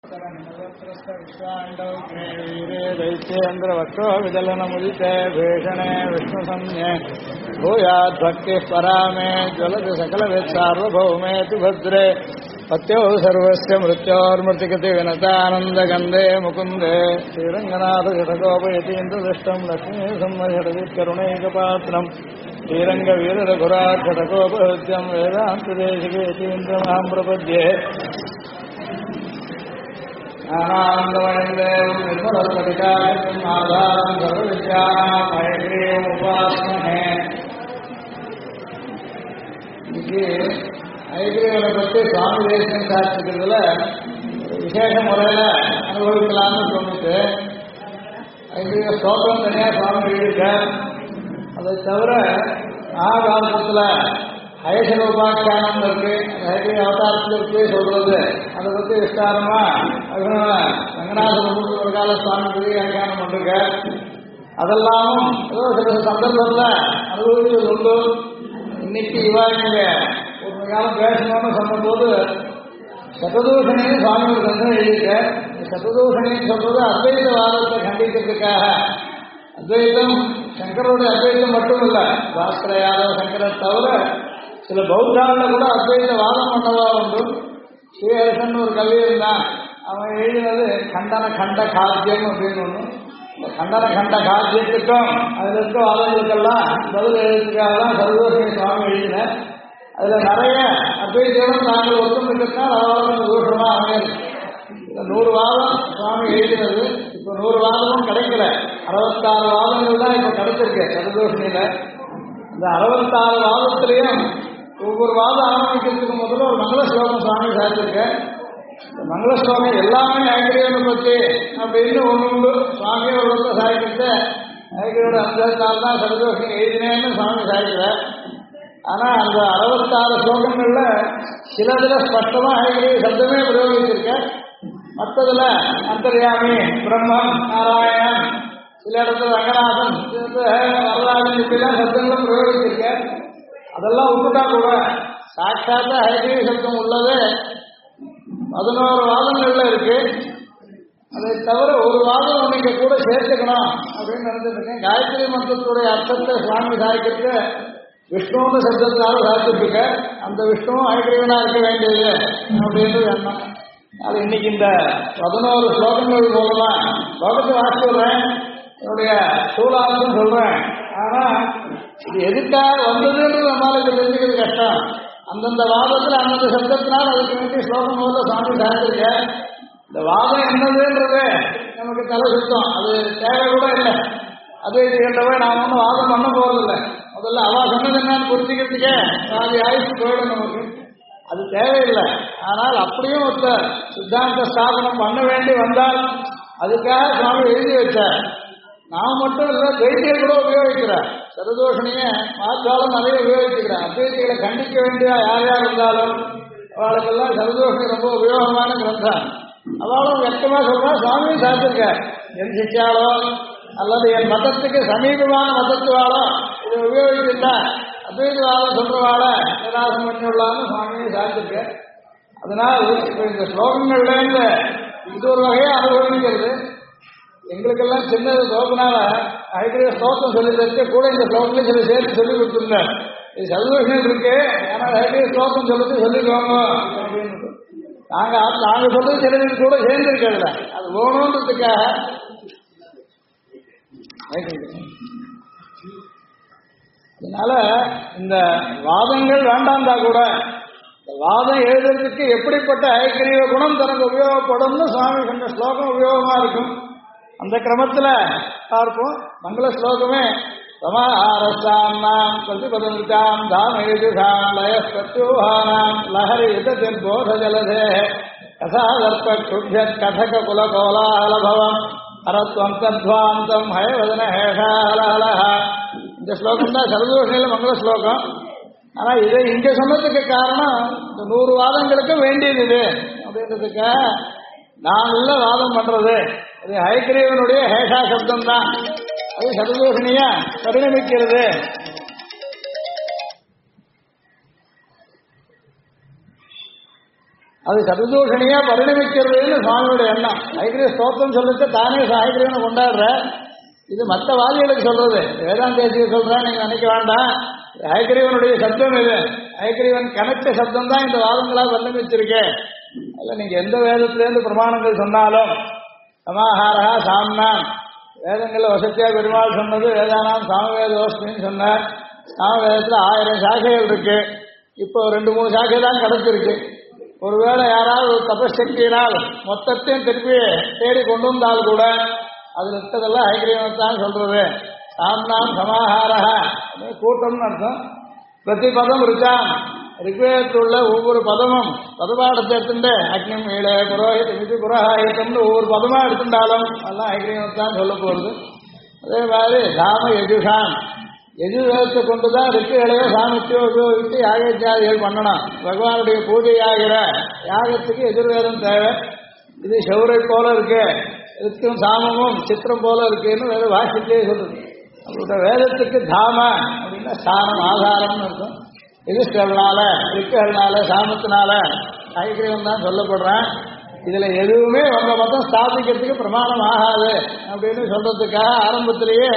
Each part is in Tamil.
दैत्येन्द्रवक्षो विदलनमुदिते भीषणे विष्णुसंज्ञे भूयाद्भक्तिः परामे ज्वलति सकलवेत्सार्वभौमेति भद्रे पत्यो सर्वस्य मृत्योर्मृतिगतिविनतानन्दगन्धे मुकुन्दे श्रीरङ्गनाथघटकोपयतीन्द्रदृष्टम् लक्ष्मीसंवर्षदित्करुणैकपात्रम् श्रीरङ्गवीररघुराघटकोपहृत्यम् वेदान्तदेशिकेतीन्द्रमहम् प्रपद्ये आनन्दमयम् निर्मलस्फटिकाकृतिम् आधारम् सर्वविद्यानाम् हयग्रीवम् उपास्महे ஹயக்ரீவனை பற்றி சுவாமி தேசியம் சாட்சிக்கிறதுல விசேஷ முறையில் அனுபவிக்கலாம்னு தோணுச்சு. ஹயக்ரீவ ஸ்தோத்திரம் தனியாக சுவாமி எழுதியிருக்க. அதை தவிர மகாபாரதத்தில் ஹயசர உபாக்கியானம் இருக்கு, ஹயக்ரீவ அவதாரத்தில் இருக்கு சொல்றது. அதை பற்றி விஸ்தாரமா ரங்கநாத ஒரு கால சுவாமி வியாக்கியானம் பண்ணிருக்க. அதெல்லாமும் ஏதோ சில சந்தர்ப்பத்தில் அனுபவிச்சது உண்டு. இன்னைக்கு இவாங்க ஒரு காலம் பேசணும்னு சொன்னபோது சததூஷணின்னு சுவாமி ஒரு கிரந்தம் எழுதியிருக்க. சததூஷணின்னு சொல்றது அத்வைதவாதத்தை கண்டிக்கிறதுக்காக. அத்வைதம் சங்கரோடைய அத்வைதம் மட்டும் இல்லை, பாஸ்கர யாதவ சங்கரை தவிர சில பௌத்தாவில் கூட அத்வைத வாதம் பண்ணவா உண்டு. ஸ்ரீஹர்ஷன் ஒரு கவி இருந்தான், அவன் எழுதினது கண்டன கண்ட காத்தியம் அப்படின்னு ஒன்று. இந்த கண்டன கண்ட காத்தியத்துக்கும் அதில் இருக்க வாதங்களுக்கெல்லாம் பதில் எழுதுக்காக தான் சர்வதோஷணி சுவாமி எழுதினேன். அதில் நிறைய அத்வைதம் நாங்கள் ஒத்துமைக்கிட்டால் அதாவது தோஷமாக அமையாது. இந்த 100 வாதம் சுவாமி எழுதினது. இப்போ 100 வாதமும் கிடைக்கல, 66 வாதங்கள் தான் இப்போ கிடைச்சிருக்கு சர்வதோஷணியில். இந்த 66 வாதத்திலையும் ஒவ்வொரு வாதம் ஆரம்பிக்கிறதுக்கு முதல்ல ஒரு மங்கள ஸ்லோகம் சுவாமி சாதிச்சிருக்கேன். இந்த மங்கள ஸ்லோகம் எல்லாமே ஹயக்ரீவனை பற்றி அப்படின்னு ஒன்று உண்டு. சுவாமி ஒரு வந்து சாதிக்கிறது ஹயக்ரீவோட அந்தத்தால் தான் சர்வதோஷணி எழுதினேன்னு சுவாமி சாதிக்கிறார். ஆனால் அந்த 66 ஸ்லோகங்கள்ல சிலதுல ஸ்பஷ்டமா ஹயக்ரீவ சப்தமே பிரயோகிச்சிருக்க, மற்றதுல அந்தர்யாமி பிரம்மம் நாராயணன், சில இடத்துல ரங்கநாதன் வரலாறு இப்படிலாம் சப்தங்களும் பிரயோகிச்சிருக்க. அதெல்லாம் விட்டுட்டா கூட சாட்சாத்த ஹயக்ரீவ சப்தம் உள்ளது 11 வாதங்கள்ல இருக்கு. அதை தவிர ஒரு வாதம் நீங்க கூட சேர்த்துக்கணும் அப்படின்னு நினைச்சிட்டு இருக்கேன். காயத்ரி மந்திரத்துடைய அர்த்தத்தை சுவாமி சாய்க்கிறது விஷ்ணுன்னு சப்தத்தினால சாதிச்சிருக்க. அந்த விஷ்ணுவும் ஹயக்ரீவனா இருக்க வேண்டியது அப்படின்றது எண்ணம். அது இன்னைக்கு இந்த 11 ஸ்லோகங்கள் மூலமா லோகத்தை வாசிடுறேன், என்னுடைய சூழாலும் சொல்றேன். ஆனா இது எதுக்காக வந்ததுன்றது நம்மளால இது தெரிஞ்சுக்கிறது கஷ்டம். அந்தந்த வாதத்தில் அந்தந்த சப்தத்தினால் அதுக்கு வேண்டிய ஸ்லோகம் முதல்ல சுவாமி சாதிச்சிருக்க. இந்த வாதம் என்னதுன்றது நமக்கு தலை சுத்தம், அது தேவை கூட இல்லை. அத்வைதிகிட்டவே நாம் ஒன்றும் வாதம் பண்ண போறதில்லை. முதல்ல அவா சொன்னது என்னன்னு புரிஞ்சுக்கிறதுக்கே பாதி ஆயுசு போயிடும் நமக்கு, அது தேவையில்லை. ஆனால் அப்படியும் ஒருத்தர் சித்தாந்த ஸ்தாபனம் பண்ண வேண்டி வந்தால் அதுக்காக சுவாமி எழுதி வச்சார். நான் மட்டும் இல்லை, துவைத்திகள் கூட உபயோகிக்கிறார். சர்வதோஷணிய மாற்றாலும் நிறைய உபயோகிச்சுக்கிறார். அத்வைதிகளை கண்டிக்க வேண்டிய யார் யார் இருந்தாலும் அவளுக்கெல்லாம் சர்வதோஷணி ரொம்ப உபயோகமான கிரந்தம். அவளும் வெக்கமாக சொல்றா, சுவாமியும் சாதிச்சிருக்கார். என் சிச்சாலோ அல்லது என் மதத்துக்கு சமீபமான மதத்துவாளோ இதை உபயோகிச்சுட்டா அத்வைதவாதம் சொல்றவாள நிராசம் பண்ணிவிடலான்னு சுவாமியை சாதிச்சிருக்க. அதனால் இப்போ இந்த ஸ்லோகங்கள்ல இருந்து இது ஒரு வகையை அனுபவிக்கிறது. எங்களுக்கெல்லாம் சின்னது ஸ்லோகனால ஹயக்ரீவ ஸ்லோகம் சொல்லி தச்சு கூட இந்த ஸ்லோகங்களையும் சில சேர்த்து சொல்லி கொடுத்துருந்தேன். இது சர்வதோஷணம் இருக்கு, ஆனால் ஹயக்ரீவ ஸ்லோகம் சொல்லிட்டு சொல்லிக்குவாங்க அப்படின்னு நாங்கள் சொல்றது சிலருக்கு கூட சேர்ந்துருக்கிறதுல அது வேணுன்றதுக்காக. அதனால இந்த வாதங்கள் வேண்டாம்தா கூட இந்த வாதம் எழுதுறதுக்கு எப்படிப்பட்ட ஹயக்ரீவ குணம் தனக்கு உபயோகப்படும்னு சுவாமி சொன்ன ஸ்லோகம் உபயோகமா இருக்கும். அந்த கிரமத்தில் பார்ப்போம். மங்கள ஸ்லோகமே சமாஹாரஸ்தாம் பிரதிபதாம் தாமேஜுஷாம் லயஸ்பத்யூஹானாம் லஹரி யுததிர் போத ஜலதே கசாதர்ப்ப குப்யத் கதக குல கோலாஹலபவம் ஹரத்வம் தத்வாந்தம் ஹயவதன ஹேஷாலஹலஹ. இந்த ஸ்லோகம் தான் சர்வதோஷணியில் மங்கள ஸ்லோகம். ஆனால் இதை இங்கே சொன்னதுக்கு காரணம் இந்த 100 வாதங்களுக்கு வேண்டியது இது அப்படின்றதுக்காக நான் உள்ள வாதம் பண்றது. அது ஹயக்ரீவனுடைய ஹேஷா சப்தம் தான், அது சர்வதோஷணியா பரிணமிக்கிறது. அது சதுதூஷணியா பரிணமிக்கிறதுன்னு சுவாமியோட எண்ணம். ஹயக்ரீவ ஸ்தோத்திரம் சொல்லிட்டு தானே ஹயக்ரீவனை கொண்டாடுற. இது மற்ற வாலிகளுக்கு சொல்றது, வேதாந்தேசிய சொல்றேன் நீங்க நினைக்க வேண்டாம். ஹயக்ரீவனுடைய சப்தம் இது. ஹயக்ரீவன் கணக்க சப்தம் தான் இந்த வாதங்களா பரிணமிச்சிருக்கேன். இல்ல நீங்க எந்த வேதத்திலேருந்து பிரமாணங்கள் சொன்னாலும் சமாஹாரா சாம்னா வேதங்கள்ல வசத்தியா பெருமாள் சொன்னது வேதானாம் சாமவேதோஸ்மின்னு சொன்னார். சாமவேதத்துல 1000 சாக்கைகள் இருக்கு. இப்போ 2-3 சாக்கை தான் கிடைச்சிருக்கு. ஒருவேளை யாராவது ஒரு தபசக்தியினால் மொத்தத்தையும் திருப்பி தேடி கொண்டு வந்தால் கூட அதுல இருக்கிறதெல்லாம் ஹயக்ரீவனைத்தான் சொல்றது. சாம்னாம் சமாஹாரா கூட்டம்னு அர்த்தம். பிரதி பதம் இருக்காம். ரிக்வேதத்தில் உள்ள ஒவ்வொரு பதமும் பதபாடத்தை எடுத்துட்டு அக்னிம் ஈழ புரோஹிதம் இது புரோஹாயித்தம்னு ஒவ்வொரு பதமா எடுத்துட்டாலும் அதெல்லாம் ஹயக்ரீவனைத்தான் சொல்ல போறது. அதே மாதிரி தாம யஜுஷான் எஜுர்வேதத்தை கொண்டுதான் ரிக்குகளையோ சாமித்தியோ உபயோகித்து யாகத்தியாதிகள் பண்ணணும். பகவானுடைய பூஜையாகிற யாகத்துக்கு எதிர்வேதம் தேவை. இது செவரை போல இருக்கு, ரிக்கும் சாமமும் சித்திரம் போல இருக்குன்னு வேற வாசித்தே சொல்லுது. அவரோட வேதத்துக்கு தாம அப்படின்னா ஸ்தானம் ஆதாரம்னு இருக்கும். எதிர்கள்னால ரிக்குகள்னால சாமத்தினால ஹயக்ரீவன் தான் சொல்லப்படுறேன். இதுல எதுவுமே உங்க மதம் ஸ்தாபிக்கிறதுக்கு பிரமாணம் ஆகாது அப்படின்னு சொல்றதுக்காக ஆரம்பத்திலேயே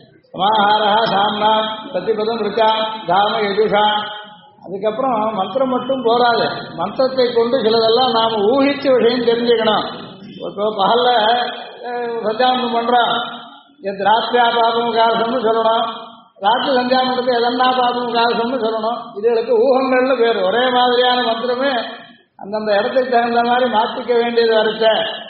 சமாஹாரா சாம்னா பிரதிபதம் இருக்கா தாம யஜுஷா. அதுக்கப்புறம் மந்திரம் மட்டும் போராது, மந்திரத்தை கொண்டு சிலதெல்லாம் நாம் ஊகிச்ச விஷயம் தெரிஞ்சுக்கணும். இப்போ பகல்ல சஞ்சாமனம் பண்றோம், எத் ராத்திரியா பாபம் காசம்னு சொல்லணும். ராத்திரி சஞ்சாமனத்துக்கு எதன்னா பாபம் காசம்னு சொல்லணும். இதுகளுக்கு ஊகங்கள்னு பேர். ஒரே மாதிரியான மந்திரமே அந்தந்த இடத்துக்கு தகுந்த மாதிரி மாற்றிக்க வேண்டியது வரைச்ச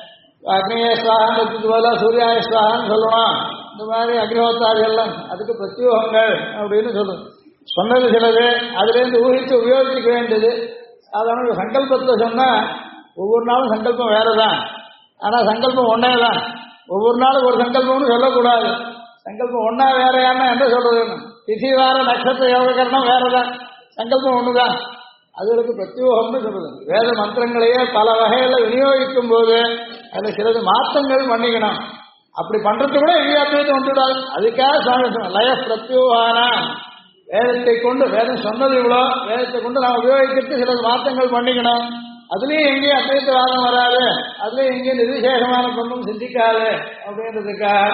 அக்னியே ஸ்வாகான்னு போல சூர்யாய ஸ்வாகான்னு சொல்லணும். இந்த மாதிரி அக்னிஹோத்தாதிகள்லாம் அதுக்கு பிரத்யூகங்கள் அப்படின்னு சொல்லுது. சொன்னது சிலது, அதுலேருந்து ஊகித்து உபயோகிக்க வேண்டியது. சாதாரண சங்கல்பத்தை சொன்னா ஒவ்வொரு நாளும் சங்கல்பம் வேறதான். ஆனா சங்கல்பம் ஒன்னே தான். ஒவ்வொரு நாளும் ஒரு சங்கல்பம்னு சொல்லக்கூடாது. சங்கல்பம் ஒன்னா வேறையானா என்ன சொல்றதுன்னு, திதி வார நட்சத்திர யோககரணம் வேறதான், சங்கல்பம் ஒண்ணுதான். அதுகளுக்கு பிரத்யோகம்னு சொல்றது. வேத மந்திரங்களையே பல வகையில விநியோகிக்கும் போது அதுல சிலது மாற்றங்கள் பண்ணிக்கணும். அப்படி பண்றது கூட எங்கேயும் அத்வைத்தம் வந்துவிடாது. அதுக்காக சுவாமி லய பிரத்யோகானா வேதத்தை கொண்டு, வேதம் சொன்னது இவ்வளோ, வேதத்தை கொண்டு நாம் உபயோகிக்கிறது சிலது மாற்றங்கள் பண்ணிக்கணும். அதுலயும் எங்கேயும் அத்வைத்தவாதம் வராது, அதுலயும் எங்கேயும் நிர்விசேஷமான பண்பும் சிந்திக்காது அப்படின்றதுக்காக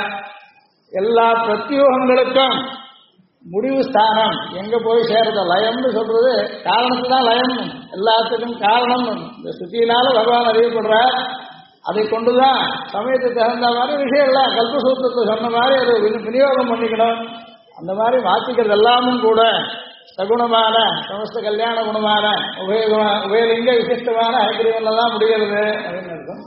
எல்லா பிரத்யோகங்களுக்கும் முடிவு ஸ்தானம் எங்க போய் சேருத லயம்னு சொல்றது. காரணத்துக்கு தான் லயம், எல்லாத்துக்கும் காரணம். இந்த ஸ்ருதியினால பகவான் அறியப்படுறார். அதை கொண்டுதான் சமயத்துக்கு தகுந்த மாதிரி விஷயம்லாம் கல்பசூத்திரத்தை சொன்ன மாதிரி அது விநியோகம் பண்ணிக்கணும். அந்த மாதிரி மாற்றிக்கிறது எல்லாமும் கூட சகுணமான சமஸ்த கல்யாண குணமான உபயலிங்க விசிஷ்டமான ஹயக்ரீவன்ல தான் முடிகிறது அப்படின்னு அர்த்தம்.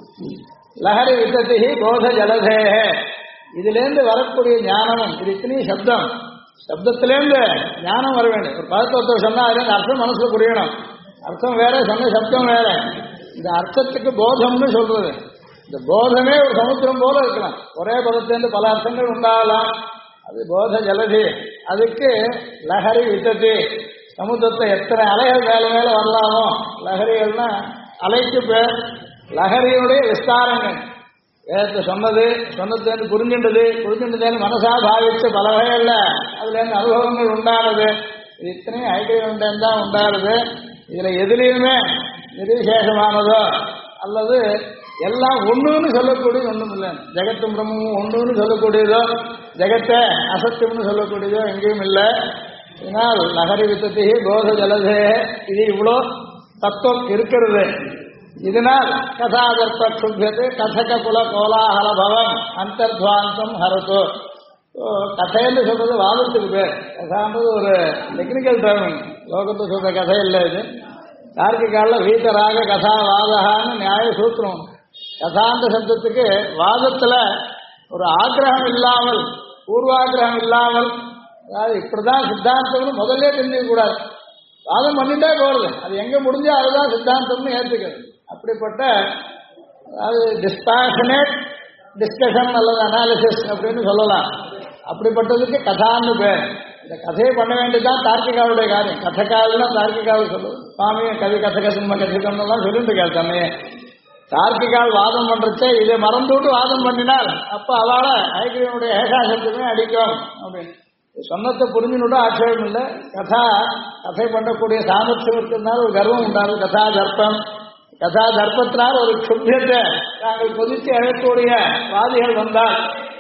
லஹரி விசத்தி போத ஜலதேக, இதுலேருந்து வரக்கூடிய ஞானமும், இது இத்தனையும் சப்தம், சப்தத்திலேருந்து ஞானம் வர வேண்டும். ஒரு பதத்தத்தை சொன்னா அதுலேருந்து அர்த்தம் மனசுல புரியணும். அர்த்தம் வேற, சொன்ன சப்தம் வேற. இந்த அர்த்தத்துக்கு போதம்னு சொல்றது. இந்த போதமே ஒரு சமுத்திரம் போல இருக்கலாம். ஒரே பதத்திலிருந்து பல அர்த்தங்கள் உண்டாகலாம். அது போத ஜலதி. அதுக்கு லஹரி விசத்தி, சமுத்திரத்தை எத்தனை அலைகள் மேல மேல வரலாமோ. லஹரிகள்னா அலைக்கு பேர். லஹரியுடைய விஸ்தாரங்கள் வேதத்தை சொன்னது புரிஞ்சின்றது மனசா பாவிச்சு பல வகைகள்ல அதுல இருந்து அனுபவங்கள் உண்டானது. இது இத்தனையும் ஐக்கியம் தான் உண்டானது. இதுல எதுலையுமே நிர்விசேஷமானதோ அல்லது எல்லாம் ஒண்ணுன்னு சொல்லக்கூடியது ஒண்ணும் இல்லை. ஜெகத்தும் பிரம்மமும் ஒண்ணுன்னு சொல்லக்கூடியதோ, ஜெகத்தை அசத்தியம்னு சொல்லக்கூடியதோ எங்கேயும் இல்லை. இதனால் நகரி வித்தத்தி போத ஜலதே, இது இவ்வளோ தத்துவம் இருக்கிறது. இதனால் கதாதர்ப்ப சுபியது கதக குல கோலாகல பவம் அந்தர்துவாந்தம் ஹரசோ. கதைன்னு சொல்றது வாதத்துக்கு பேர். கதான்றது ஒரு டெக்னிக்கல் டேர்மிங், லோகத்தை சொல்ற கதை இல்லை. இது தார்க்கிகால வீட்டராக கதா வாதகான்னு நியாய சூத்திரம். கதாந்த சப்தத்துக்கு வாதத்துல ஒரு ஆக்கிரகம் இல்லாமல், பூர்வாகிரகம் இல்லாமல், அதாவது இப்படிதான் சித்தாந்தம்னு முதல்ல தெரிஞ்சுக்க கூடாது. வாதம் பண்ணிட்டே போறது, அது எங்க முடிஞ்சா அதுதான் சித்தாந்தம்னு ஏற்றுக்கிறது. அப்படிப்பட்ட அதாவது டிஸ்பாஷனேட் டிஸ்கஷன் அல்லது அனாலிசிஸ் அப்படின்னு சொல்லலாம். அப்படிப்பட்டதுக்கு கதான்னு பேர். இந்த கதையை பண்ண வேண்டியதுதான் தார்க்கிகாவுடைய காரியம். கதக்கால்னா தார்க்கிகாவில் சொல்லுது. சுவாமி கவி கதக சிம்ம கதிகம்லாம் சொல்லிட்டு இருக்காரு தன்னையே. தார்க்கிகால் வாதம் பண்றச்சே இதை மறந்துவிட்டு வாதம் பண்ணினால் அப்ப அவளை ஐக்கியனுடைய ஏகாசத்துமே அடிக்கும் அப்படின்னு சொன்னத்தை புரிஞ்சுன்னு ஆட்சேபம் இல்லை. கதை பண்ணக்கூடிய சாமர்த்தியம் இருக்கிறதுனால ஒரு கர்வம் உண்டாது. கதா தர்ப்பம் யதா தர்ப்பத்தினால் ஒரு க்ஷுப்யத்தை நாங்கள் கொதித்து எழக்கூடிய வாதிகள் வந்தால்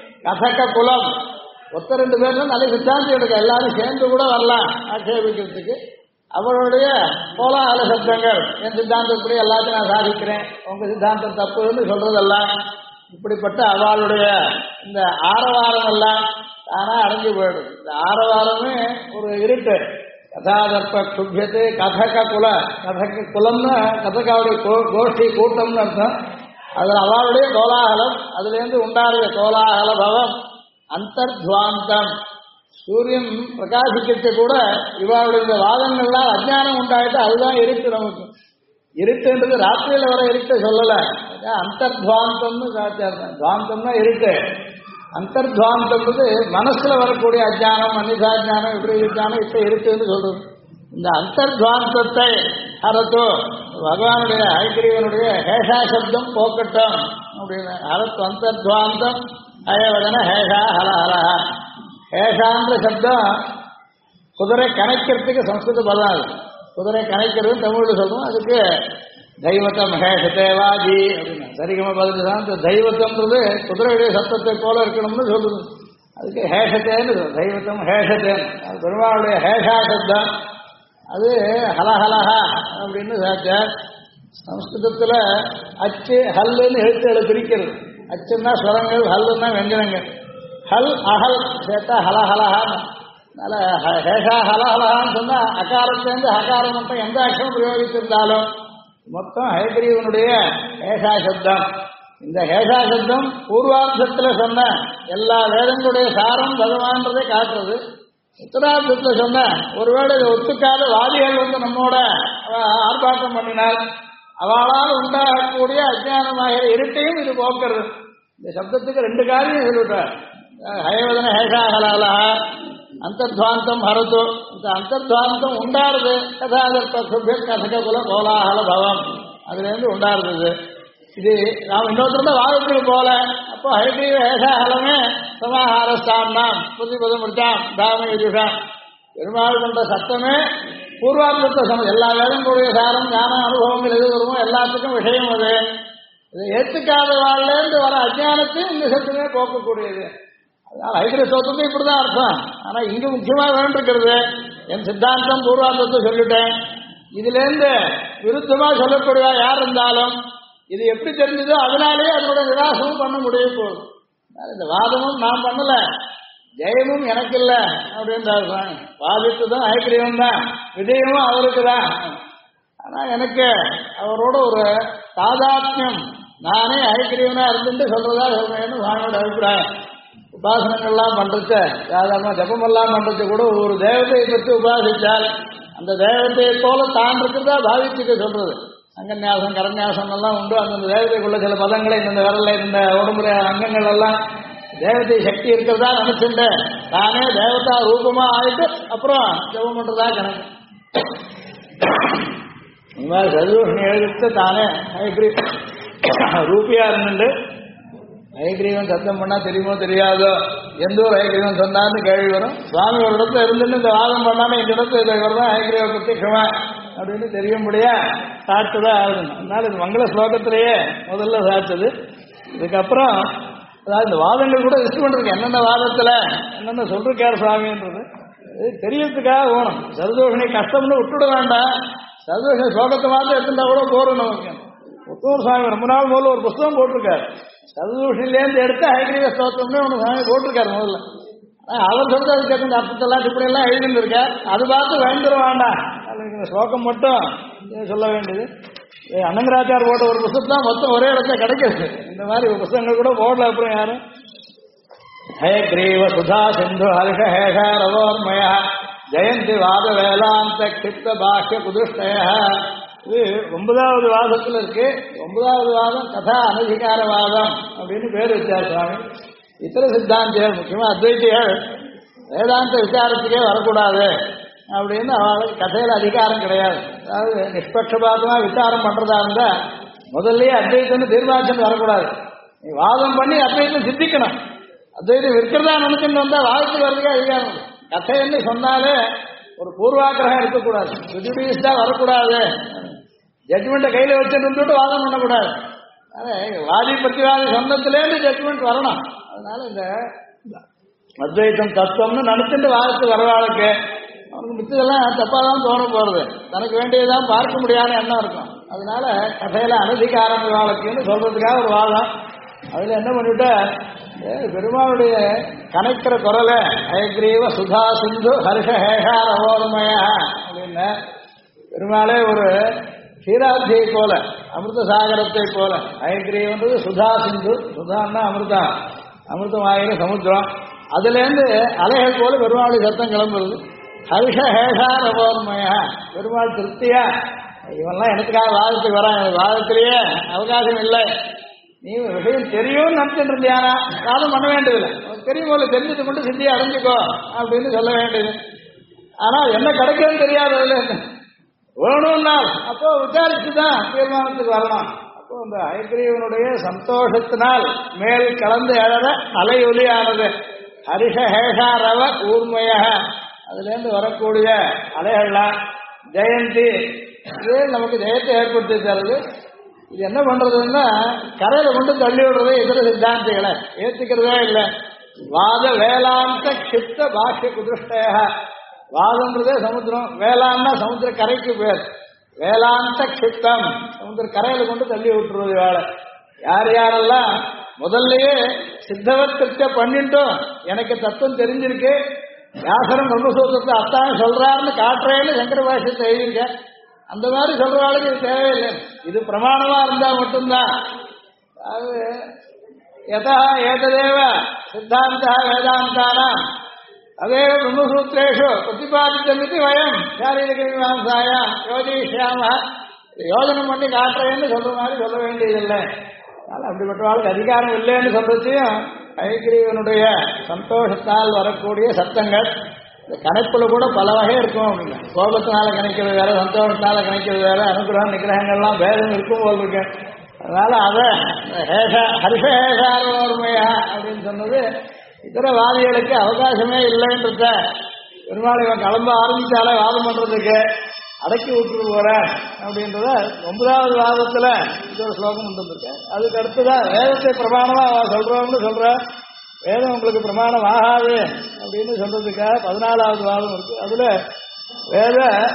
கதக குலம் ஒத்த 2 பேரும் நல்ல சித்தாந்தம் எடுக்க எல்லாரும் சேர்ந்து கூட வரலாம் ஆட்சேபிக்கிறதுக்கு. அவருடைய கோலாகல சப்தங்கள் என் சித்தாந்தப்படி எல்லாத்தையும் நான் சாதிக்கிறேன், உங்க சித்தாந்தம் தப்புன்னு சொல்றதெல்லாம் இப்படிப்பட்ட அவளுடைய இந்த ஆரவாரம் எல்லாம் தானா அடைஞ்சு போயிடுது. இந்த ஆரவாரமே ஒரு இருட்டு. கதாதர்ப்ப குபியத்து கதக குல, கதக குலம்னு கதகாவுடைய கோஷ்டி கூட்டம்னு அர்த்தம். அதில் அவளுடைய கோலாகலம், அதுல இருந்து உண்டாருடைய கோலாகல பவம் அந்தர்துவாந்தம். சூரியன் பிரகாசிக்க கூட இவளுடைய இந்த வாதங்கள்லாம் அஜ்ஞானம் உண்டாயிட்டு அதுதான் இருட்டு. நமக்கு இருட்டுன்றது ராத்திரியில வர இருட்டை சொல்லல, அந்தர்துவாந்தம்னு துவாந்தம்னா இருட்டு. அந்தர்துவாந்தம்ன்றது மனசுல வரக்கூடிய அஜ்ஞானம், அன்னிதாஜானம், விபரீதானம் இப்ப இருக்குன்னு சொல்றது. இந்த அந்தர்துவாந்தத்தை ஹரத்தோ பகவானுடைய ஹயக்ரீவனுடைய ஹேஷா சப்தம் போக்கட்டும் அப்படின்னு. ஹரத்து அந்தர்துவாந்தம் அயவதன ஹேஷா ஹலஹலஹா. ஹேஷான்ற சப்தம் குதிரை கணைக்கிறதுக்கு சம்ஸ்கிருத பதம். அது குதிரை கணைக்கிறது தமிழ்ல சொல்றோம். அதுக்கு தெய்வத்தம் ஹேஷத்தேவாஜி அப்படின்னா சரிகம பதில் தான். தெய்வத்தம்ன்றது குதிரையுடைய சத்தத்தை போல இருக்கணும்னு சொல்லுது. அதுக்கு ஹேஷத்தேன்னு தெய்வத்தம் ஹேஷத்தேன். அது பெருமாளுடைய ஹேஷா சப்தம். அது ஹலஹலஹா அப்படின்னு சாச்சார். சம்ஸ்கிருதத்துல அச்சு ஹல்லுன்னு எழுத்துக்களை பிரிக்கிறது. அச்சுன்னா ஸ்வரங்கள், ஹல்லுன்னா வெஞ்சனங்கள். ஹல் அஹல் சேர்த்தா ஹலஹலஹான்னு. அதனால ஹேஷா ஹலஹலஹான்னு சொன்னா அகாரத்திலேருந்து ஹகாரம் மட்டும் எந்த அக்ஷரம் பிரயோகித்திருந்தாலும் மொத்தம் ஹயக்ரீவனுடைய ஹேஷா சப்தம். இந்த ஹேஷா சப்தம் பூர்வார்த்தத்துல சொன்ன எல்லா வேதங்களுடைய சாரம் பகவான்றதை காட்டுறது. உத்தரார்த்தத்துல சொன்ன ஒருவேளை இதை ஒத்துக்காத வாதிகள் வந்து நம்மோட ஆர்ப்பாட்டம் பண்ணினால் அவளால் உண்டாகக்கூடிய அஜ்ஞானமாகிற இருட்டையும் இது போக்குறது. இந்த சப்தத்துக்கு 2 காரியம் சொல்லிவிட்டார். ஹயவதன ஹேஷா ஹலஹலஹா அந்தர்துவாந்தம் ஹரத்து. இந்த அந்தர்துவாந்தம் உண்டாருது கதாதர்ப்ப குபிய கதக குல கோலாகல பவம், அதுல இருந்து உண்டாருது. இது நாம் இன்னொருத்தருந்த வாதத்துக்கு போல. அப்போ ஹயக்ரீவ ஹேஷாஹலமே சமாஹாரஸ்தாம் புதிபதம் முடிச்சான் தாம யுஷாம். பெருமாள் கொண்ட சத்தமே பூர்வார்த்தத்தை எல்லா வேதங்களுடைய சாரம் ஞான அனுபவங்கள் எது வருமோ எல்லாத்துக்கும் விஷயம் அது. இதை ஏற்றுக்காத வாழ்லேருந்து வர அஜ்ஞானத்தையும் இந்த சத்தமே போக்கக்கூடியது. அதனால ஹைகிர சோத்தத்தும் இப்படிதான் அர்த்தம். ஆனா இங்க முக்கியமா வேண்டிருக்கிறது என் சித்தாந்தம் பூர்வார்த்தத்தை சொல்லிட்டேன். இதுல இருந்து விருத்தமா சொல்லக்கூடிய யார் இருந்தாலும் இது எப்படி தெரிஞ்சதோ அதனாலேயே அதனுடைய நிராசமும் பண்ண முடிய போகுது. இந்த வாதமும் நான் பண்ணல, ஜெயமும் எனக்கு இல்லை அப்படின்றாரு சுவாமி. வாதித்துதான் ஹயக்ரீவன் தான், விஜயமும் அவருக்கு தான். ஆனா எனக்கு அவரோட ஒரு தாதாத்மியம், நானே ஹயக்ரீவனா இருந்துட்டு சொல்றதா சொல்றேன்னு சுவாமியோட அபிப்பிராயம். உபாசனங்கள்லாம் பண்றது சாதாரண ஜபமெல்லாம் பண்றது கூட ஒரு தேவதையை பற்றி உபாசித்தால் அந்த தேவதையை போல தான் இருக்கிறதா பாவிச்சுக்க சொல்றது. அங்கன்யாசம் கரன்யாசம் எல்லாம் உண்டு. அந்தந்த தேவதைக்குள்ள சில பதங்களை இந்த விரல்ல இந்த உடம்புல அங்கங்கள் எல்லாம் தேவதை சக்தி இருக்கிறதா நினைச்சுட்டு தானே தேவதா ரூபமா ஆயிட்டு அப்புறம் ஜபம் பண்றதா கணக்கு. இந்த மாதிரி சதுர்ஷணி எழுதிட்டு தானே ரூபியா இருந்துட்டு ஹயக்ரீவன் சத்தம் பண்ணா தெரியுமோ தெரியாதோ, எந்த ஒரு ஹயக்ரீவன் சொன்னான்னு கேள்வி வரும். சுவாமி ஒரு இடத்துல இருந்துட்டு இந்த வாதம் பண்ணாம இந்த இடத்துல இவர் தான் ஹயக்ரீவ பிரத்யக்ஷமா அப்படின்னு தெரியும்படியா சாட்டுதான் ஆகுது. அதனால இந்த மங்கள ஸ்லோகத்திலேயே முதல்ல சாட்டுது. இதுக்கப்புறம் அதாவது இந்த வாதங்கள் கூட லிஸ்ட் பண்றதுக்கு என்னென்ன வாதத்துல என்னென்ன சொல்றாரு சுவாமின்றது தெரியறதுக்காக வேணும். சதுதோஷணி கஷ்டம்னு விட்டுட வேண்டாம். சதுதோஷணி ஸ்லோகத்தை மாத்திரம் எடுத்துட்டா கூட போறோம் நமக்கு. உத்தமர் சுவாமி ரொம்ப நாள் முதல்ல ஒரு புஸ்தகம் போட்டிருக்காரு. சதுதோஷணிலேருந்து எடுத்து ஹயக்ரீவ ஸ்தோத்திரம்னு ஒன்று சுவாமி போட்டிருக்காரு முதல்ல. அவர் சொல்றது அதுக்கு அந்த அர்த்தத்தெல்லாம் இப்படி எல்லாம் எழுதிட்டு இருக்கார். அது பார்த்து பயந்துட வேண்டாம். இந்த ஸ்லோகம் மட்டும் சொல்ல வேண்டியது. அனங்கராச்சார் போட்ட ஒரு புத்தகம் தான் மொத்தம் ஒரே இடத்துல கிடைக்கிறது. இந்த மாதிரி புத்தகங்கள் கூட போடல அப்புறம் யாரும். ஹயக்ரீவ சுதா சிந்து ஹர்ஷ ஹேஷ ரவோர்மய ஜெயந்தி வாத வேதாந்த கிப்த பாஷ்ய குதுஷ்டய. இது 9வது வாதத்தில் இருக்கு. 9வது வாதம் கதா அனதிகார வாதம் அப்படின்னு பேர் வச்சார் சுவாமி. இத்தர சித்தாந்திகள் முக்கியமா அத்வைத்திகள் வேதாந்த விசாரத்துக்கே வரக்கூடாது அப்படின்னு அவளுக்கு கதையில அதிகாரம் கிடையாது. அதாவது நிஷ்பட்சபாதமா விசாரம் பண்றதா இருந்தா முதல்லயே அத்வைத்தம்னு தீர்மானிச்சுட்டு வரக்கூடாது. நீ வாதம் பண்ணி அத்வைத்தம் சித்திக்கணும். அத்வைத்தம் இருக்கிறதா நினைச்சுட்டு வந்தா வாதத்துக்கு வரதுக்கே அதிகாரம். கதைன்னு சொன்னாலே ஒரு பூர்வாக்கிரகம் இருக்கக்கூடாது, ரிஜுடியூஸ்டா வரக்கூடாது. ஜட்ஜ்மெண்ட்டை கையில் வச்சுட்டு இருந்துட்டு வாதம் பண்ணக்கூடாது. வாதி பிரதிவாதி சொந்தத்திலேருந்து ஜட்ஜ்மெண்ட் வரணும். அதனால இந்த அத்வைத்தம் தத்துவம்னு நினைச்சுட்டு வாதத்துக்கு வரவாளுக்கு அவனுக்கு மிச்சதெல்லாம் தப்பாக தான் தோண போறது. தனக்கு வேண்டியதான் பார்க்க முடியாத எண்ணம் இருக்கும். அதனால கதையில அனதிகாரம் வாழ்க்கைன்னு சொல்றதுக்காக ஒரு வாதம். அதுல என்ன பண்ணிவிட்ட பெருமாளுடைய கணக்கிற குரலை அயக்ரீவ சுதா சிந்து ஹர்ஷ ஹேஷா ரவோர்மய அப்படின்னு பெருமாளே ஒரு க்ஷீராப்தியை போல அமிர்த சாகரத்தை போல அயக்ரீவன்றது சுதா சிந்து சுதான்னா அமிர்தம் அமிர்தமாகிற சமுத்திரம் அதுலேருந்து அலைகள் போல பெருமாளுடைய சத்தம் கிளம்புறது. ஹர்ஷ ஹேஷா ரவோர்மய பெருமாள் திருப்தியா இவெல்லாம் எனக்குக்காக வாதத்துக்கு வரான் வாதத்திலேயே அவகாசம் இல்லை நீ விஷயம் தெரியும்னு நினைச்சிட்டு இருந்தியானா வாதம் பண்ண வேண்டியதில்லை தெரியும் போல தெரிஞ்சுட்டு மட்டும் சித்தியை அடைஞ்சிக்கோ அப்படின்னு சொல்ல வேண்டியது. ஆனால் என்ன கிடைக்கும்னு தெரியாது அதுல வேணும்னா அப்போ விசாரிச்சுதான் தீர்மானத்துக்கு வரலாம். அப்போ அந்த ஹயக்ரீவனுடைய சந்தோஷத்தினால் மேல் கலந்து எழற அலையொலியானது ஹரிஷ ஹேஷா ரவ ஊர்மய அதுலேருந்து வரக்கூடிய அலைகள்லாம் ஜெயந்தி இது நமக்கு ஜெயத்தை ஏற்படுத்தி தருது. இது என்ன பண்றதுன்னா கரையில கொண்டு தள்ளி விடுறதே இதர சித்தாந்திகளை ஏத்துக்கிறதே இல்லை. வாத வேளாந்த கிப்த பாஷ்ய குதிருஷ்டய வாதம்ன்றதே சமுத்திரம் வேளாண்னா சமுத்திர கரைக்கு பேர் வேளாந்த கிப்தம் சமுத்திர கரையில கொண்டு தள்ளி விட்டுறது வேலை. யார் யாரெல்லாம் முதல்லயே சித்தவத்கிருத்திய பண்ணிட்டோம் எனக்கு தத்துவம் தெரிஞ்சிருக்கு வியாசரம் பிரம்மசூத்திரத்தை அத்தான் சொல்றாருன்னு காட்டுறேன்னு சங்கர பாஷ்யத்தை எழுதியிருக்க அந்த மாதிரி சொல்றவாளுக்கு இது தேவையில்லை. இது பிரமாணமா இருந்தா மட்டும்தான். அது யதா ஏததேவ சித்தாந்த வேதாந்தானா அதே பிரம்மசூத்திரேஷு பிரதிபாதித்தமிதி வயம் சாரீரிக மீமாம்சாயா யோஜயிஷ்யாம யோஜனம் பண்ணி காட்டுறேன்னு சொல்ற மாதிரி சொல்ல வேண்டியதில்லை. அதனால அப்படிப்பட்டவாளுக்கு அதிகாரம் இல்லைன்னு சொல்றதையும் ஹயக்ரீவனுடைய சந்தோஷத்தால் வரக்கூடிய சத்தங்கள் இந்த கணக்குல கூட பல வகை இருக்கும் அப்படின்னா கோபத்தினால கணிக்கிறது வேற சந்தோஷத்தினால கணிக்கிறது வேற அனுகிரகம் நிகிரகங்கள்லாம் வேதம் இருக்கும் போல் இருக்கு. அதனால அதை ஹரிஷ ஹேஷாரோர்மையா அப்படின்னு சொன்னது இதர வாதிகளுக்கு அவகாசமே இல்லைன்றத பெருமாள் இவன் கிளம்ப ஆரம்பிச்சாலே வாதம் பண்றதுக்கு அடக்கி விட்டுட்டு போறேன் அப்படின்றத 9வது வாதத்துல இது ஒரு ஸ்லோகம் வந்துருக்கு. அதுக்கு அடுத்துதான் வேதத்தை பிரமாணமா சொல்றோம்னு சொல்ற வேதம் உங்களுக்கு பிரமாணம் ஆகாது அப்படின்னு சொல்றதுக்காக 14வது வாதம் இருக்கு. அதுல வேத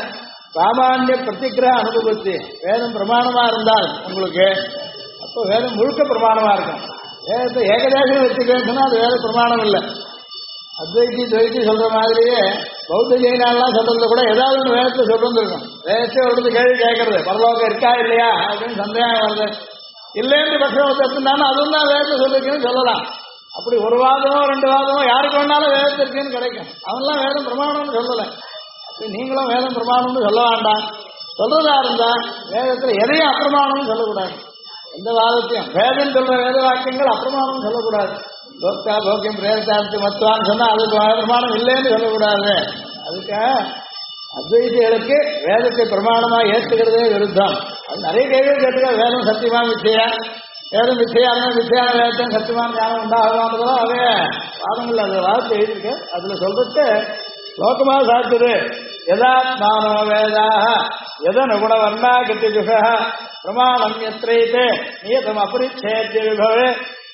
சாமானிய பிரதிகிரக அனுபவத்தி வேதம் பிரமாணமா இருந்தால் உங்களுக்கு அப்போ வேதம் முழுக்க பிரமாணமா இருக்கும். வேதத்தை ஏகதேசம் வச்சுக்கன்னு சொன்னா அது வேத பிரமாணம் இல்லை. அத்வைத்தி துவைத்தி சொல்ற மாதிரியே பௌத்த ஜெயினாலாம் சொல்றது கூட ஏதாவது ஒன்று வேதத்தை சொல்றது இருக்கும். வேதத்தை ஒரு கேள்வி கேட்கறது பரலோகம் இருக்கா இல்லையா அப்படின்னு சந்தேகம் வருது இல்லைன்னு பட்சம் எடுத்துட்டாலும் அதுவும் தான் வேதத்தை சொல்லிருக்குன்னு சொல்லலாம். அப்படி ஒரு வாதமோ 2 வாதமோ யாருக்கு வேணாலும் வேதத்திற்குன்னு கிடைக்கும். அவன்லாம் வேதம் பிரமாணம்னு சொல்லலை. அப்படி நீங்களும் வேதம் பிரமாணம்னு சொல்ல வேண்டாம். சொல்றதா இருந்தா வேதத்துல எதையும் அப்பிரமாணம்னு சொல்லக்கூடாது. எந்த வாதத்தையும் வேதம் சொல்ற வேத வாக்கியங்கள் அப்பிரமாணம்னு சொல்லக்கூடாது. லோக்தா போக்கியம் பிரேதார்த்தி மத்துவான்னு சொன்னா அது பிரமாணம் இல்லைன்னு சொல்லக்கூடாது. அதுக்காக அத்வைதிகளுக்கு வேதத்தை பிரமாணமா ஏற்றுக்கிறதே விருத்தம். அது நிறைய கேள்வி கேட்டுக்க வேதம் சத்தியமா மிச்சையா வேதம் மிச்சையான மிச்சையான வேதம் சத்தியமான ஞானம் உண்டாகுமானதெல்லாம் அதே வாதங்கள் அது வாதத்தை எழுதிருக்கு. அதுல சொல்றது லோகமா சாத்துது யதாத்மானோ வேதாக யதனுகுண வர்ணா கட்டி ஜுஷ பிரமாணம் எத்திரைத்தே நியதம் அபரிச்சேத்ய விபவே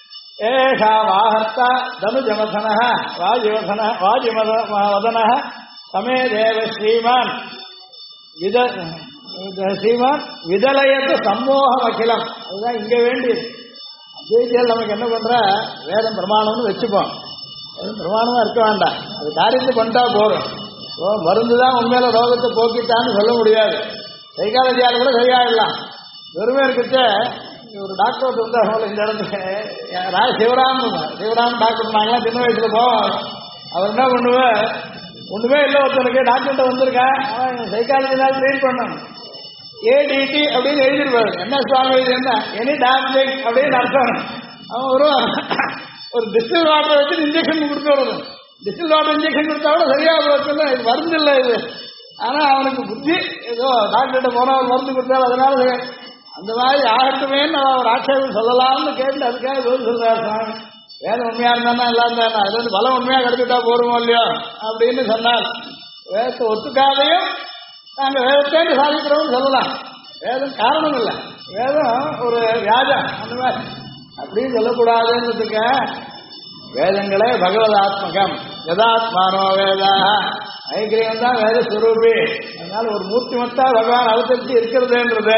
ஏஷாமாஹர்த்தா தனுஜமதன வாஜிமவதன சமே தேவ ஸ்ரீமான் விதலயத்து சம்மோகம் அகிலம். அதுதான் இங்க வேண்டியது. அத்வைத்தியால் நமக்கு என்ன பண்ற வேதம் பிரமாணம்னு வச்சுப்போம். வேதம் பிரமாணமா இருக்க வேண்டாம். அது காரியத்தை பண்ணிட்டா போறோம். மருந்து தான் உண்மையில ரோகத்தை போக்கிட்டான்னு சொல்ல முடியாது. சைக்காலஜியால் கூட சரியாயிடலாம். வெறுமே இருக்கிட்ட ஒரு டாக்டர் வந்து இந்த இடத்துல சிவராம் டாக்டர் நாங்களாம் சின்ன வயசுல போவோம். அவர் என்ன பண்ணுவேன் ஒண்ணுமே இல்லை ஒருத்தனுக்கு டாக்டர்கிட்ட வந்திருக்கேன் அவன் சைக்காலஜினால ட்ரீட் பண்ணணும் ஏடிடி அப்படின்னு எழுதிருப்பாரு. என்ன சுவாமி இது என்ன எனி டாக்டர் அப்படின்னு அர்த்தம். அவன் ஒரு டிஸ்டில் வாட்டர் வச்சு இன்ஜெக்ஷன் கொடுத்து வருது. டிஸ்டில் வாட்டர் இன்ஜெக்ஷன் கொடுத்தா கூட சரியா போச்சுன்னா இது மருந்து இல்லை இது. ஆனா அவனுக்கு புத்தி ஏதோ டாக்டர்கிட்ட போனா மருந்து கொடுத்தாரு அதனால அந்த மாதிரி ஆகட்டுமேன்னு ஒரு ஆட்சேபம் சொல்லலாம்னு கேட்டு அதுக்காக பதில் சொல்றாரு சுவாமி. வேதம் உண்மையா இருந்தா எல்லாம் தானே அதுல இருந்து பலம் உண்மையா கிடைச்சிட்டா போருமோ இல்லையோ அப்படின்னு சொன்னார். வேதத்தை ஒத்துக்காதையும் நாங்க வேதத்தேன்னு சாதிக்கிறோம்னு சொல்லலாம். வேதம் காரணம் இல்லை, வேதம் ஒரு வியாஜம் அந்த மாதிரி அப்படின்னு சொல்லக்கூடாதுன்றதுக்கு வேதங்களே பகவதாத்மகம் யதாத்மானோ வேதா ஐக்கியம் தான் வேத ஸ்வரூபி. அதனால ஒரு மூர்த்திமத்தா பகவான் அவதரித்து இருக்கிறதுன்றது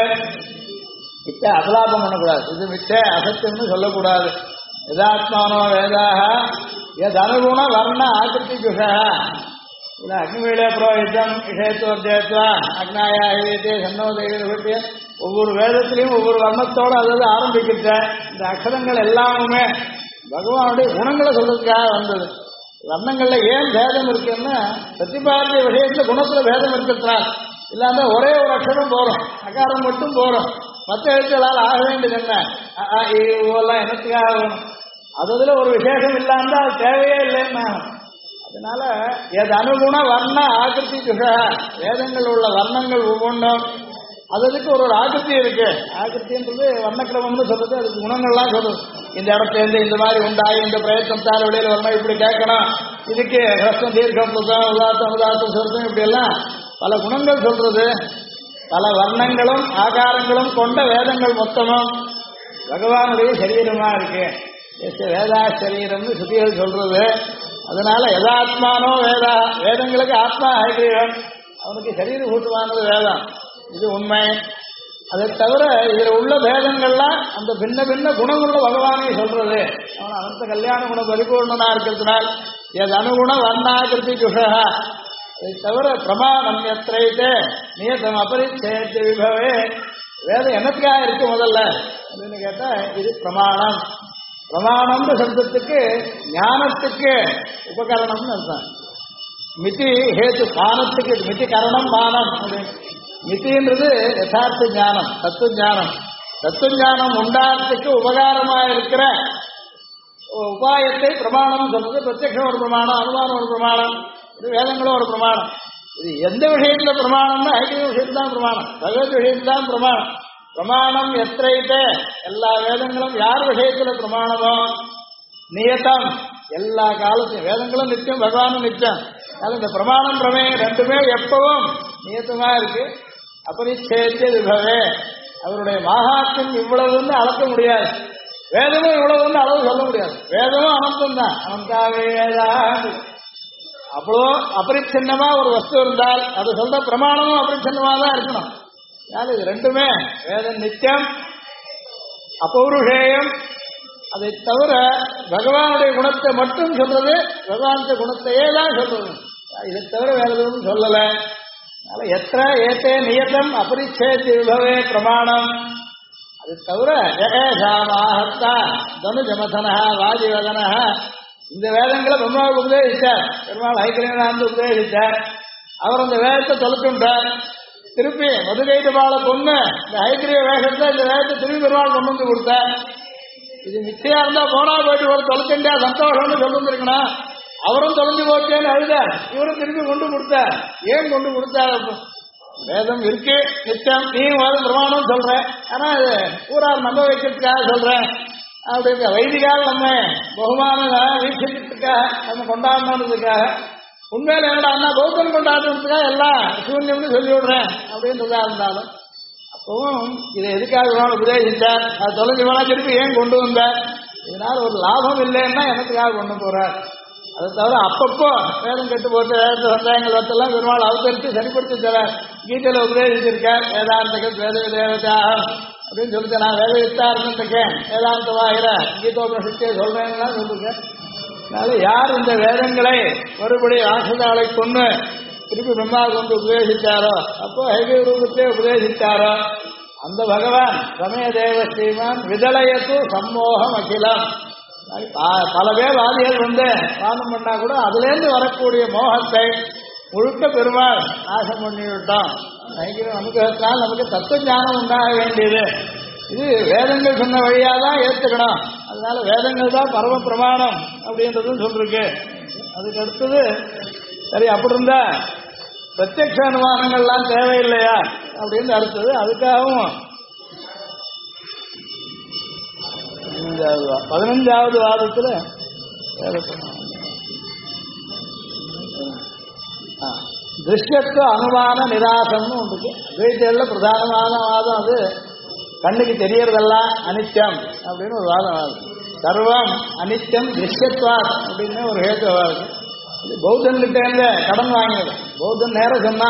மிச்ச அபலாபம் பண்ணக்கூடாது. இது மிச்ச அசத்தியம்னு சொல்லக்கூடாது. யதாத்மானோ வேதாக எது அனுகுண வர்ண ஆகிருத்தி குஷா இல்ல அக்னிமீளே புரோஹிதம் விஷயத்துவத்தேத்வா அக்னாயா சன்னோதய ஒவ்வொரு வேதத்திலையும் ஒவ்வொரு வர்ணத்தோடு அதாவது ஆரம்பிக்கிட்ட இந்த அக்ஷரங்கள் எல்லாமே பகவானுடைய குணங்களை சொல்றதுக்காக வந்தது. வர்ணங்கள்ல ஏன் பேதம் இருக்குன்னா பிரதிபாத்திய விஷயத்துல குணத்துல பேதம் இருக்கிறதுனால. இல்லாம ஒரே ஒரு அக்ஷரம் போறோம், அகாரம் மட்டும் போறோம், மற்ற எழுத்துக்களால் ஆக வேண்டியது என்ன எல்லாம் என்னத்துக்காக வேணும்? அதுல ஒரு விசேஷம் இல்லாம அது தேவையே இல்லைன்னா அதனால எது அனுகுண வர்ண ஆகிருத்தி குஷா வேதங்கள் உள்ள வர்ணங்கள் ஒவ்வொன்றும் அதுக்கு ஒரு ஆகிருத்தி இருக்கு. ஆகிருத்தின்றது வர்ணக்கிரமம்னு சொல்றது, அதுக்கு குணங்கள்லாம் சொல்றது. இந்த இடத்துல இருந்து இந்த மாதிரி உண்டாகி இந்த பிரயத்தனத்தால் வெளியில வரணும், இப்படி கேட்கணும், இதுக்கு ஹஸ்தம் தீர்க்கம் புத்தம் உதாத்தம் உதாத்தம் சொல்றதும் இப்படி எல்லாம் பல குணங்கள் சொல்றது. பல வர்ணங்களும் ஆகாரங்களும் கொண்ட வேதங்கள் மொத்தமும் பகவானுடைய சரீரமா இருக்கு. வேதா சரீரம்னு சுத்திகள் சொல்றது. அதனால யதாத்மானோ வேதா வேதங்களுக்கு ஆத்மா ஆகிரீவன் அவனுக்கு சரீர கூட்டுவானது வேதம். இது உண்மை. அதை தவிர இதுல உள்ள வேதங்கள்லாம் அந்த பின்ன பின்ன குணமுள்ள பகவானை சொல்றது. அவன் அனந்த கல்யாண குண பரிபூர்ணனா இருக்கிறதுனால் எது அனுகுண வர்ணாகிருதி குஷா. அதை தவிர பிரமாணம் எத்தைத்தே நியதம் அபரிச்சேத்த விபவே வேதம் என்னத்துக்காக இருக்கு முதல்ல அப்படின்னு கேட்டா இது பிரமாணம். பிரமாணம்ன்ற சப்தத்துக்கு ஞானத்துக்கு உபகரணம்னு அர்த்தம். மிதி ஹேத்து பானத்துக்கு மிதி கரணம் பானம் அப்படின்னு. மிதின்றது யதார்த்த ஞானம், தத்துவ ஞானம். தத்துவ ஞானம் உண்டாகிறதுக்கு உபகாரமா இருக்கிற உபாயத்தை பிரமாணம் சொல்றது. பிரத்யக்ஷம் ஒரு பிரமாணம், அனுமானம் ஒரு பிரமாணம், இது வேதங்களும் ஒரு பிரமாணம். இது எந்த விஷயத்துல பிரமாணம்னா ஐக்கிய விஷயத்துல தான் பிரமாணம், பகவத் விஷயத்துல தான் பிரமாணம். பிரமாணம் எத்தைத்தே எல்லா வேதங்களும் யார் விஷயத்துல பிரமாணமோ நியதம் எல்லா காலத்தையும் வேதங்களும் நித்தியம் பகவானும் நித்தியம். அதனால இந்த பிரமாணம் பிரமேயம் ரெண்டுமே எப்பவும் நியத்தமா இருக்கு. அபரிச்சேத்திய விபவே அவருடைய மகாத்மியம் இவ்வளவுன்னு அளக்க முடியாது. வேதமும் இவ்வளவுன்னு அளவு சொல்ல முடியாது. வேதமும் அனந்தம் தான். அனந்தாவேதா அவ்வளோ அபரிச்சின்னமா ஒரு வஸ்து இருந்தால் அது சொல்ற பிரமாணமும் அபரிச்சின்னமா தான் இருக்கணும். அதனால இது ரெண்டுமே வேதம் நித்தியம் அப்பௌருஷேயம். அதை தவிர பகவானுடைய குணத்தை மட்டும் சொல்றது, பகவானுடைய குணத்தையே தான் சொல்றது. இதை தவிர வேற எதுவும் சொல்லல. அதனால எத்த ஏத்தே நியதம் அபரிச்சேத்தி விபவே பிரமாணம். அது தவிர ஜெகேஷாமாஹத்தா தனுஜமதனா வாஜிவதனா இந்த வேதங்களை பிரம்மாவுக்கு உபதேசித்தார். பெருமாள் ஐக்கியநாந்து உபதேசித்தார். அவர் அந்த வேதத்தை தொலைக்கின்றார். திருப்பி மதுரைபால பொண்ணு இந்த ஐக்கிரிய வேகத்தை இந்த வேதத்தை திரும்பி பெருமாள் கொண்டு வந்து கொடுத்தார். இது மிச்சையா இருந்தா போனா போயிட்டு ஒரு தொலைச்சண்டா சந்தோஷம்னு சொல்லிருக்கணும். அவரும் தொலைஞ்சு போச்சேன்னு அழுதார், இவரும் திரும்பி கொண்டு கொடுத்தார். ஏன் கொண்டு கொடுத்தார்? வேதம் இருக்கு நிச்சயம், நீ வேதம் பிரமாணம் சொல்றேன், ஆனா இது ஊரார் நம்ப வைக்கிறதுக்காக சொல்றேன் அப்படிங்க. வைதிகால் நம்ம பகுமான வீட்சத்துக்காக நம்ம கொண்டாடணுன்றதுக்காக உண்மையில என்னடா அண்ணா பௌத்தம் கொண்டாடுறதுக்காக எல்லாம் சூன்யம்னு சொல்லி விடுறேன் அப்படின்றதா இருந்தாலும் அப்பவும் இதை எதுக்காக உபதேசித்தார்? அது தொலைஞ்சு போனா திருப்பி ஏன் கொண்டு வந்தார்? இதனால ஒரு லாபம் இல்லைன்னா எனக்குக்காக கொண்டு போறார். அதை தவிர அப்பப்போ வேதம் கட்டு போட்டு வேதத்தை சந்தாயங்கள் வத்தெல்லாம் பெருமாள் அவதரித்து சரிப்படுத்தி தரார். கீதையில உபதேசிச்சிருக்கார் வேதாந்தகத் வேத தேவதாக அப்படின்னு சொல்லிட்டு நான் வேத வித்தா இருந்துருக்கேன், வேதாந்தமாகிற கீதோபனிஷத்தை சொல்றேன்னா சொல்லிருக்கேன். அதனால யார் இந்த வேதங்களை மறுபடி ஆசதாளை கொண்டு திருப்பி பிரம்மா கொண்டு உபதேசித்தாரோ, அப்போ ஐக்கிய ரூபத்தை உபதேசித்தாரோ அந்த பகவான் சமய தேவ ஸ்ரீமான் விதலயத்து சம்மோகம் அகிலம். பல பேர் வாதிகள் வந்து வாதம் பண்ணா கூட அதுல இருந்து வரக்கூடிய மோகத்தை முழுக்க பெருமாள் நாசம் பண்ணிவிட்டோம். அனுகிரகத்தால் நமக்கு தத்துவ ஞானம் உண்டாக வேண்டியது. இது வேதங்கள் சொன்ன வழியா தான் ஏற்றுக்கணும். அதனால வேதங்கள் தான் பரம பிரமாணம் அப்படின்றதும் சொல்லிருக்கு. அதுக்கு அடுத்தது சரி அப்படி இருந்தா பிரத்யக்ஷ அனுமானங்கள்லாம் தேவையில்லையா அப்படின்னு அடுத்தது. அதுக்காகவும் 15வது வாதத்துல திருஷ்யத்துவ அனுமான நிராசம்னு ஒன்று இருக்கு. அத்வைத்தில பிரதானமான வாதம் அது கண்ணுக்கு தெரியறதெல்லாம் அனித்யம் அப்படின்னு ஒரு வாதம் ஆகுது. சர்வம் அனித்யம் திருஷ்யத்வாத் அப்படின்னு ஒரு ஹேத்துவா இருக்கு. இது பௌத்தன்கிட்ட இருந்து கடன் வாங்கினது. பௌத்தன் நேரம் சொன்னா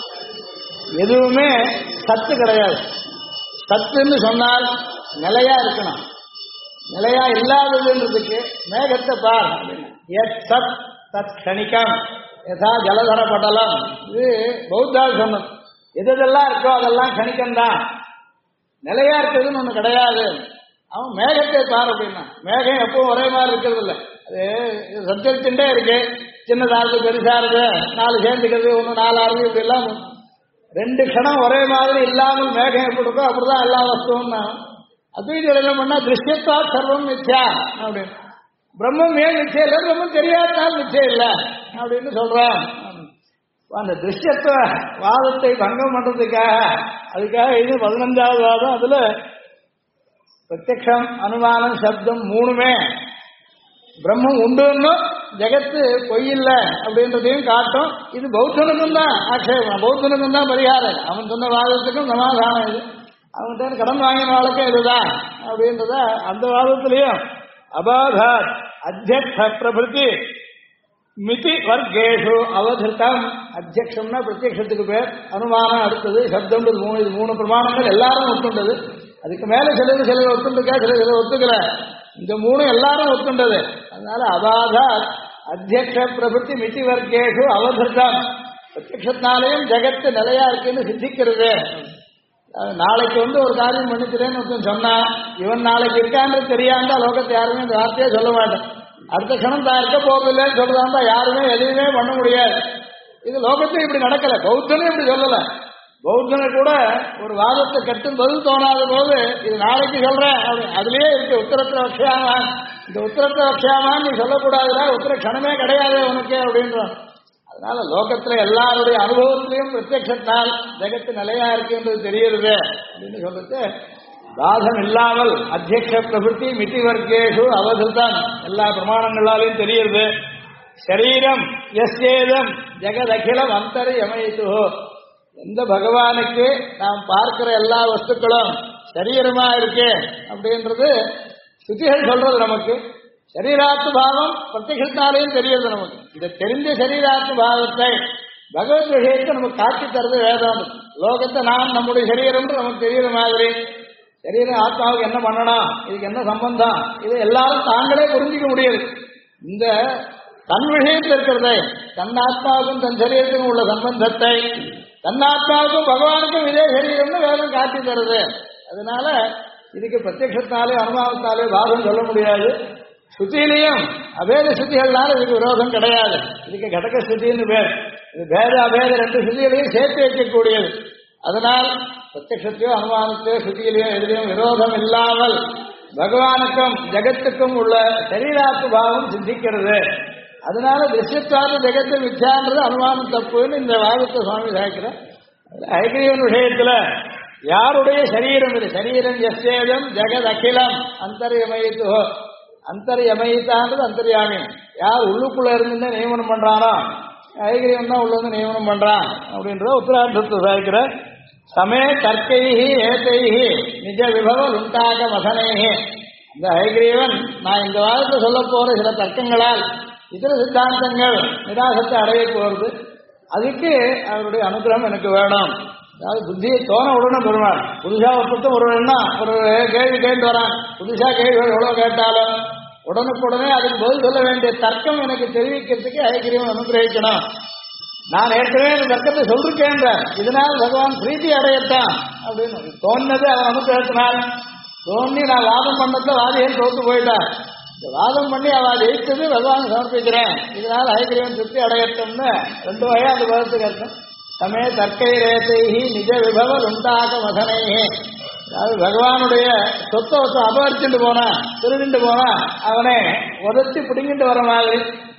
எதுவுமே சத்து கிடையாது. சத்துன்னு சொன்னால் நிலையா இருக்கணும். நிலையா இல்லாததுன்றதுக்கு மேகத்தை பார் அப்படின்னு. சத் தத் கணிக்கம் யதா ஜலதர படலம். இது பௌத்தால் சொன்னது. எதெல்லாம் இருக்கோ அதெல்லாம் கணிக்கம்தான். நிலையா இருக்கிறதுன்னு ஒண்ணு கிடையாது. அவன் மேகத்தை பார் அப்படின்னா மேகம் எப்பவும் ஒரே மாதிரி இருக்கிறது இல்லை. அது சஞ்சரிச்சுட்டே இருக்கு. சின்னதாரு பெருசா இருக்கு, 4 சேர்ந்துக்கிறது, 1 4 6 இப்படி எல்லாம் 2 க்ஷணம் ஒரே மாதிரி இல்லாமல் மேகம் எப்படி இருக்கோ அப்படிதான் எல்லா வஸ்துவும். அத்வைதிகள் என்ன பண்ணா திருஷ்யத்தா சர்வம் மித்யா அப்படின்னு. பிரம்மம் ஏன் நிச்சயம் இல்லை, பிரம்மம் தெரியாதனால நிச்சயம் இல்லை அப்படின்னு சொல்றான். அந்த திருஷ்யத்துவ வாதத்தை பங்கம் பண்றதுக்காக அதுக்காக இது 15வது வாதம். அதுல பிரத்யக்ஷம் அனுமானம் சப்தம் 3மே பிரம்மம் உண்டுன்னு ஜெகத்து பொய்யில்ல அப்படின்றதையும் காட்டும். இது பௌத்தனுக்கும் தான் ஆட்சேபம், பௌத்தனுக்கும் தான் பரிகாரம். அவன் சொன்ன வாதத்துக்கும் சமாதானம் இது. அவன்கிட்ட கடன் வாங்கின வாழ்க்கை இதுதான் அப்படின்றத அந்த வாதத்திலையும் அபாதாத் அத்தியக்ஷ பிரபிருதி மிதி வர்க்கேஷு அவதிருத்தம். அத்தியக்ஷம்னா பிரத்யக்ஷத்துக்கு பேர், அனுமானம் அடுத்தது சப்தம். இது 3 பிரமாணங்கள் எல்லாரும் ஒத்துண்டது. அதுக்கு மேல சிலர் ஒத்துண்டுக்கா, சிலர் ஒத்துக்கல. இந்த 3 எல்லாரும் ஒத்துண்டது. அதனால அபாதாத் அத்தியக்ஷ பிரபிருத்தி மிதி வர்க்கேஷு அவதிருத்தம். பிரத்யக்ஷத்தினாலையும் ஜெகத்து நிலையா இருக்குன்னு சித்திக்கிறது. நாளைக்கு ஒரு காரியம் பண்ணிக்கிறேன்னு ஒருத்தன் சொன்னா இவன் நாளைக்கு இருக்கான்னு தெரியாம லோகத்தை யாருமே இந்த வார்த்தையே சொல்ல மாட்டேன். அடுத்த க்ஷணம் தான் இருக்க போகலன்னு சொல்றதா யாருமே எதுவுமே பண்ண முடியாது. இது லோகத்தை இப்படி நடக்கல. பௌத்தனும் இப்படி சொல்லல. பௌத்தனை கூட ஒரு வாதத்தை கட்டும் பதில் தோணாத போது இது நாளைக்கு சொல்றேன் அதுலயே இருக்கு. உத்தரத்துல வக்ஷாமான், இந்த உத்தரத்துல வக்ஷாமான் நீ சொல்லக்கூடாதுடா, உத்தர க்ஷணமே கிடையாது உனக்கு அப்படின்றான். அதனால லோகத்துல எல்லாருடைய அனுபவத்திலையும் பிரத்யக்ஷத்தால் ஜெகத்து நிலையா இருக்குன்றது தெரியுது அப்படின்னு சொல்லிட்டு பாதம் இல்லாமல் அத்தியக்ஷ பிரபிருத்தி மிதி வர்க்கேஷு அவதிருத்தம் எல்லா பிரமாணங்களாலையும் தெரியுது. சரீரம் எஸ்ஏதம் ஜெகதகிலம் அந்தரியமயித்து. எந்த பகவானுக்கு நாம் பார்க்கிற எல்லா வஸ்துக்களும் சரீரமா இருக்கு அப்படின்றது ஸ்ருதிகள் சொல்றது நமக்கு. சரீராத்து பாவம் பிரத்யக்ஷத்தாலையும் தெரியுது நமக்கு. இதை தெரிஞ்ச சரீராத்து பாவத்தை பகவத் விஷயத்தை நமக்கு காட்சி தருது வேதம். லோகத்தை நான் நம்முடைய சரீரம் நமக்கு தெரியுற மாதிரி சரீரம் ஆத்மாவுக்கு என்ன பண்ணணும், இதுக்கு என்ன சம்பந்தம், இது எல்லாரும் தாங்களே புரிஞ்சிக்க முடியாது. இந்த தன் விஷயத்தில் இருக்கிறதை தன்னாத்மாவுக்கும் தன் சரீரத்துக்கும் உள்ள சம்பந்தத்தை தன்னாத்மாவுக்கும் பகவானுக்கும் இதே சரீரம்னு வேதம் காட்சி தருது. அதனால இதுக்கு பிரத்யக்ஷத்தாலே அனுபவத்தாலே பாதம் சொல்ல முடியாது. ஸ்ருதியிலையும் அபேத ஸ்ருதிகள்னால இதுக்கு விரோதம் கிடையாது. இதுக்கு கடக ஸ்ருதின்னு பேர். இது பேத அபேத 2 ஸ்ருதிகளையும் சேர்த்து வைக்கக்கூடியது. அதனால் பிரத்யக்ஷத்தையோ அனுமானத்தையோ ஸ்ருதியிலையோ எதிலையும் விரோதம் இல்லாமல் பகவானுக்கும் ஜெகத்துக்கும் உள்ள சரீராத்து பாவம் சித்திக்கிறது. அதனால திருஷ்யத்தாறு ஜெகத்து மிச்சான்றது அனுமானம் தப்புன்னு இந்த வாதத்தை சுவாமி சாய்க்கிறார். ஐகிரியன் விஷயத்துல யாருடைய சரீரம் இது, சரீரம் எஸ்ஏதம் ஜெகத் அகிலம் அந்தரியமயித்து. அந்தரியமயித்தான்றது அந்தரியாமி. யார் உள்ளுக்குள்ள இருந்து நியமனம் பண்றானோ ஐகிரியம் தான் உள்ள வந்து நியமனம் பண்றான் அப்படின்ற உத்தரார்த்தத்தை சாய்க்கிற. சமே தர்க்கைஹி ஏதைஹி நிஜ விபவ லுண்டாக மசனேஹி. இந்த ஐகிரியவன் நான் இந்த வாதத்தை சொல்ல போற சில தர்க்கங்களால் இதர சித்தாந்தங்கள் நிராசத்தை அடைய போறது. அதுக்கு அவருடைய அனுகிரகம் எனக்கு வேணும். அதாவது புத்தியை தோண உடனே பெறுவார். புதுசா ஒருத்தம் ஒருவன்னா ஒரு கேள்வி கேட்டு வரான். புதுசா கேள்விகள் எவ்வளவு கேட்டாலும் உடனுக்குடனே அதுக்கு பதில் சொல்ல வேண்டிய தர்க்கம் எனக்கு தெரிவிக்கிறதுக்கு ஐகிரியம் அனுகிரகிக்கணும். நான் ஏற்கனவே இந்த தர்க்கத்தை சொல்லிருக்கேன்ற இதனால் பகவான் பிரீத்தி அடையத்தான் அப்படின்னு தோணுனது அவன் அனுகிரகத்தினால். தோணி நான் வாதம் பண்ணதுல வாதிகள் தோத்து போயிட்டான். இந்த வாதம் பண்ணி அவள் ஜெயித்தது பகவான் சமர்ப்பிக்கிறேன், இதனால் ஐகிரியம் திருப்தி அடையட்டும்னு 2 வகையா அந்த பதத்துக்கு அர்த்தம். சமே தர்க்கை ரேத்தைஹி நிஜ விபவ லுண்டாக மசனைஹி. அதாவது பகவானுடைய சொத்தை அபகரிச்சுட்டு போனா திருடிட்டு போனா அவனை உதச்சி பிடிங்கிட்டு வர மாதிரி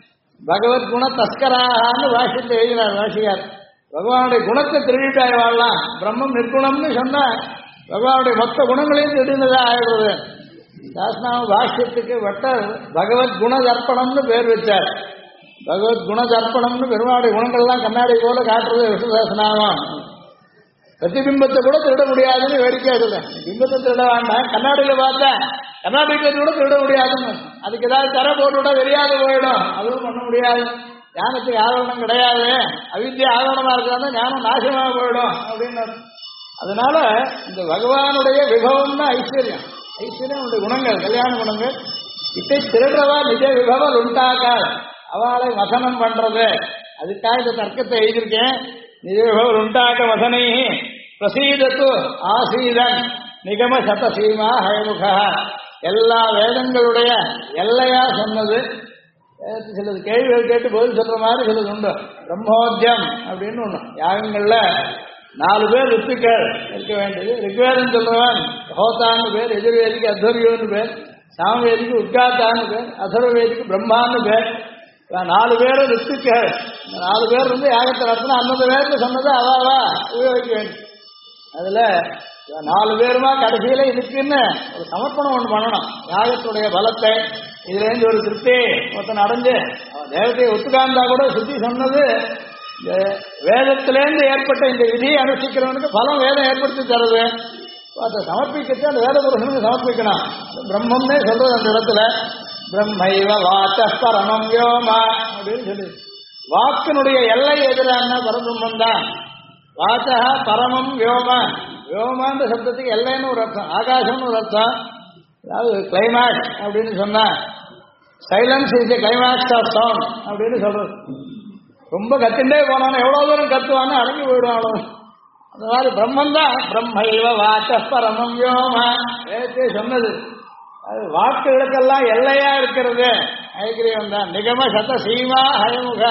பகவத் குண தஸ்கரான்னு வாசித்து எழுதினார் வாசிகார். பகவானுடைய குணத்தை திருடிட்டாய் வாழலாம். பிரம்மம் நிற்குணம்னு சொன்னா பகவானுடைய மொத்த குணங்களையும் திருடினதா ஆயிடுறது. சாஸ்திராம பாஷ்யத்துக்கு வட்டர் பகவத் குண தர்ப்பணம்னு பேர் வச்சார். பகவத் குண தர்ப்பணம்னு பெருமாளுடைய குணங்கள்லாம் கண்ணாடி போல காட்டுறது விஷ்ணு சஹஸ்ரநாமம். பிரதிபிம்பத்தை கூட திருட முடியாதுன்னு வேடிக்கையா சொல்றேன். பிம்பத்தை திருட வேண்டாம், கண்ணாடியில பார்த்தா கண்ணாடிக்கு கூட திருட முடியாதுன்னு. அதுக்கு ஏதாவது தர போட்டு விட்டா தெரியாது போயிடும், அதுவும் பண்ண முடியாது. ஞானத்துக்கு ஆவரணம் கிடையாது, அவித்திய ஆவரணமா இருக்கிறதா ஞானம் நாசமாக போயிடும் அப்படின்னு. அதனால இந்த பகவானுடைய விபவம்னா ஐஸ்வர்யம். ஐஸ்வர்யம் உடைய குணங்கள், கல்யாண குணங்கள். இத்தை திருடுறவா நிஜ விபவல் உண்டாக்காது, அவளை வசனம் பண்றது. அதுக்காக இந்த தர்க்கத்தை எழுதியிருக்கேன். நிஜ விபவல் உண்டாக்க வசனை பிரசீதத்து ஆசீதன் நிகம சதசீமா ஹயமுகா. எல்லா வேதங்களுடைய எல்லையா சொன்னது. சிலது கேள்விகள் கேட்டு பதில் சொல்ற மாதிரி சிலது உண்டு. பிரம்மோத்தியம் அப்படின்னு ஒண்ணு. யாகங்கள்ல 4 பேர் ரித்துக்கள் இருக்க வேண்டியது. ரிக்வேதம் சொல்றவன் ஹோதான்னு பேர், எதிர்வேதிக்கு அத்வர்யோன்னு பேர், சாமவேதிக்கு உத்காத்தான்னு பேர், அதர்வேதிக்கு பிரம்மான்னு பேர். 4 பேரும் ரித்துக்கள். இந்த 4 பேர் வந்து யாகத்தை நடத்தினா அந்தந்த பேருக்கு சொன்னதை அவாவா உபயோகிக்க வேண்டும். அதுல 4 பேருமா கடைசியில இதுக்குன்னு ஒரு சமர்ப்பணம் ஒன்று பண்ணணும். யாகத்துடைய பலத்தை இதுல இருந்து ஒரு திருப்தி ஒருத்தன் அடைஞ்சு அவன் தேவத்தையை ஒத்துக்காந்தா கூட சுத்தி சொன்னது இந்த வேதத்திலேருந்து ஏற்பட்ட இந்த விதியை அனுஷ்டிக்கிறவனுக்கு பலம் வேதம் ஏற்படுத்தி தருது. அதை சமர்ப்பிக்கிட்டு அந்த வேத புருஷனுக்கு சமர்ப்பிக்கணும். பிரம்மம்னே சொல்றது அந்த இடத்துல. பிரம்மைவ வாச்ச பரமம் வ்யோமா அப்படின்னு சொல்லி வாக்கினுடைய எல்லை எதிரான பரபிரம்மம் தான். வாச்சா பரமம் வியோமா. வியோமான்ற சப்தத்துக்கு எல்லைன்னு ஒரு அர்த்தம், ஆகாசம்னு ஒரு அர்த்தம். அதாவது கிளைமேக்ஸ் அப்படின்னு சொன்னா silence is a climax of sound அப்படின்னு சொல்றது. ரொம்ப கத்திண்டே போனாலும் எவ்வளவு தூரம் கத்துவான்னு அடங்கி போயிடுவானோ அந்த மாதிரி பிரம்மன் தான். பிரம்மைவ வாச்ச பரமம் வியோமா வேதத்தை சொன்னது. அது வாக்குகளுக்கெல்லாம் எல்லையா இருக்கிறது ஐக்கிரியம் தான். நிகம சத சீமா ஹயமுகா.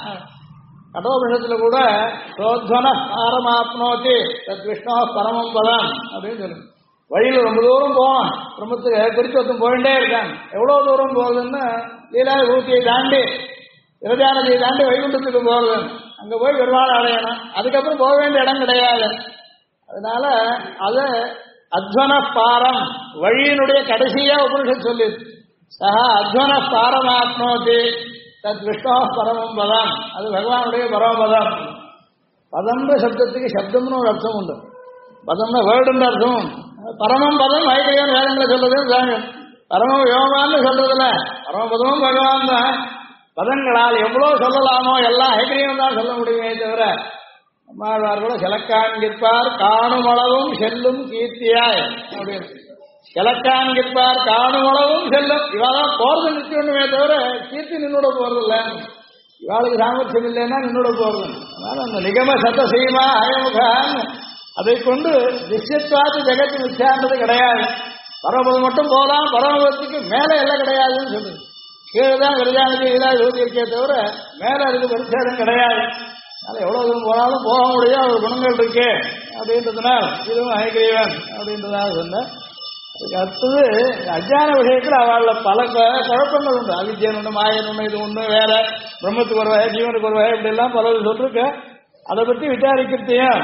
கடோபனிஷத்துல கூட சோத்வன ஆரமாப்னோத்தி தத் விஷ்ணு பரமம் பதம் அப்படின்னு சொல்லு. வழியில் ரொம்ப தூரம் போவான், பிரம்மத்துக்கு பிரிச்சு ஒருத்தம் போயிட்டே இருக்காங்க. எவ்வளவு தூரம் போகுதுன்னு லீலா பூத்தியை தாண்டி விரஜானதியை தாண்டி வைகுண்டத்துக்கு போகுது. அங்க போய் பெருமாள் அடையணும், அதுக்கப்புறம் போக வேண்டிய இடம் கிடையாது. அதனால அது அத்வன பாரம் வழியினுடைய கடைசியா உபனிஷத் சொல்லி சஹா அத்வன பாரமாப்னோதி தத் விஷ்ணு பரமம் பதம். அது பகவானுடைய பரமபதம். பதம்ன்ற சப்தத்துக்கு சப்தம்னு ஒரு அர்த்தம் உண்டு. பதம்னா வேர்டுன்ற அர்த்தம். பரமம் பதம் ஐக்கியம் வேதங்களை சொல்றது. பரம யோகான்னு சொல்றதுல பரமபதமும் பகவான் தான். பதங்களால் எவ்வளவு சொல்லலாமோ எல்லாம் ஐக்கியம் தான் சொல்ல முடியுமே தவிர நம்மாழ்வார் கூட சிலக்கான்கிற்பார் காணும் அளவும் செல்லும் கீர்த்தியாய் அப்படின்னு. கிழக்கான்கிற்பார் காணும் அளவும் செல்லும். இவாதான் போறது நிறுத்தியுமே தவிர கீர்த்தி நின்னோட போறது இல்ல. இவாளுக்கு சாமர்த்தியம் இல்லைன்னா நின்னோட போறது. அதனால அந்த நிகம சத்த சீமா அயமுகான் அதை கொண்டு திஷ்யத்வாது ஜெகத்து மிச்சான்றது கிடையாது. பரமபதம் மட்டும் போகலாம், பரமபதத்துக்கு மேல எல்லாம் கிடையாதுன்னு சொல்லுது. கீழேதான் விரஜானதி இதாக இருக்கே தவிர மேல அதுக்கு பரிசேதம் கிடையாது. அதனால எவ்வளவு தூரம் போனாலும் போக முடியும், ஒரு குணங்கள் இருக்கு அப்படின்றதுனால் இதுவும் ஐகிரீவன் அப்படின்றதாக சொன்ன. அதுக்கு அடுத்தது அஜான விஷயத்தில் அவள பல குழப்பங்கள் உண்டு. அவித்யன் ஒண்ணு, மாயன் ஒண்ணு, இது ஒண்ணு வேற, பிரம்மத்துக்கு ஒரு வகை, ஜீவனுக்கு ஒரு வகை, இப்படி எல்லாம் பல சொல்லிருக்க. அதை பத்தி விசாரிக்கிறதையும்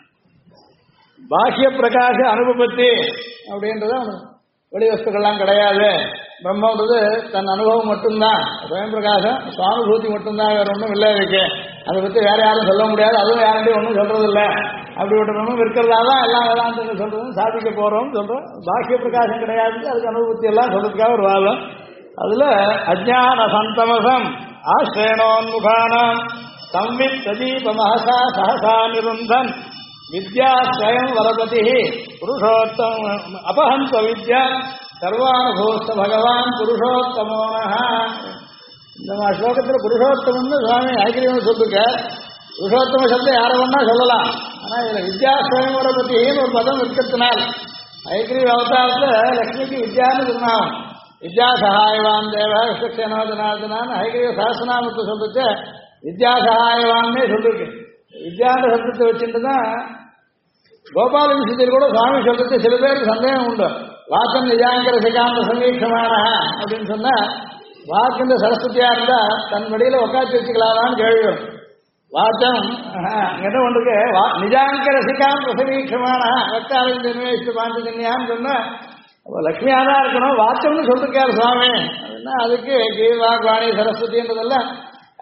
பாஹ்ய பிரகாச அனுபவத்தி அப்படின்றத வெளி வஸ்துக்கள்லாம் கிடையாது. பிரம்மன்றது தன் அனுபவம் மட்டும்தான், சுயம் பிரகாசம் சுவானுபூதி மட்டும்தான், வேற ஒன்றும் இல்லை இருக்கு. அதை பத்தி வேற யாரும் சொல்ல முடியாது, அதுவும் யாருடையும் ஒன்றும் சொல்றது இல்லை. அப்படிப்பட்ட பிரம்மம் இருக்கிறதா தான் எல்லாம் வேதாந்தங்கள் சொல்றதும் சாதிக்க போறோம் சொல்றோம். பாக்கிய பிரகாசம் கிடையாது, அதுக்கு அனுபவத்தி எல்லாம் சொல்றதுக்காக ஒரு வாதம். அதுல அஜ்ஞான சந்தமசம் ஆஸ்ரேணோன்முகானாம் சம்வித் பிரதீப மகசா சகசா நிருந்தன் வித்யா ஸ்வயம் வரபதி புருஷோத்தம அபஹந்த வித்யா சர்வானுபோஸ்த பகவான் புருஷோத்தமோனஹ. இந்த ஸ்லோகத்தில் புருஷோத்தமம்னு சுவாமி ஐக்கியம் சொல்லுங்க. புருஷோத்தம சப்தம் யாரை வேணா சொல்லலாம். ஆனா இதுல வித்யாஸ்வயம் வரபத்தின்னு ஒரு பதம் இருக்கிறதுனால் ஐக்கிரிய அவதாரத்துல லட்சுமிக்கு வித்யான்னு சொன்னான். வித்யா சகாயவான் தேவ விசக்ஷனோதனாதனான்னு ஐக்கிரிய சாஸ்திரநாமத்தை சொல்லிச்சு வித்யா சகாயவான்னே சொல்லிருக்கு. வித்யாந்த சப்தத்தை வச்சுட்டு தான் கோபால விஷயத்தில் கூட சுவாமி சொல்றது சில பேருக்கு சந்தேகம் உண்டு. வாக்கம் நிஜாங்கிற சிகாந்த சமீட்சமான அப்படின்னு சொன்னா வாக்கு சரஸ்வதியா இருந்தா தன் வழியில உட்காந்து வச்சுக்கலாமான்னு கேள்வி. வாச்சம் என்ன ஒன்றுக்கு நிஜாங்கிற சிகாந்த சமீட்சமான வக்காரம் நிர்ணயிச்சு பாஞ்சன்யான்னு சொன்னா லட்சுமியா தான் இருக்கணும். வாச்சம்னு சொல்லிருக்காரு சுவாமி. அப்படின்னா அதுக்கு கீழ்வாக் வாணி சரஸ்வதின்றதெல்லாம்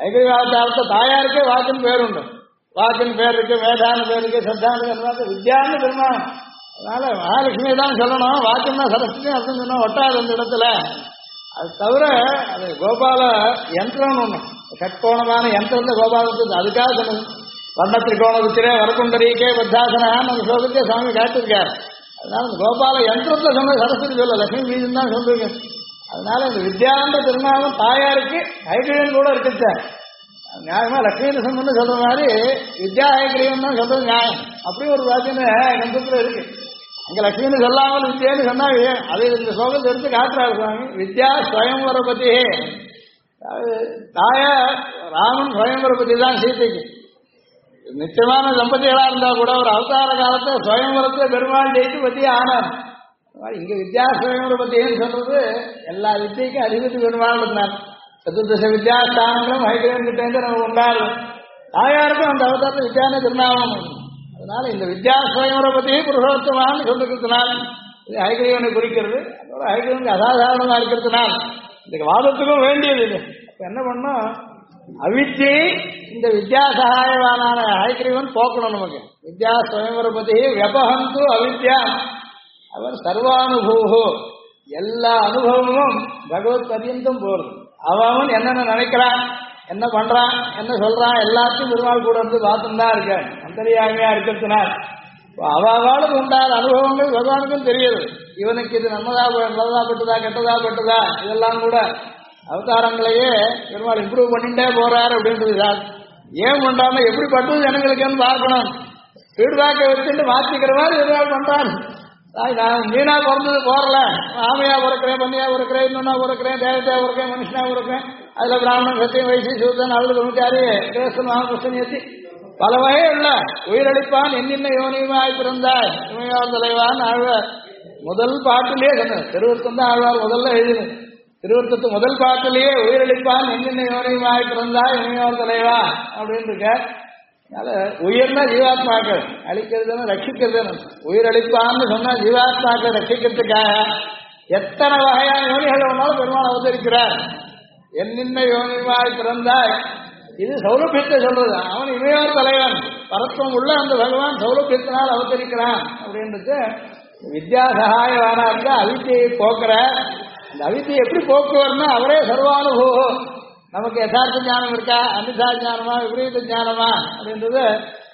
ஐக்கியவாதத்தை தாயாருக்கே வாக்குன்னு பேர் உண்டு. வாக்குன்னு பேர் இருக்கு, வேதான்னு பேர் இருக்கு, சத்தான்னு வித்யான்னு பெருமாள். அதனால மகாலட்சுமி தான் சொல்லணும். வாக்குன்னா சரஸ்வதி அர்த்தம் சொன்னா ஒட்டாது அந்த இடத்துல. அது தவிர அது கோபால யந்திரம்னு ஒண்ணு, ஷட்கோணமான யந்திரத்தை கோபாலத்துக்கு அதுக்காக சொன்னது. வர்ணத்திரிகோணத்திலே வரக்குண்டரீக்கே பத்தாசனான்னு அந்த ஸ்லோகத்தையே சுவாமி காட்டிருக்காரு. அதனால இந்த கோபால யந்திரத்தை சொன்ன சரஸ்வதி சொல்ல லட்சுமி பீஜம் தான் சொல்றீங்க. அதனால இந்த வித்யாந்த திருநாமம் தாயாருக்கு ஐக்கியம் கூட இருக்கு. நியாயமா லட்சுமி நரசிம்மன் சொல்ற மாதிரி வித்யா ஐக்கியம் தான் சொல்றது நியாயம். அப்படியும் ஒரு வாக்கியம் கந்தத்துல இருக்கு. அங்க லட்சுமின்னு சொல்லாமல் வித்யான்னு சொன்னா அது இந்த ஸ்லோகத்தை எடுத்து காட்டுறாரு சுவாமி. வித்யா ஸ்வயம்வர பத்தி, தாயா ராமன் ஸ்வயம்வர பத்தி தான் சீதைக்கு. நிச்சயமான தம்பதிகளா இருந்தா கூட ஒரு அவதார காலத்தை ஸ்வயம்வரத்தை பெருமாள் ஜெயித்து பத்தி ஆனார். இங்க வித்யா ஸ்வயம்வர பத்தின்னு சொல்றது எல்லா வித்தியக்கும் அதிபதி பெருமாள் இருந்தார். சதுர்தச வித்யாஸ்தானங்களும் ஹைகிரவன் கிட்ட இருந்து நம்ம உண்டாரு. தாயாருக்கும் அந்த அவதாரத்தை வித்யான திருநாமம். அதனால இந்த வித்யா ஸ்வயம்வர பத்தியே புருஷோத்தமான்னு சொல்லிருக்கிறதுனால இது ஹைகிரவனை குறிக்கிறது. அதோட ஹைகிரவனுக்கு அசாதாரணமா இருக்கிறதுனால இந்த வாதத்துக்கும் வேண்டியது இது. என்ன பண்ணோம், அவித்யை இந்த வித்யா சகாயவான ஹைகிரவன் போக்கணும். நமக்கு வித்யா ஸ்வயம்வர பத்தியே வியபகந்து அவித்யா, அவர் சர்வானுபூ, எல்லா அனுபவமும் பகவத் பரியந்தம் போறது. அவன் என்னென்ன நினைக்கிறான், என்ன பண்றான், என்ன சொல்றான், எல்லாத்தையும் பெருமாள் கூட இருந்து பார்த்துன்னு தான் இருக்க. அந்தரியாமையா இருக்கிறதுனால அவளுக்கு உண்டான அனுபவங்கள் பகவானுக்கும் தெரியுது. இவனுக்கு இது நல்லதா பட்டுதா கெட்டதா பட்டுதா இதெல்லாம் கூட அவதாரங்களையே பெருமாள் இம்ப்ரூவ் பண்ணிட்டே போறாரு அப்படின்றது சார். ஏன் பண்றாங்க, எப்படி பட்டுது ஜனங்களுக்குன்னு பார்க்கணும். ஃபீட்பேக்கை வச்சுட்டு மாத்திக்கிற மாதிரி பெருமாள் பண்றாரு. நான் மீனா பிறந்தது போறல, ஆமையா பிறக்கிறேன், பண்ணியா பிறக்கிறேன், இன்னொன்னா பிறக்கிறேன், தேவதையா பிறக்கிறேன், மனுஷனா பிறக்கிறேன். அதுல பிராமணன் சத்தியம் வைசி சூதன் அவளுக்கு தொண்ணூத்தாரு கிரேசன் மகாகிருஷ்ணன் ஏற்றி பல வகை உள்ள உயிரளிப்பான் என்னென்ன யோனியுமாய் பிறந்தார் இமையோர் தலைவான் ஆழ்வார் முதல் பாட்டிலேயே சொன்னார். திருவருத்தம் தான் ஆழ்வார் முதல்ல எழுதினு. திருவருத்தத்து முதல் பாட்டிலேயே உயிரளிப்பான் என்னென்ன யோனியுமாய் பிறந்தார் இமையோர் தலைவா அப்படின்னு இருக்க. அதனால உயிர்னா ஜீவாத்மாக்கள் அழிக்கிறதுன்னு ரட்சிக்கிறதுன்னு, உயிரளிப்பான்னு சொன்னா ஜீவாத்மாக்கள் ரட்சிக்கிறதுக்காக எத்தனை வகையான யோனிகள் வேணாலும் பெருமாள் அவதரிக்கிறார். என்னென்ன யோனியுமாய் பிறந்தாய், இது சௌலபியத்தை சொல்றது. அவன் இமையோர் தலைவன், பரத்துவம் உள்ள அந்த பகவான் சௌலபியத்தினால் அவதரிக்கிறான் அப்படின்றது. வித்யா சகாயவானா இருந்தா அவித்தியை போக்குற. அந்த அவித்தியை எப்படி போக்குவர்னா அவரே சர்வானுபவம். நமக்கு யதார்த்த ஞானம் இருக்கா, அனிதா ஞானமா, விபரீத ஞானமா அப்படின்றது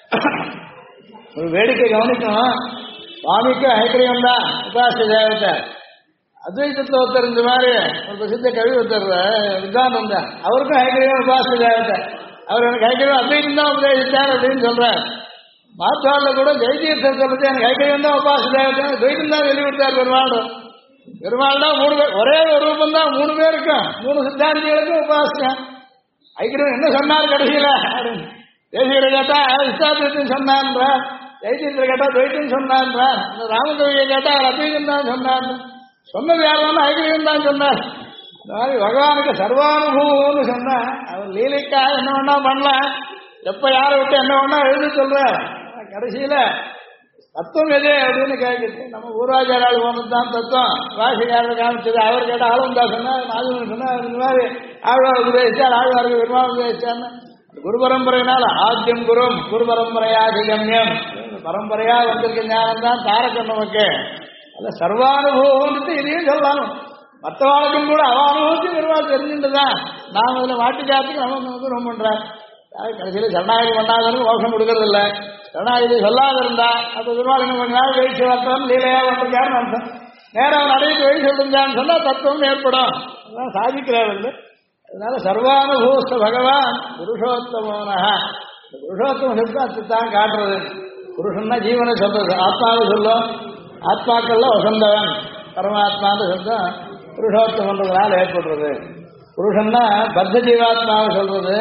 ஒரு வேடிக்கை கவனிக்கணும். சுவாமிக்கு ஐக்கியம் தான் உபாச தேவத்தை. அத்வைதத்தில் ஒருத்தர் இந்த மாதிரி ஒரு பிரசித்த கவி ஒருத்தர் வித்வான் வந்தார். அவருக்கும் ஐக்கியம் உபாச தேவத்தை. அவர் எனக்கு ஐக்கியம் அத்வைதம் தான் உபதேசித்தார் அப்படின்னு சொல்றார். மாற்றால கூட ஜெயதீர்த்தர் சொல்றது எனக்கு ஐக்கியம் தான் உபாச தேவத்தை, துவைதம் தான் வெளிவிட்டார் பெருமாள். பெருமாள் தான் 3 பேர், ஒரே ஒரு ரூபம் தான் 3 பேருக்கும் 3 சித்தாந்திகளுக்கும் உபாசனை. ஐக்கியம் என்ன சொன்னார் கடைசியில அப்படின்னு தேசியரை கேட்டா விஸ்வாசத்தின் சொன்னான்ற, ஜெயதீர்த்தர் கேட்டா துவைத்தம் சொன்னான்ற, ராமகவியை கேட்டா அத்வைதம் தான் சொன்னார். சொன்னது யாரும் ஐக்கியம் தான் சொன்னார். இந்த மாதிரி பகவானுக்கு சர்வானுபவம்னு சொன்ன அவர் லீலைக்காக என்ன வேணா பண்ணலாம், எப்ப யாரை விட்டு என்ன வேணா எழுதி சொல்ற. கடைசியில தத்துவம் எது அப்படின்னு கேட்குது. நம்ம ஊராச்சாரால் போனது தான் தத்துவம். வாசிகாரர் காமிச்சது. அவர் கேட்ட ஆளுந்தா சொன்னார், நாகூர் சொன்னார். இந்த மாதிரி ஆழ்வார் உபதேசிச்சார், ஆழ்வாருக்கு பெருமாள் உபதேசிச்சார்னு குரு பரம்பரையினால ஆத்தியம் குரும் குரு பரம்பரையா கம்யம் பரம்பரையா வந்திருக்க ஞானம் தான் தாரகம் நமக்கு. அல்ல சர்வானுபவம்னு இதையும் சொல்லலாம். மற்றவாளுக்கும் கூட அவ அனுபவத்தையும் பெருமாள் தெரிஞ்சுட்டுதான் நாம் அதில் மாட்டுக்காத்துக்கு நமக்கு ரொம்ப பண்றார். கடைசியில் சரணாகதி பண்ணாதவனுக்கு மோசம் கொடுக்கறது இல்லை. சரணாகதி சொல்லாத இருந்தா அப்ப பெருமாள் கொஞ்ச நாள் கழிச்சு வரத்தான் லீலையா வந்திருக்காருன்னு அர்த்தம். நேரம் அவன் அடையிட்டு வழி சொல்லிருந்தான்னு சொன்னா தத்துவம் ஏற்படும். அதான் சாதிக்கிறார். அதனால சர்வானுபூஸ்த பகவான் புருஷோத்தமோனஹா. இந்த புருஷோத்தம சப்தம் தான் காட்டுறது. புருஷன்னா ஜீவனை சொல்றது, ஆத்மாவை சொல்லும். ஆத்மாக்கள்ல வசந்தவன் பரமாத்மான்னு சப்தம் புருஷோத்தமன்றதுனால ஏற்படுறது. புருஷன்னா பத்த ஜீவாத்மாவை சொல்றது.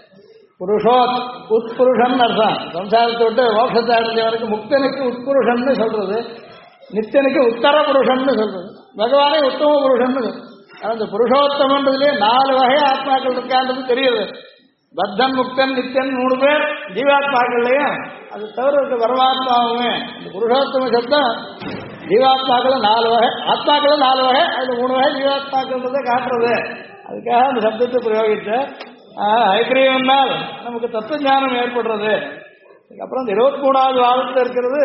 புருஷோத் உட்புருஷன் அர்த்தம். சம்சாரத்தை விட்டு மோட்சத்தை அடைஞ்சவனுக்கு முக்தனுக்கு உட்புருஷன் சொல்றது, நித்தியனுக்கு உத்தர புருஷன் சொல்றது, பகவானே உத்தம புருஷன். அந்த புருஷோத்தமன்றதுலேயே 4 வகை ஆத்மாக்கள் இருக்கான்றது தெரியுது. பத்தன் முக்தன் நித்தியன் 3 பேர் ஜீவாத்மாக்கள்லையும், அது தவிர இருக்க பரமாத்மாவுமே. இந்த புருஷோத்தம சப்தம் ஜீவாத்மாக்கள் 4 வகை, ஆத்மாக்கள் 4 வகை, அதுல 3 வகை ஜீவாத்மாக்கள்ன்றதை காட்டுறது. அதுக்காக அந்த சப்தத்தை பிரயோகித்த ஐக்கிரியம்னால் நமக்கு தத்துவ ஞானம் ஏற்படுறது. அப்புறம் இந்த 23வது வாதத்தில் இருக்கிறது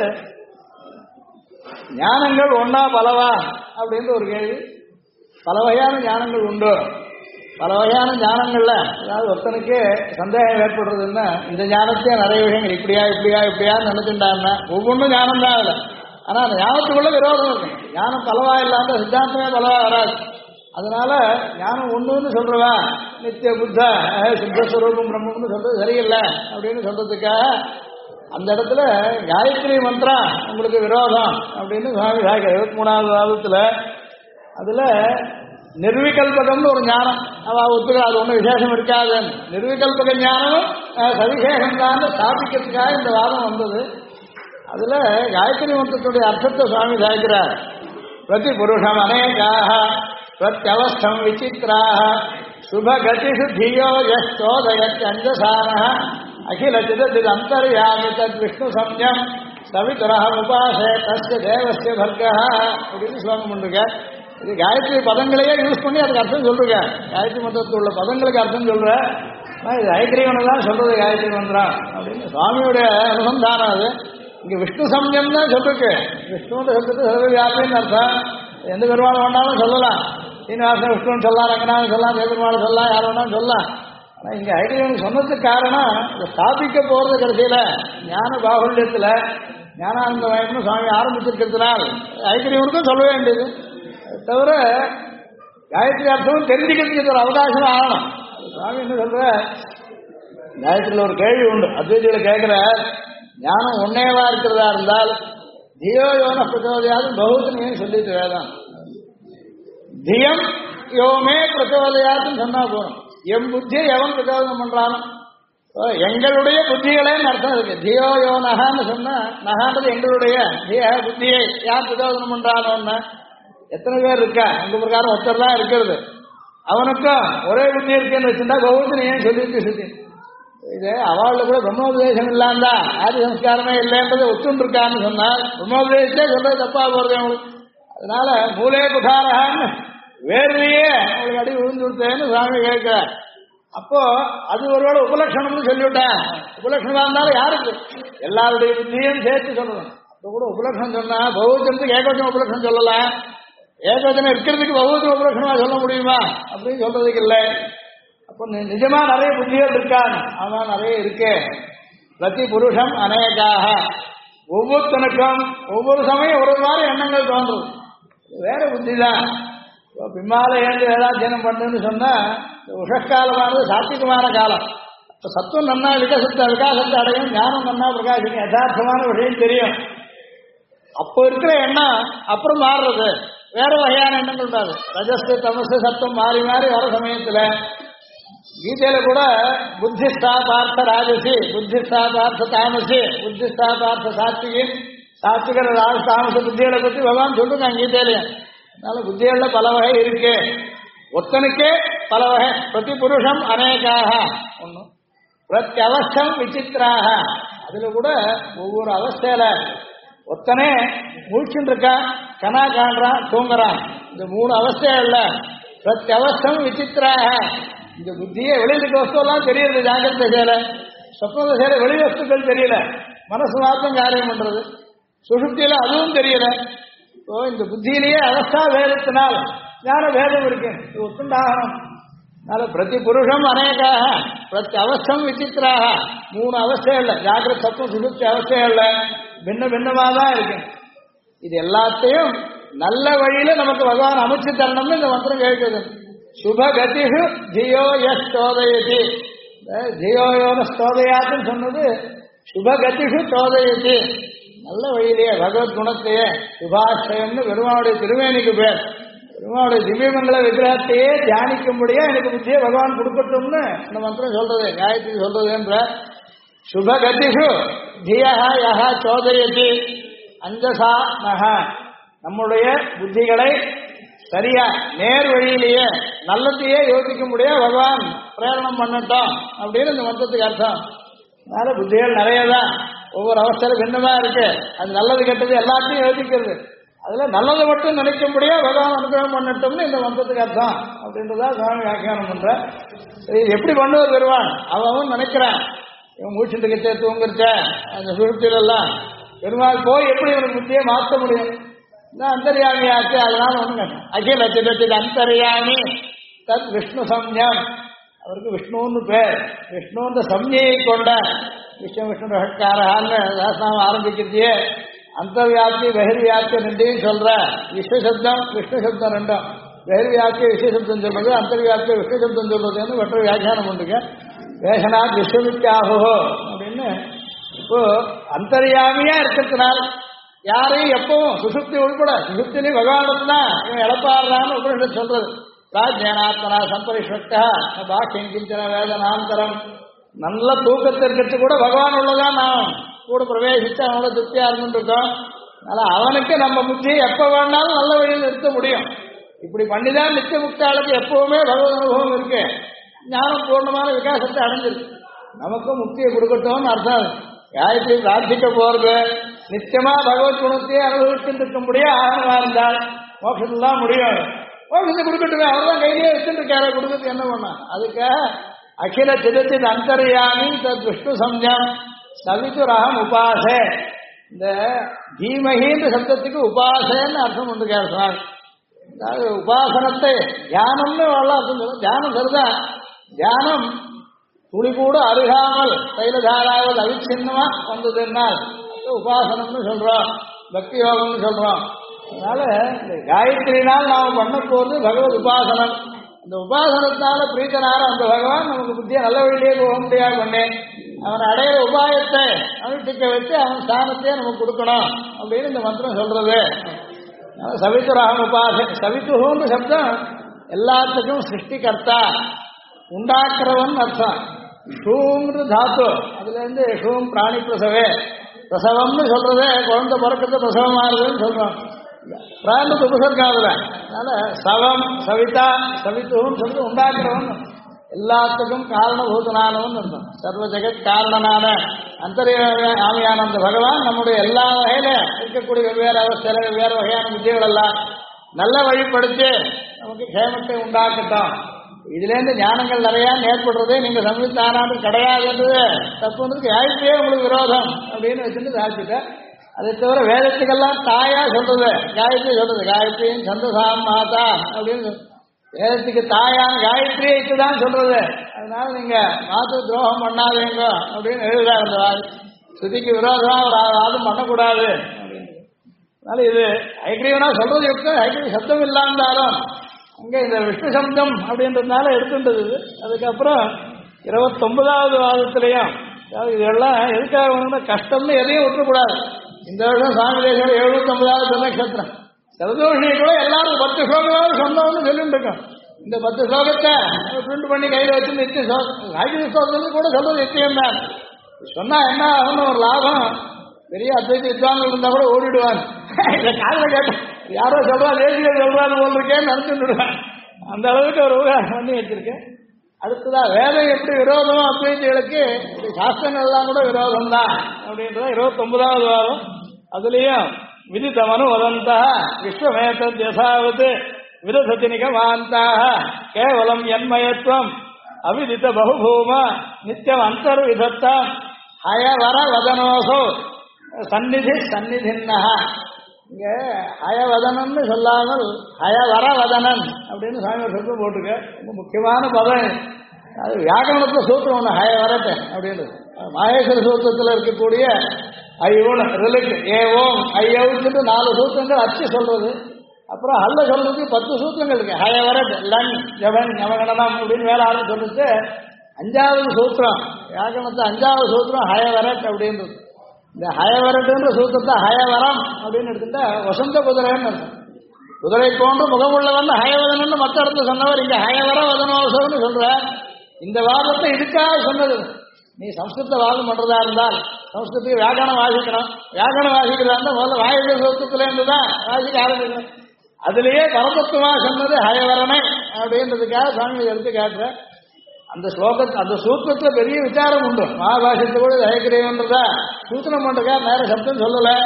ஞானங்கள் ஒன்னா பலவா அப்படின்னு ஒரு கேள்வி. பல வகையான ஞானங்கள் உண்டு. பல வகையான ஞானங்கள்ல அதாவது ஒருத்தனுக்கு சந்தேகம் ஏற்படுறதுன்னா இந்த ஞானத்தையே நிறைய விஷயங்கள் இப்படியா இப்படியா இப்படியா நினைச்சுட்டான்னா ஒவ்வொன்றும் ஞானம் தான் இல்லை. ஆனா அந்த ஞானத்துக்குள்ள விரோதம் இருக்கு. ஞானம் பலவா இல்லாம சித்தாந்தமே பலவா வராது. அதனால ஞானம் ஒண்ணுன்னு சொல்றவா நித்திய புத்த சித்தஸ்வரூபம் பிரம்மம்னு சொல்றது சரியில்லை அப்படின்னு சொல்றதுக்காக அந்த இடத்துல காயத்ரி மந்திரம் உங்களுக்கு விரோதம் அப்படின்னு சுவாமி சாய்க்க 23வது வாதத்துல அதுல நிர்விகல்பகம்னு ஒரு ஞானம் அவ ஒத்துக்க அது ஒன்றும் விசேஷம் இருக்காது. நிர்விகல்பக ஞானமும் சவிசேஷம் தான் ஸ்தாபிக்கிறதுக்காக இந்த வாதம் வந்தது. அதுல காயத்ரி மந்திரத்துடைய அர்த்தத்தை சுவாமி சாய்க்கிறார். பிரதி புருஷம் அநேகாக பிரத்யவஸ்தம் விசித்ராக சுபகதிஷு தியோ யோதயஞ்சசான அகில சிததில் அந்தர்யாமி தத் விஷ்ணு சம்யம் சவிதரஹ உபாசே தஸ்ய தேவஸ்ய பர்கா அப்படின்னு ஸ்லோகம் பண்ணிருக்க. இது காயத்ரி பதங்களையே யூஸ் பண்ணி அதுக்கு அர்த்தம் சொல்றீங்க. காயத்ரி மந்திரத்தில் உள்ள பதங்களுக்கு அர்த்தம் சொல்ற இது ஐக்கிரியவனை தான் சொல்றது காயத்ரி மந்திரம் அப்படின்னு சுவாமியுடைய அனுசந்தானம். அது இங்க விஷ்ணு சம்யம் தான் சொல்லிருக்கு. விஷ்ணுன்ற சொல்றது சர்வவியாபின்னு அர்த்தம். எந்த பெருமாள் வேணாலும் சொல்லலாம். சீனிவாசன் விஷ்ணுன்னு சொல்லலாம், ரங்கநாதன் சொல்லலாம், தேவபெருமாள் சொல்லலாம், யார் வேணாலும் சொல்லலாம். ஆனா இங்க ஐக்கிரியவன் சொன்னதுக்கு காரணம் இதை ஸ்தாபிக்க போறது கடைசியில ஞான பாகுல்யத்துல ஞானானந்த வயம்னு சுவாமி ஆரம்பிச்சிருக்கிறதுனால் ஐக்கிரியவனுக்கும் சொல்ல வேண்டியது. தவிர காயத்ரி அர்த்தமும் தெரிஞ்சுக்கிறதுக்கு ஒரு அவகாசம் ஆகணும். சுவாமி என்ன சொல்ற காயத்ரியில் ஒரு கேள்வி உண்டு. அத்வைதிகளை கேட்கிற ஞானம் ஒன்னேவா இருக்கிறதா இருந்தால் தியோ யோன பிரச்சோதையாது பகுத்தனையும் சொல்லிட்டு வேதான் தியம் யோமே பிரச்சோதையாதுன்னு சொன்னா போறோம். எம் புத்தியை எவன் பிரச்சோதனம் பண்றானோ எங்களுடைய புத்திகளே அர்த்தம் இருக்கு. தியோ யோ நகான்னு சொன்னா நகான்றது எங்களுடைய புத்தியை யார் பிரச்சோதனம் பண்றானோன்னு எத்தனை பேர் இருக்கா? அந்த பிரகாரம் ஒருத்தர் தான் இருக்கிறது. அவனுக்கும் ஒரே புத்தி இருக்குன்னு வச்சுட்டா பகுத்தனையும் சொல்லிட்டு சுத்தி இது அவள கூட பிரம்மோபதேசம் இல்லாந்தா ஆதி சம்ஸ்காரமே இல்லைன்றதை ஒத்துண்டு இருக்கான்னு சொன்னால் பிரம்மோபதேசத்தே சொல்றது தப்பா போறது அவங்களுக்கு. அதனால மூலே குதாரகான்னு வேர்வையே அவங்களுக்கு அடி விழுந்து விடுத்தேன்னு சுவாமி கேட்கிறார். அப்போ அது ஒருவேளை உபலட்சணம்னு சொல்லிவிட்டேன். உபலட்சணமா இருந்தாலும் யாருக்கு எல்லாருடைய புத்தியும் சேர்த்து சொல்லணும். அப்போ கூட உபலட்சணம் சொன்னா பௌத்தத்துக்கு ஏகவச்சன உபலட்சணம் சொல்லலாம். ஏகவச்சனம் இருக்கிறதுக்கு பௌத்த உபலட்சணமா சொல்ல முடியுமா அப்படின்னு சொல்றதுக்கு இல்லை. அப்போ நிஜமா நிறைய புத்திகள் இருக்கான். அவன் நிறைய இருக்கு. பிரதி புருஷம் அநேகாக ஒவ்வொருத்தனுக்கும் ஒவ்வொரு சமயம் ஒரு மாதிரி எண்ணங்கள் தோன்றும். வேற புத்தி தான். பின்னால ஏந்து வேதாத்தியனம் பண்ணுன்னு சொன்னா உஷக்காலமானது சாத்விகமான காலம். இப்போ சத்துவம் நன்னா விகாசத்தை அடையும், ஞானம் நன்னா பிரகாசிக்கும், யதார்த்தமான விஷயம் தெரியும். அப்போ இருக்கிற எண்ணம் அப்புறம் மாறுறது வேற வகையான எண்ணங்கள் உண்டாது. ரஜஸ்து தமசு சத்துவம் மாறி மாறி வர சமயத்துல கீதையில கூட புத்திஸ்தா பார்த்த ராஜசி, புத்திஸ்தா பார்த்த தாமசி, புத்திஸ்தா பார்த்த சாத்விகி, சாத்விகர ராஜ தாமச புத்திகளை பத்தி பகவான் சொல்லுங்க கீதையில. அதனால புத்திகள்ல பல வகை இருக்கு. ஒத்தனுக்கே பல வகை. பிரதி புருஷம் அநேகாக ஒன்னும் பிரத்யவஸ்தம் விசித்திராக. அதுல கூட ஒவ்வொரு அவஸ்தையில ஒத்தனே மூழ்கின்னு இருக்கான், கனா காண்றான், தூங்குறான். இந்த 3 அவஸ்தைகள்ல பிரத்யவஸ்தம் விசித்திராக. இந்த புத்தியே வெளியில வஸ்துலாம் தெரியறது ஜாகிரத தசையில, சொப்ன தசையில வெளி வஸ்துக்கள் தெரியல, மனசு மாத்தம் காரியம் பண்றது, சுசுப்தியில அதுவும் தெரியல. இப்போ இந்த புத்தியிலேயே அவஸ்தா வேதத்தினால் ஞான வேதம் இருக்கு. இது ஒத்துண்டாகணும். அதனால பிரதி புருஷம் அநேகாக பிரத்யவஸ்தம் விசித்திராக. 3 அவஸ்தைகள்ல ஜாகிரத சத்துவம் சுசுப்தி அவஸ்தைகள்ல பின்ன பின்னமா தான் இருக்கு. இது எல்லாத்தையும் நல்ல வழியில நமக்கு பகவான் அமைச்சு தரணும்னு இந்த மந்திரம் கேட்குது. சுபகதிஷு தியோ யோதயதி. தியோயோன ஸ்தோதயாத்துன்னு சொன்னது சுபகதிஷு தோதயதி. நல்ல வழியிலேயே பகவத் குணத்தையே சுபாஷயம்னு பெருமானுடைய திருமேனிக்கு பேர். பெருமானுடைய திவ்யமங்கல விக்கிரகத்தையே தியானிக்கும்படியா எனக்கு புத்தியை பகவான் கொடுக்கட்டும்னு இந்த மந்திரம் சொல்றது, காயத்ரி சொல்றது என்ற சுபகதிஷு தியா யஹ சோதயதி அஞ்சசா நக. நம்முடைய புத்திகளை சரியா நேர் வழியிலேயே நல்லத்தையே யோசிக்க முடியா பகவான் பிரேரணம் பண்ணட்டும் அப்படின்னு இந்த மந்திரத்துக்கு அர்த்தம். அதனால புத்திகள் நிறையதான் ஒவ்வொரு அவஸ்தையில பின்னமா இருக்கு. அது நல்லது கெட்டது எல்லாத்தையும் யோசிக்கிறது. அதுல நல்லதை மட்டும் நினைக்கும்படியா பகவான் அனுகிரகம் பண்ணட்டும்னு இந்த மந்திரத்துக்கு அர்த்தம் அப்படின்றதா சுவாமி வியாக்கியானம் பண்ற. எப்படி பண்ணுவது பெறுவான் அவன் நினைக்கிறான், இவன் மூச்சுட்டு கிட்டே தூங்குறச்ச அந்த சுருப்தியில எல்லாம் பெருமாள் போய் எப்படி இவனுக்கு புத்தியை மாற்ற முடியும்? அந்தரியாமி ஆச்சு. அதனால ஒண்ணுங்க அகில சிதத்தில் அந்தரியாமி தத் விஷ்ணு சம்யம், அவருக்கு விஷ்ணுன்னு பேர். விஷ்ணுன்ற சம்ஞையை கொண்ட விஷ்ணு விஷ்ணு ரகக்காரகான்னு தாசனாம ஆரம்பிக்கிறதையே அந்தர்வியாப்தி பகிர்வியாப்தி ரெண்டையும் சொல்ற. விஸ்வசப்தம் விஷ்ணு சப்தம் ரெண்டும், பகிர்வியாப்தி விஸ்வசப்தம் சொல்றது, அந்தர்வியாப்தி விஷ்ணு சப்தம் சொல்றதுன்னு வெற்ற வியாக்கியானம் பண்ணுங்க. வேஷனாத் விஸ்வவித்யாகோ அப்படின்னு. இப்போ அந்தர்யாமியா இருக்கிறதுனால யாரையும் எப்பவும் சுசுப்தி உள்பட சுசுப்தினி பகவானுக்குதான் இவன் இழப்பாடுறான்னு உபனிஷத் சொல்றது. ராஜ்யானாத்மனா சம்பரிஷ்வக்தா பாக்கியம் கிஞ்சன வேதனாந்தரம். நல்ல தூக்கத்தை இருக்கிறது கூட பகவான் உள்ளதான் நாம் கூட பிரவேசித்து அவனோட திருப்தியா இருந்துருக்கோம். அதனால அவனுக்கு நம்ம புத்தி எப்ப வேணாலும் நல்ல வழியில் நிறுத்த முடியும். இப்படி பண்ணிதான் நித்திய முக்தாளுக்கு எப்பவுமே பகவத் அனுபவம் இருக்கு, ஞானம் பூர்ணமான விகாசத்தை அடைஞ்சிருக்கு. நமக்கும் முக்தியை கொடுக்கட்டும்னு அர்த்தம். காயத்ரி பிரார்த்திக்க போறது நிச்சயமா பகவத் குணத்தையே அனுபவிச்சுட்டு இருக்க முடியும். ஆகமா இருந்தால் மோட்சத்துலாம் முடியும். மோட்சத்தை கொடுக்கட்டுமே, அவர்தான் கையிலேயே வச்சுட்டு இருக்காரு, கொடுக்கறதுக்கு என்ன பண்ண? அதுக்காக அகில சிதத்தின் அந்தர்யாமி தத் விஷ்ணு சம்யம் சவிதுரகம் உபாசே. இந்த தீமகின்ற சப்தத்துக்கு உபாசேன்னு அர்த்தம் உண்டு கேட்கிறார். அதாவது உபாசனத்தை தியானம்னு அர்த்தம் சொல்லும். தியானம் சரிதான். தியானம் துளி கூட அருகாமல் தைலதாராவது அவிச்சின்னமா வந்ததுன்னால் உபாசனம்னு சொல்றோம், பக்தி யோகம்னு சொல்றோம். அதனால இந்த காயத்ரினால் நாம் பண்ண போது பகவத் உபாசனம். அந்த உபாசனத்தினால பிரீத்தனார அந்த பகவான் நமக்கு புத்தியை நல்ல வழியிலே போக முடியாது பண்ணு. அவன் அடையிற உபாயத்தை அனுஷ்டிக்க வச்சு அவன் ஸ்தானத்தையே நமக்கு கொடுக்கணும் அப்படின்னு இந்த மந்திரம் சொல்றது. சவித்துராகம் உபாச. சவித்துன்னு சப்தம் எல்லாத்துக்கும் சிருஷ்டிகர்த்தா, உண்டாக்குறவன் அர்த்தம். ஷூங்கிறது தாத்து, அதுல இருந்து ஷூம் பிராணி பிரசவே. பிரசவம்னு சொல்றது குழந்தை பிறக்கிறது பிரசவமாகுதுன்னு சொல்றோம். பிராணத்து உபசர்காதுல. அதனால சவம் சவிதா சவித்துன்னு சொல்றது உண்டாக்குறவன், எல்லாத்துக்கும் காரணபூதனானவன் அர்த்தம். சர்வ ஜெகத் காரணனான அந்தர்யாமியான அந்த பகவான் நம்முடைய எல்லா வகையில இருக்கக்கூடிய வெவ்வேறு அவஸ்தையில வெவ்வேறு வகையான வித்தியர்கள் எல்லாம் நல்ல வழிப்படுத்தி நமக்கு கேமத்தை உண்டாக்கட்டும். இதுல இருந்து ஞானங்கள் நிறைய ஏற்படுறது நீங்க சம்யுக்தானான்னு கிடையாதுன்றது தப்புன்றதுக்கு யாருக்கே உங்களுக்கு விரோதம் அப்படின்னு வச்சுட்டு சாதிச்சுட்ட. அதை தவிர வேதத்துக்கெல்லாம் தாயா சொல்றது காயத்ரி சொல்றது. காயத்ரியும் சந்தசாம் மாதா அப்படின்னு வேதத்துக்கு தாயான காயத்ரியை இதுதான் சொல்றது. அதனால நீங்க மாத்து துரோகம் பண்ணாதீங்க அப்படின்னு எழுதுறாரு. அந்த ஸ்ருதிக்கு விரோதமா ஒரு வாதம் பண்ணக்கூடாது அப்படின்னு. அதனால இது ஐக்கிரியனா சொல்றது யுக்தம். ஐக்கிய சப்தம் இல்லாமலும் அங்க இந்த விஷ்ணு சப்தம் அப்படின்றதுனால எடுத்துட்டது. அதுக்கப்புறம் 29வது வாதத்திலையும் இதெல்லாம் எதுக்காக வேணும்னா கஷ்டம்னு எதையும் விட்டுக்கூடாது. இந்த வருஷம் சாமி தேசம் 79வது நட்சத்திரம் சரதோஷியை கூட எல்லாரும் 10 ஸ்லோகமாவது சொன்னோம்னு சொல்லிட்டு இருக்கோம். இந்த 10 ஸ்லோகத்தை பிரிண்ட் பண்ணி கையில் வச்சு நித்திய ராஜ்ய ஸ்லோகத்துலேருந்து கூட சொல்றது நித்தியம் தான். சொன்னா என்ன ஆகும்னு ஒரு லாபம். பெரிய அத்வைத வித்வான்கள் இருந்தா கூட ஓடிடுவாங்க. இந்த காலையில் கேட்டேன் யாரோ சொல்றா தேசிகள் சொல்றாரு போல் இருக்கேன்னு நினைச்சுடுவேன். அந்த அளவுக்கு ஒரு உபகாரம் பண்ணி வச்சிருக்கேன். அடுத்ததா வேதம் எப்படி விரோதமோ அத்வைதிகளுக்கு சாஸ்திரங்கள் எல்லாம் கூட விரோதம் தான் அப்படின்றத 29வது வாரம். அதுலயும் விதித்தமனு வதந்தா விஸ்வமேதத் யசாவத் விரசதி நிகமாந்தாக கேவலம் என்மயத்துவம் அவிதித்த பகுபூம நித்தியம் அந்தர்விதத்தம் ஹயவர வதனோசோ சந்நிதி சந்நிதின்னஹ. இங்க ஹயவதனன்னு சொல்லாமல் ஹயவர வதனன் அப்படின்னு சாமி சொல்ல போட்டுக்க. ரொம்ப முக்கியமான பதம் அது. வியாக்கரணத்துல சூத்திரம் ஒண்ணு ஹயவரட்ட அப்படின்றது. மாகேஸ்வர சூத்திரத்தில் இருக்கக்கூடிய ஐயோன் ரிலுக்கு ஏவோம் ஐயோன்னு 4 சூத்திரங்கள் அச்சு சொல்றது. அப்புறம் ஹல்ல சொல்றதுக்கு 10 சூத்திரங்கள் இருக்கு. ஹயவரட் லன் ஜவன் யமகணனம் அப்படின்னு வேலை ஆரம்பி சொல்லிட்டு 5வது சூத்திரம் வியாக்கரணத்தை 5வது சூத்திரம் ஹயவரட் அப்படின்றது. இந்த ஹயவரட்டுன்ற சூத்திரத்தை ஹயவரம் அப்படின்னு எடுத்துட்டா வசந்த குதிரைன்னு அர்த்தம். குதிரை போன்று முகமுள்ளவன் ஹயவதனன்னு மற்ற இடத்துல சொன்னவர் இங்க ஹயவர வதனோசம்னு சொல்ற. இந்த வாதத்தை இதுக்காக சொன்னது. நீ சம்ஸ்கிருத வாதம் பண்றதா இருந்தால் சம்ஸ்கிருத்துக்கு வியாக்கரணம் வாசிக்கணும். வியாக்கரணம் வாசிக்கிறதா இருந்தால் முதல்ல வாயுடைய சூத்திரத்துல இருந்துதான் வாசிக்க ஆரம்பிக்கணும். அதுலயே பரதத்துவமா சொன்னது ஹயவரனை அப்படின்றதுக்காக சுவாமி எடுத்து காட்டுற. அந்த ஸ்லோகத்தை அந்த சூத்திரத்துல பெரிய விசாரம் உண்டு. மகாபாஷத்தை கூட ஹயக்கிரேவன்றதா சூத்திரம் பண்றதுக்காக நேர சப்தம் சொல்லல.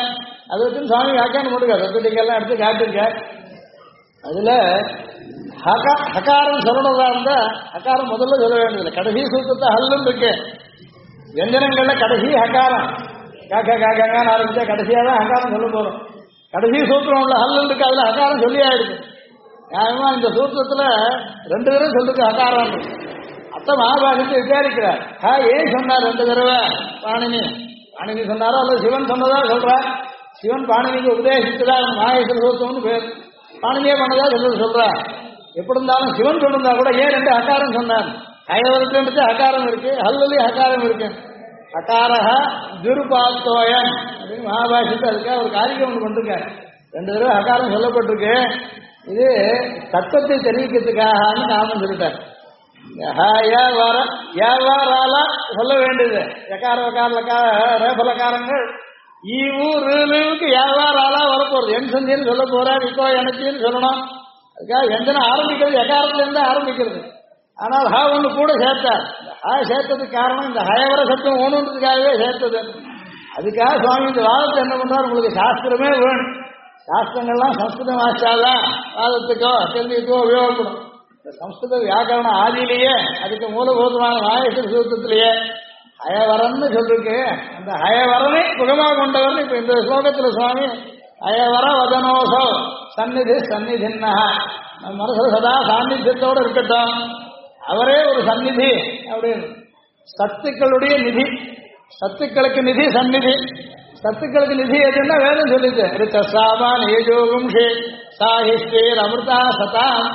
அதை வச்சு சுவாமி வியாக்கியானம் போட்டுக்க தத்துவடிக்கெல்லாம் எடுத்து காட்டிருக்க. அதுல ஹகாரம் சொல்லணுதா இருந்தா ஹகாரம் முதல்ல சொல்ல வேண்டியதில்லை. கடைசி சூத்திரத்தை ஹல்லும் இருக்கு. வியஞ்சனங்கள்ல கடைசி ஹகாரம் காக்கான்னு ஆரம்பிச்சா கடைசியா தான் ஹகாரம் சொல்ல போறோம். கடைசி சூத்திரம் உள்ள ஹல்லும் இருக்கு, அதுல ஹகாரம் சொல்லி ஆயிடுது. நியாயமா இந்த சூத்திரத்துல 2 தடவை சொல்லிருக்கு ஹகாரம். அத்த மகாபாரதத்தை விசாரிக்கிறார். ஏன் சொன்னார் 2 தடவை? பாணினி சொன்னாரோ அல்லது சிவன் சொன்னதா சொல்ற? சிவன் பாணினிக்கு உபதேசித்ததா மாகேஸ்வர சூத்திரம்னு பேர். பாணினியே பண்ணதா சொல்ற. எப்படி இருந்தாலும் சிவன் சொல்லிருந்தா கூட ஏன் 2 ஹகாரம் சொன்னார்? ஹயவரத்து ஹகாரம் இருக்கு, ஹல்லி ஹகாரம் இருக்கு. ஹகாரஹ துருபாத்தோயம் அப்படின்னு மகாபாரதத்தை அதுக்காக ஒரு காரியம் ஒன்று பண்ணிருக்காரு. 2 தடவை ஹகாரம் சொல்லப்பட்டிருக்கு. இது தத்துவத்தை தெரிவிக்கிறதுக்காக நாம சொல்லிட்டார். சொல்ல வேண்டியது ரேபலக்காரங்கள் ஈவுக்கு வியாபாராலா வரப்போறது. என் சந்தின்னு சொல்ல போறார், இப்போ எனக்குன்னு சொல்லணும். அதுக்காக எந்தன ஆரம்பிக்கிறது எக்காரத்துல இருந்து ஆரம்பிக்கிறது. ஆனால் ஹா ஒன்று கூட சேர்த்தார். ஹா சேர்த்ததுக்கு காரணம் இந்த ஹயவர சத்தம் ஒண்ணுன்றதுக்காகவே சேர்த்தது. அதுக்காக சுவாமி இந்த வாதத்தை என்ன பண்றாரு, உங்களுக்கு சாஸ்திரமே வேணும். சாஸ்திரங்கள்லாம் சம்ஸ்கிருதம் வாசிச்சாதான் வாதத்துக்கோ கேள்விக்கோ உபயோகப்படும். இந்த சம்ஸ்கிருத வியாக்கரண ஆதியிலேயே அதுக்கு மூலபூதமான மாகேஸ்வர சூத்திரத்திலேயே ஹயவரன்னு சொல்லிருக்கு. அந்த ஹயவரனை சுகமாக கொண்டவர்னு இப்ப இந்த ஸ்லோகத்துல சுவாமி ஹயவர வதனோசோ சந்நிதி சந்நிதின்னா நம்ம மனசுல சதா சாநித்தியத்தோடு இருக்கட்டும், அவரே ஒரு சந்நிதி அப்படின்னு. சத்துக்களுடைய நிதி, சத்துக்களுக்கு நிதி சந்நிதி. சத்துக்களுக்கு நிதி எதுன்னா வேதம் சொல்லிட்டு ரித்தாமான் ஏஜோகும்ஷே சாஹிஸ்ரீர் அமிர்தா சதாம்.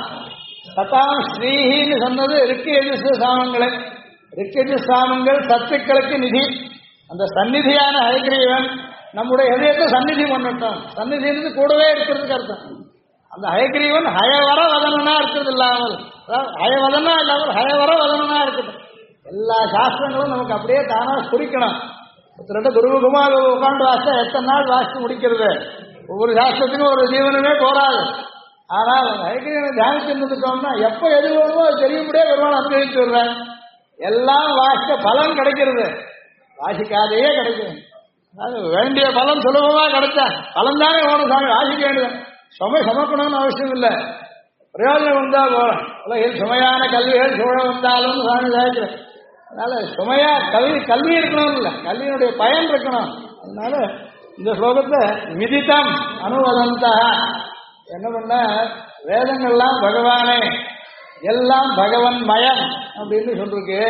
சதாம் ஸ்ரீஹின்னு சொன்னது ரிக்கேஜு சாமங்களை. ரிக்கேஜு சாமங்கள் சத்துக்களுக்கு நிதி. அந்த சந்நிதியான ஹயக்ரீவன் நம்முடைய ஹயத்தை சந்நிதி பண்ணட்டும். சந்நிதின்றது கூடவே இருக்கிறதுக்கு அர்த்தம். அந்த ஹயக்ரீவன் ஹயவர வதனனா இருக்கிறது இல்லாமல், ஹயவதனா இல்லாமல் ஹயவர வதனனா இருக்கட்டும். எல்லா சாஸ்திரங்களும் நமக்கு அப்படியே தானா குறிக்கணும். குருமுகமாக உட்காந்து வாசித்தா எத்தனை நாள் வாசித்து முடிக்கிறது? ஒவ்வொரு சாஸ்திரத்துக்கும் ஒரு ஜீவனமே போராது. ஆனால் ஹயக்ரீவனை தியானிச்சிருந்துட்டோம்னா எப்போ எது வேணுமோ அது தெரியும்படியே பெருமாள் அனுபவிச்சு விடுறேன். எல்லாம் வாசிக்க பலன் கிடைக்கிறது, வாசிக்காதையே கிடைக்கும். அது வேண்டிய பலன் சுலபமா கிடைச்சா பலன் தானே வேணும் சாமி, வாசிக்க வேண்டியது. சுமை சுமக்கணும்னு அவசியம் இல்லை, பிரயோஜனம் வந்தா போறோம். உலகில் சுமையான கல்விகள் சூழ வந்தாலும் சாமி சாய்க்கிறேன். அதனால சுமையா கல்வி இருக்கணும் இல்லை, கல்வியினுடைய பயன் இருக்கணும். அதனால இந்த ஸ்லோகத்தை விதித்தம் அனுவதந்தா என்ன பண்ண, வேதங்கள்லாம் பகவானே, எல்லாம் பகவன் மயம் அப்படின்னு சொல்லிருக்கு.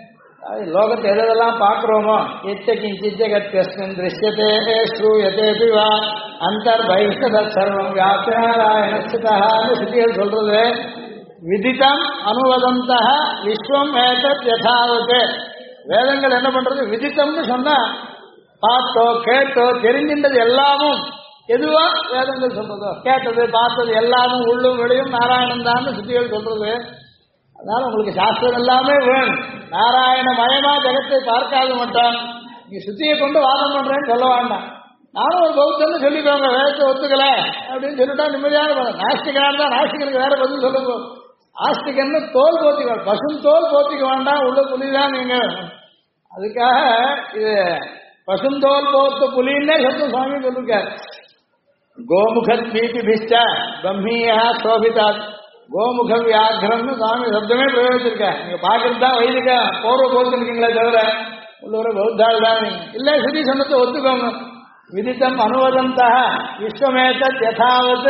லோகத்தை எதெல்லாம் பார்க்கிறோமோ இச்சகிஞ்சிஜகத்யஸ்மின் திருஷ்யத்தே ஸ்ரூயத்தே பிவா அந்தர்பைஷ்டதத் சர்வம் வியாப்திநாராயணஸ்திதான்னு சித்திகள் சொல்றது. விதித்தம் அனுவதந்தா விஸ்வம் ஏதத் யதாவத். வேதங்கள் என்ன பண்றது, விதித்தம்னு சொன்னா பார்த்தோ கேட்டோ தெரிஞ்சின்றது எல்லாமும் எதுவா வேதங்கள் சொல்றதோ, கேட்டது பார்த்தது எல்லாமும் உள்ளும் வெளியும் நாராயணன் தான் சித்திகள் சொல்றது. அதனால உங்களுக்கு சாஸ்திரம் எல்லாமே வேணும். நாராயண மயமா ஜெகத்தை பார்க்காத மாட்டான். நீ சுத்தியை கொண்டு வாதம் பண்றேன்னு சொல்ல வேண்டாம். நானும் ஒரு பௌத்தன்னு சொல்லிக்கோங்க, வேதத்தை ஒத்துக்கல அப்படின்னு சொல்லிட்டா நிம்மதியான பதில். நாஸ்திகனாக தான் நாஸ்திகனுக்கு வேற பதில் சொல்லுங்க. ஆஸ்திகன்னு தோல் போத்திக்க, பசும் தோல் போத்திக்க வேண்டாம், உள்ள புலிதான் நீங்க. அதுக்காக இது பசுந்தோல் போத்த புலின்னே சத்தம் சுவாமி சொல்லிருக்காரு. கோமுகத் பீட்டிபிஷ்ட பிரம்மியா சோபிதா. கோமுக வியாகிரம்னு சுவாமி சப்தமே பிரயோகிச்சிருக்காரு. நீங்க பாக்குறது தான் வைதிக போர்வ போத்துருக்கீங்களே தவிர உள்ளவர பௌத்தாள் தான் நீங்க இல்ல. சுதி சொன்னத்தை ஒத்துக்கோங்க. விதித்தம் அனுவதந்தா விஸ்வமேதத் யதாவத்.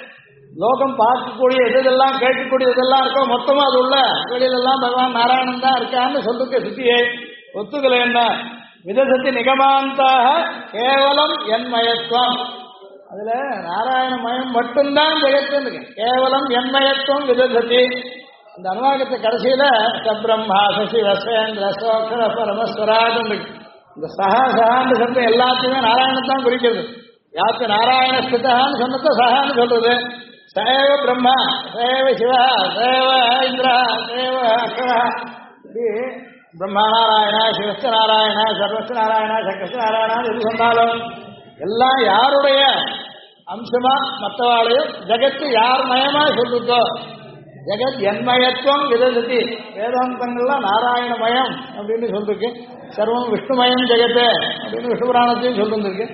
லோகம் பார்க்கக்கூடிய எதெல்லாம் கேட்கக்கூடிய இதெல்லாம் இருக்கோ மொத்தமா அது உள்ள வெளியிலெல்லாம் பகவான் நாராயணன் தான் இருக்கான்னு சொல்லிருக்க சுத்தியை ஒத்துக்கல. என்ன விதசத்தி நிகமாந்தாக கேவலம் என்மயத்துவம். அதுல நாராயண மயம் மட்டும்தான் ஜெகத்து, கேவலம் என்மயத்துவம் விதசதி. இந்த அனுவாகத்தை கடைசியில சப்ரம்மா சசி வசேந்திர சோக்ஷர பரமஸ்வராஜ் இந்த சகான்னு சொல்ற எல்லாத்தையுமே நாராயணன் தான் குறிக்கிறது. யாருக்கு நாராயண ஸ்திதான்னு சொன்னத சகான்னு சொல்றது. சேவ பிரம்மா, சேவ சிவா, சேவ இந்திரா, சேவ அக்ஷரா. இப்படி பிரம்மா நாராயணா, சிவஸ்த நாராயணா, சர்வஸ்த நாராயணா, சக்கஸ்த நாராயணா எது சொன்னாலும் எல்லாம் யாருடைய அம்சமா மற்றவாளையும் ஜெகத்து யார் மயமா சொல்லுதோ ஜெகத் என்மயத்துவம் விதசதி. வேதாந்தங்கள்லாம் நாராயணமயம் அப்படின்னு சொல்லிருக்கு. சர்வம் விஷ்ணுமயம் ஜெகத்து அப்படின்னு விஷ்ணு புராணத்தையும் சொல்லிருக்கு.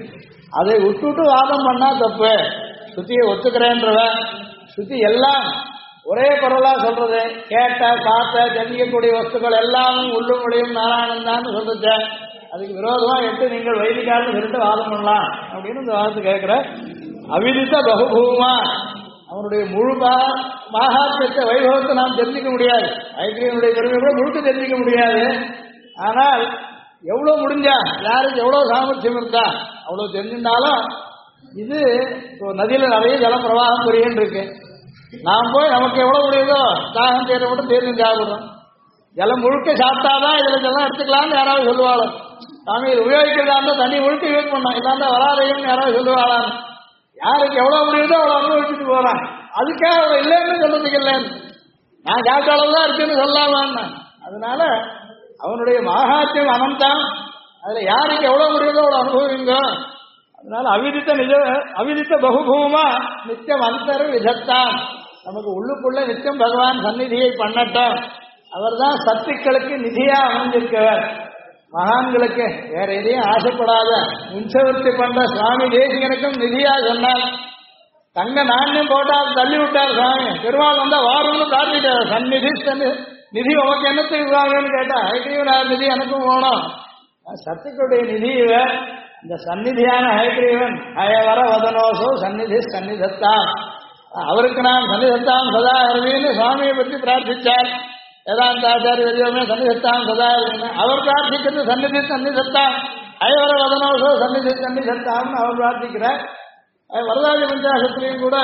அதை விட்டுட்டு வாதம் பண்ணா தப்பு. ஸ்ருதியை ஒத்துக்கிறேன்றவ ஸ்ருதி எல்லாம் ஒரே பொருளா சொல்றது, கேட்ட பார்த்த தெரிஞ்சிக்கக்கூடிய வஸ்துக்கள் எல்லாமும் உள்ளும் வெளியும் நாராயணன் தான் சொல்லுச்ச, அதுக்கு விரோதமா எட்டு நீங்கள் வைதிகாரன்னு சொல்லிட்டு வாதம் பண்ணலாம் அப்படின்னு இந்த வாதத்தை கேட்கிற. அவிதித்த பகுபூமா அவனுடைய முழு மகாத்மியத்தை வைபவத்தை நாம் தெரிஞ்சிக்க முடியாது, ஐக்கியனுடைய பெருமை கூட முழுக்க தெரிஞ்சிக்க முடியாது. ஆனால் எவ்வளவு முடிஞ்சா யாருக்கு எவ்வளவு சாமர்த்தியம் இருக்கா அவ்வளவு தெரிஞ்சிருந்தாலும் இது நதியில நிறைய ஜல பிரவாகம் புரியன்னு இருக்கு. நாம் போய் நமக்கு எவ்வளவு முடியுதோ தாகம் தேட மட்டும் தேர்ந்து சாப்பிடுறோம். ஜலம் முழுக்க சாப்பிட்டாதான் இதுல ஜலம் எடுத்துக்கலாம்னு யாராவது சொல்லுவாங்க. சாமி இது உபயோகிக்கிறதா இருந்தால் தண்ணி முழுக்க யூஸ் பண்ணோம், இல்லாந்தா வராதையும் யாராவது சொல்லுவாளான்னு. யாருக்கு எவ்வளவு முடியுதோ அவ்வளவு அனுபவிச்சுட்டு போறான். அதுக்காக அவ்வளவு இல்லைன்னு சொல்றதுக்கு இல்லைன்னு நான் சாப்பிட்ட அளவு தான் இருக்குன்னு சொல்லாமான்னு. அதனால அவனுடைய மகாத்தியம் அனந்தம், அதுல யாருக்கு எவ்வளவு முடியுதோ அவ்வளவு அனுபவிங்க. அதனால அவிதித்த பகுபூமா நித்தியம் அந்தர விதத்தான், நமக்கு உள்ளுக்குள்ள நித்தியம் பகவான் சந்நிதியை பண்ணட்டும். அவர் தான் சத்துக்களுக்கு நிதியா அமைஞ்சிருக்கவர். மகான்களுக்கு வேற எதையும் ஆசைப்படாத உற்சவர்த்தி பண்ற சுவாமி தேசிகனுக்கும் நிதியா சொன்னார். தங்க நாண்யம் போட்டால் தள்ளி விட்டார் சுவாமி. பெருமாள் வந்தா வாருன்னு பிரார்த்திட்டார். சந்நிதி நிதி உனக்கு என்னத்துக்கு வாங்கன்னு கேட்டா, ஹைகிரீவனார் நிதி எனக்கும் போனோம். சத்துக்களுடைய நிதி இவர். இந்த சந்நிதியான ஹைகிரீவன் அயவர வதனோசோ சந்நிதி சந்நிதத்தான், அவருக்கு நான் சன்னிதத்தான் சதா அருவின்னு சுவாமியை பற்றி பிரார்த்திச்சார். வேதாந்தாச்சாரிய வெளியுமே சன்னிதத்தான் சதா அருவின்னு அவர் பிரார்த்திக்கிறது சந்நிதி சந்நிதத்தான், அயவர வதனோசோ சந்நிதி சந்நிதத்தான்னு அவர் பிரார்த்திக்கிறார். வரதாஜ பஞ்சாசத்திலையும் கூட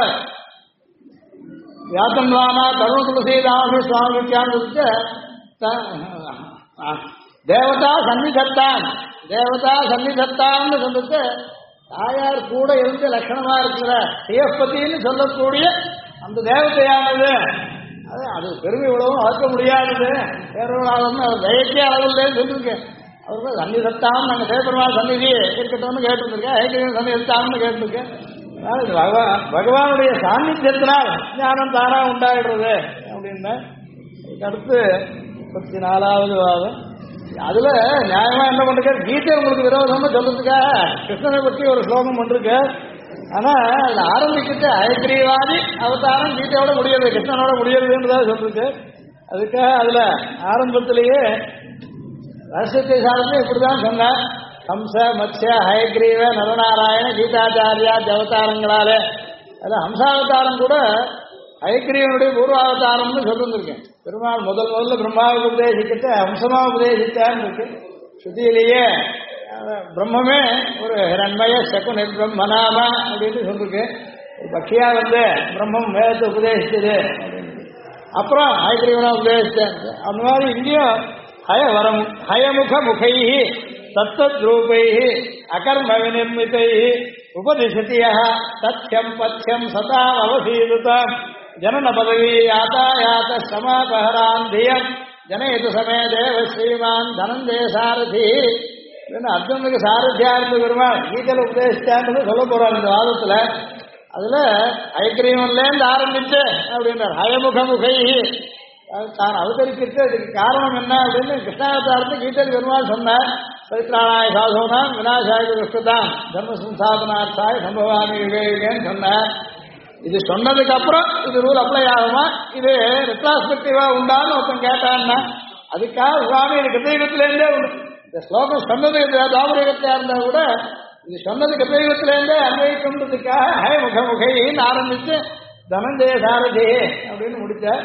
வியாசன்வானா தருண துளசீதாமி சுவாமிக்கான்னு தேவதா சன்னிதத்தான், தேவதா சன்னிதத்தான்னு சொல்லிட்டு தாயார் கூட இருந்து லட்சணமா இருக்கிற சிவபதினு சொல்லக்கூடிய அந்த தேவதையானது அது பெருமை உலகம் வளர்க்க முடியாதது, பேரவளாகும் தயக்கே அளவில்லைன்னு சொல்லியிருக்கேன். அவருக்கு சன்னிதத்தாம் நாங்கள் தேவபெருமாள் சன்னிதி இருக்கட்டும்னு கேட்டுருக்கேன், ஐக்கியம் சன்னிதத்தாம்னு கேட்டிருக்கேன். பகவானுடைய சாநித்தியத்தினால் ஞானம் தானா உண்டாயிடுறது அப்படின்னு. அடுத்து 34வது வாதம். அதுல நியாயமா என்ன பண்ற கீதை உங்களுக்கு விரோதம்னு சொல்றதுக்காக கிருஷ்ணனை பற்றி ஒரு ஸ்லோகம் பண்றிருக்க. ஆனா அதுல ஆரம்பிக்கிட்டு ஐக்கிரியவாதி அவதாரம் கீதையோட முடியாது, கிருஷ்ணனோட முடியறதுன்றதாக சொல்லிருக்கு. அதுக்காக அதுல ஆரம்பத்திலேயே ரகசியத்தை சார்ந்து இப்படிதான் சொன்னார். ஹம்ச மத்ய ஹயக்ரீவ நரநாராயண கீதாச்சாரியா அவதாரங்களாலே அதுல ஹம்சாவதாரம் கூட ஹயக்ரீவனுடைய பூர்வாவதாரம்னு சொல்லிருந்திருக்கேன். பெருமாள் முதல்ல பிரம்மாவுக்கு உபதேசிக்கிட்டு ஹம்சமா உபதேசித்தான்னு இருக்கு. ஸ்ருதியிலேயே பிரம்மமே ஒரு ஹிரண்மய சகு நிர்பிரம்மனாம அப்படின்னு சொல்லிருக்கு. ஒரு பக்தியா வந்து பிரம்மம் வேதத்தை உபதேசிச்சது அப்புறம் ஹயக்ரீவனா உபதேசித்தேன். அந்த மாதிரி இங்கேயும் ஹயமுக முகை தத்தத்ரூபை அகர்ம விநிர்மிதை உபதிஷதிய தத்யம் பத்யம் சதாம் அவசீதுதாம் ஜனன பதவி யாத்தாயாத சமாபஹராந்தியம் ஜனேது சமே தேவ ஸ்ரீமான் தனந்தே சாரதி. அர்ஜுனுக்கு சாரதியா இருந்து பெருமாள் கீதையில உபதேசிச்சான்னு சொல்ல போறாங்க இந்த வாதத்துல. அதுல ஐக்கிரியன்லேருந்து ஆரம்பிச்சு அப்படின்றார். ஹயமுக முகை தான் அவதரிக்கிறது அதுக்கு காரணம் என்ன அப்படின்னு கிருஷ்ணாவதாரத்தை கீதையில் பெருமாள் சொன்னார். பரித்ராணாய சாதுனாம் விநாசாய துஷ்டதாம் தர்ம சம்சாதனார்த்தாய சம்பவாமி விவேகேன்னு சொன்னார். இது சொன்னதுக்கு அப்புறம் இது ரூல் அப்ளை ஆகுமா, இது ரெட்ராஸ்பெக்டிவா உண்டான்னு ஒருத்தன் கேட்டான்னா அதுக்காக சுவாமி இது கிருத்தயுகத்திலேருந்தே இந்த ஸ்லோகம் சொன்னது தாபரயுகத்தையா இருந்தா கூட இது சொன்னது கிருத்தயுகத்திலேருந்தே அன்வயிக்கின்றதுக்காக ஹயமுக முகைன்னு ஆரம்பிச்சு தனந்தே சாரதி அப்படின்னு முடிச்சார்.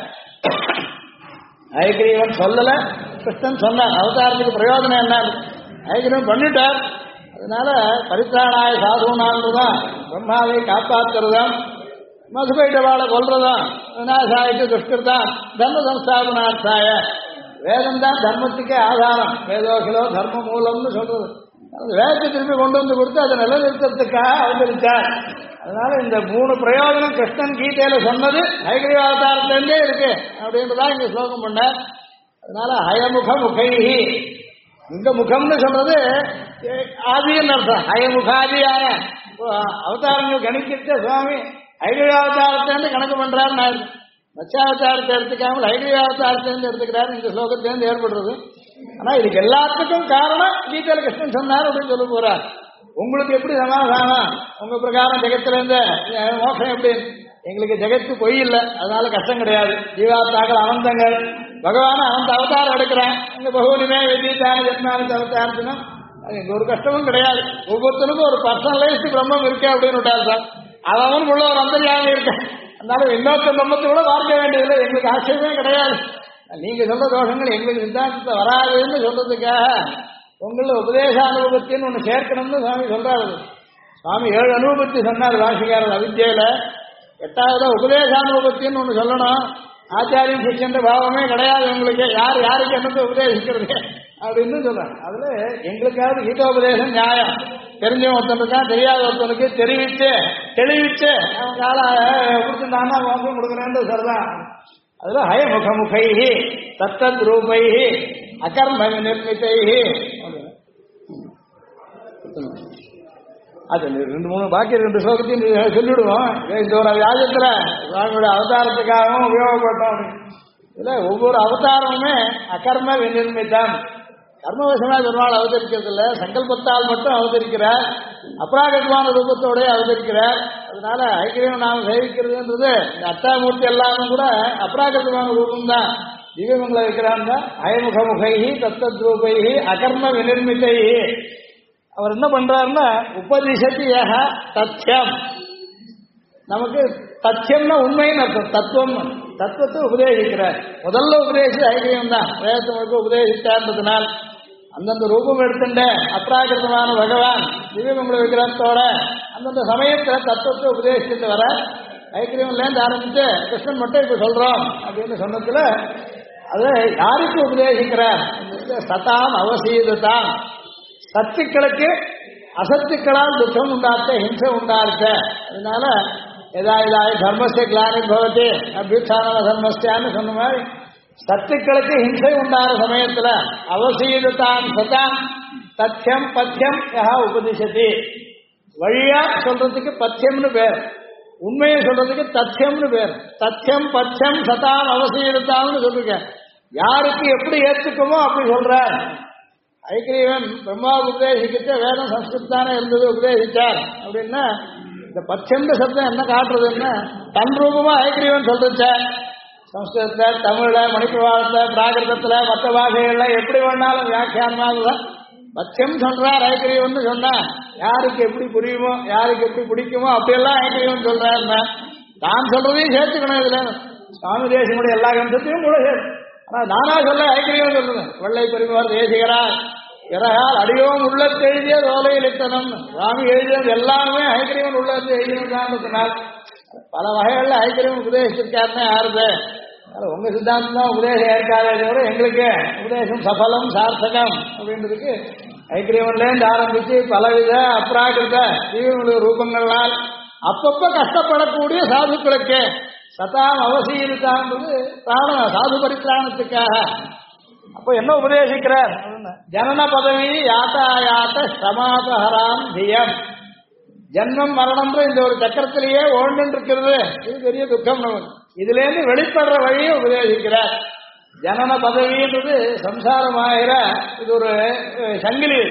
ஐக்கிரியவன் சொல்லல, கிருஷ்ணன் சொன்னார். அவதாரத்துக்கு பிரயோஜனம் என்ன ஐக்கியம் பண்ணிட்டார். அதனால பரித்ராணாய சாதுனான்றதான் பிரம்மாவை காப்பாற்றுறதான், மதுபைட்டவாளை கொல்றதான், விநாசாய்க்கு துஷ்கிருதான் தர்ம சம்ஸ்தாபனார்த்தாய. வேதம் தான் தர்மத்துக்கே ஆதாரம், வேதோகிலோ தர்ம மூலம்னு சொல்றது. வேதத்தை திருப்பி கொண்டு வந்து கொடுத்து அதை நிலநிறுத்தத்துக்காக அவதரித்தார். அதனால இந்த 3 பிரயோஜனம் கிருஷ்ணன் கீதையில சொன்னது ஹயக்ரீவ அவதாரத்திலேருந்தே இருக்கு அப்படின்றதான் இங்க ஸ்லோகம் பண்ண. அதனால ஹயமுக முகைஹி இந்த முகம்னு சொல்றது ஆதின்னு அர்த்தம். ஹயமுகாதியான அவதாரங்கள் கணிக்கிட்ட சுவாமி ஹயக்ரீவ அவதாரத்திலேருந்து கணக்கு பண்றாரு. மச்சாவதாரத்தை எடுத்துக்காமல் ஹயக்ரீவ அவதாரத்திலேருந்து எடுத்துக்கிறாரு. இந்த ஸ்லோகத்திலேருந்து ஏற்படுறது. ஆனா இதுக்கு எல்லாத்துக்கும் காரணம் கீதையில கிருஷ்ணன் சொன்னார் அப்படின்னு சொல்ல போறார். உங்களுக்கு எப்படி சமாதானம்? உங்க பிரகாரம் ஜெகத்துல இருந்து மோட்சம் எப்படி? எங்களுக்கு ஜெகத்து பொய் இல்லை, அதனால கஷ்டம் கிடையாது. ஜீவாத்மாக்கள் அனந்தங்கள், பகவான் அனந்த அவதாரம் எடுக்கிறேன். இங்க பகவனிமே வெஜித்தான ஜென்மானந்த அவதாரத்தினா எங்க ஒரு கஷ்டமும் கிடையாது. ஒவ்வொருத்தருக்கும் ஒரு பர்சனலைஸ்டு பிரம்மம் இருக்கு அப்படின்னு விட்டாரு சார். அவன் உள்ள ஒரு அந்தர்யாமி இருக்கு. அதனால இன்னொருத்த பிரம்மத்தை கூட பார்க்க வேண்டியதில்லை, எங்களுக்கு ஆச்சரியமே கிடையாது. நீங்க சொல்ற தோஷங்கள் எங்களுக்கு சித்தாந்தத்தை வராதுன்னு சொல்றதுக்காக உங்கள உபதேச அனுபவத்தின்னு ஒண்ணு சேர்க்கணும்னு சுவாமி சொல்றாரு. சுவாமி 7 அனுபவத்தி சொன்னார் வாசிக்காரர் அவித்யில. 8வது உபதேச அனுபவத்தின்னு ஒண்ணு சொல்லணும். ஆச்சாரியம் சிஷ்யன்ற பாவமே கிடையாது உங்களுக்கு. யார் யாருக்கு என்னத்தை உபதேசிக்கிறது அப்படின்னு சொல்றாங்க. அதுல எங்களுக்காவது கீதோபதேசம் நியாயம். தெரிஞ்சவன் ஒருத்தனுக்கா தெரியாத ஒருத்தனுக்கு தெளிவிச்சு அவன் கால கொடுத்துட்டான்னா வாசம் கொடுக்குறேன்னு சொல்றான். அதுல ஹயமுகமுகை தத்தத் ரூபை அகர்ம நிர்மிதை. அது 2-3 பாக்கி 2 ஸ்லோகத்தையும் சொல்லிவிடுவோம். இந்த ஒரு வியாஜத்துல சுவாமியோட அவதாரத்துக்காகவும் உபயோகப்பட்டோம். இதுல ஒவ்வொரு அவதாரமுமே அகர்ம விநிர்மிதம். கர்மவசமா பெருமாள் அவதரிக்கிறது இல்லை, சங்கல்பத்தால் மட்டும் அவதரிக்கிறார். அப்ராகமான ரூபத்தோட அவதரிக்கிறார். அதனால ஐக்கியம் நாம் சேவிக்கிறதுன்றது இந்த அத்தாமூர்த்தி எல்லாமே கூட அப்ராகமான ரூபம் தான். திவ்யமங்களை இருக்கிறான் தான். அயமுகமுகை தத்தத் ரூபை அகர்ம விநிர்மிதை. அவர் என்ன பண்றாருன்னா உபதிஷதி தத்யம். நமக்கு தத்யம்னா உண்மைன்னு அர்த்தம். தத்துவத்தை உபதேசிக்கிறார். முதல்ல உபதேசி ஐக்கியம் தான். வேதத்தை உபதேசித்தார்ன்றதுனால் அந்தந்த ரூபம் எடுத்துட்ட அப்ராகிருதமான பகவான் திவ்யமங்கள விக்கிரகத்தோட அந்தந்த சமயத்துல தத்துவத்தை உபதேசிச்சுட்டு வர ஐக்கியம்லேருந்து ஆரம்பிச்சு கிருஷ்ணன் மட்டும் இப்ப சொல்றோம் அப்படின்னு சொன்னதுல அது யாருக்கு உபதேசிக்கிறார்? சதாம் அவசீதத்தான். சத்துக்களுக்கு அசத்துக்களால் துக்கம் உண்டாத்த ஹிம்சை உண்டாருக்க. அதனால ஏதாவது தர்மஸ்ய கிளானி பவதி அபியுத்தான தர்மஸ்யான்னு சொன்ன மாதிரி சத்துக்களுக்கு ஹிம்சை உண்டான சமயத்துல அவசீதத்தான் சதாம் தத்யம் பத்தியம் யா உபதிஷதி. வழியா சொல்றதுக்கு பத்தியம்னு பேர், உண்மையை சொல்றதுக்கு தத்யம்னு பேர். தத்யம் பத்தியம் சதாம் அவசீதத்தான்னு சொல்லுங்க. யாருக்கு எப்படி ஏற்றுக்குமோ அப்படி சொல்றார். ஐக்கிரியவன் பிரம்மா உபதேசிக்கிட்ட வேதம் சம்ஸ்கிருத்தானே இருந்தது உபதேசிச்சார் அப்படின்னா இந்த பச்செந்த சப்தம் என்ன காட்டுறதுன்னா தன் ரூபமா ஐக்கிரியவன் சொல்றச்சார். சம்ஸ்கிருதத்துல, தமிழ்ல, மணிப்பிரவாதத்துல, பிராகிருதத்துல, மற்ற பாஷைகள்ல எப்படி வேணாலும் வியாக்கியானமாகதான் பச்சம் சொல்றார் ஐக்கிரியவன் சொன்னா யாருக்கு எப்படி புரியுமோ யாருக்கு எப்படி பிடிக்குமோ அப்படியெல்லாம் ஐக்கிரியவன் சொல்றாருன்னா நான் சொல்றதையும் சேர்த்துக்கணும். இதுல சுவாமி தேசியனுடைய எல்லா கண்டத்தையும் கூட சேர்த்து. ஆனா நானா சொல்ல ஐக்கிரியவன் சொல்றேன். வெள்ளை பெருமாள் தேசிகரார் பிறகால் அடியோம் உள்ளத்தை எழுதிய ரோலை இலக்கணம். சுவாமி எழுதியது எல்லாமே ஐக்கிரியவன் உள்ளத்தை எழுதினதுனால் பல வகைகள்ல ஐக்கிரியவன் உபதேசிச்சிருக்காருன்னு யாருது? உங்க சித்தாந்தம் தான் உபதேசம் ஏற்காதே தவிர எங்களுக்கு உபதேசம் சபலம் சார்த்தகம் அப்படின்றதுக்கு ஐக்கிரியவன்லேருந்து ஆரம்பிச்சு பலவித அப்ராகிருத ஜீவனுடைய ரூபங்களால் அப்பப்ப கஷ்டப்படக்கூடிய சாதுக்களுக்கு சதாம் அவசியிருக்கான்றது சாது பரித்ராணத்துக்காக. அப்போ என்ன உபதேசிக்கிறார்? ஜனன பதவி யாத்தாயாத்த சமாபஹராம் தியம். ஜன்மம் மரணம்ன்ற இந்த ஒரு சக்கரத்திலேயே ஓண்டு இருக்கிறது. இது பெரிய துக்கம் நமக்கு. இதுல இருந்து வெளிப்படுற வழியை உபதேசிக்கிறார். ஜனன பதவின்றது சம்சாரமாகிற இது ஒரு சங்கிலி.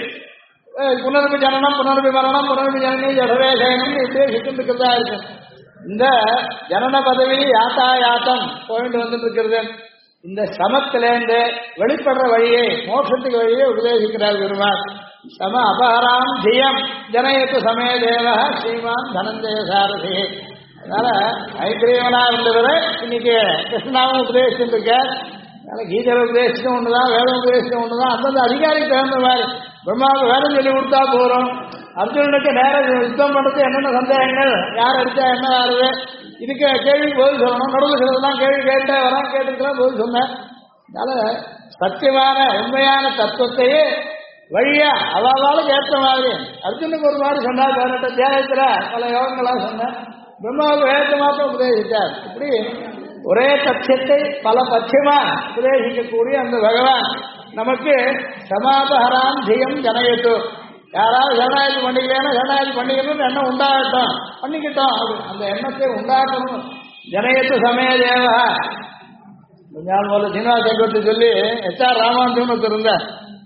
புனர்பி ஜனனம், புனர்பி மரணம், புனர்பி ஜனனி, ஜடவே சயனம் இப்படியே சுட்டு இருக்கிறதா இருக்கு. இந்த ஜனன பதவி யாத்தாயாத்தம் போயிட்டு வந்துட்டு இருக்கிறது. இந்த சமத்திலேருந்து வெளிப்படுற வழியை மோட்சத்துக்கு வழியை உபதேசிக்கிறார் பெருமாள். சம அபஹராம் தியம் ஜனயத்து சமய தேவ ஸ்ரீமான் தனஞ்சய சாரதி. அதனால ஐக்கிரியவனா இருந்தவரை இன்னைக்கு கிருஷ்ணாவும் உபதேசிச்சுருக்க. அதனால கீதையில உபதேசிச்சும் ஒண்ணுதான், வேதம் உபதேசிச்சும் ஒண்ணுதான். அந்தந்த அதிகாரிக்கு தகுந்த மாதிரி பிரம்மாவுக்கு வேதம் சொல்லி கொடுத்தா போறோம். அர்ஜுனனுக்கு நேரம் யுத்தம் பண்றது என்னென்ன சந்தேகங்கள், யார் அடிச்சா என்ன ஆறுது, இதுக்கு கேள்விக்கு பதில் சொல்லணும். நடுவில் சிலதெல்லாம் கேள்வி கேட்டே வரான், கேட்டுக்கலாம் பதில் சொன்னேன். அதனால சத்தியமான உண்மையான தத்துவத்தையே வழியா அவாவாளுக்கு ஏற்ற மாதிரி அர்ஜுனுக்கு ஒரு மாதிரி சொன்னார். 18 அத்தியாயத்துல பல யோகங்களா சொன்னேன். பிரம்மாவுக்கு வேத மாத்திரம் உபதேசித்தார். இப்படி ஒரே தத்தியத்தை பல பட்சமா உபதேசிக்கக்கூடிய அந்த பகவான் நமக்கு சமாபஹராம் தியம் ஜனயத்து. யாராவது ஜனநாயகம் பண்ணிக்கலன்னா ஜனநாயகம் பண்ணிக்கணும்னு எண்ணம் உண்டாகட்டும், பண்ணிக்கிட்டோம். அந்த எண்ணத்தை உண்டாக்கணும். ஜனயத்து சமய தேவா. கொஞ்ச நாள் போல சீனிவாச சக்கரவர்த்தி சொல்லி HR ராமானுஜன் ஒருத்தர் இருந்தார்.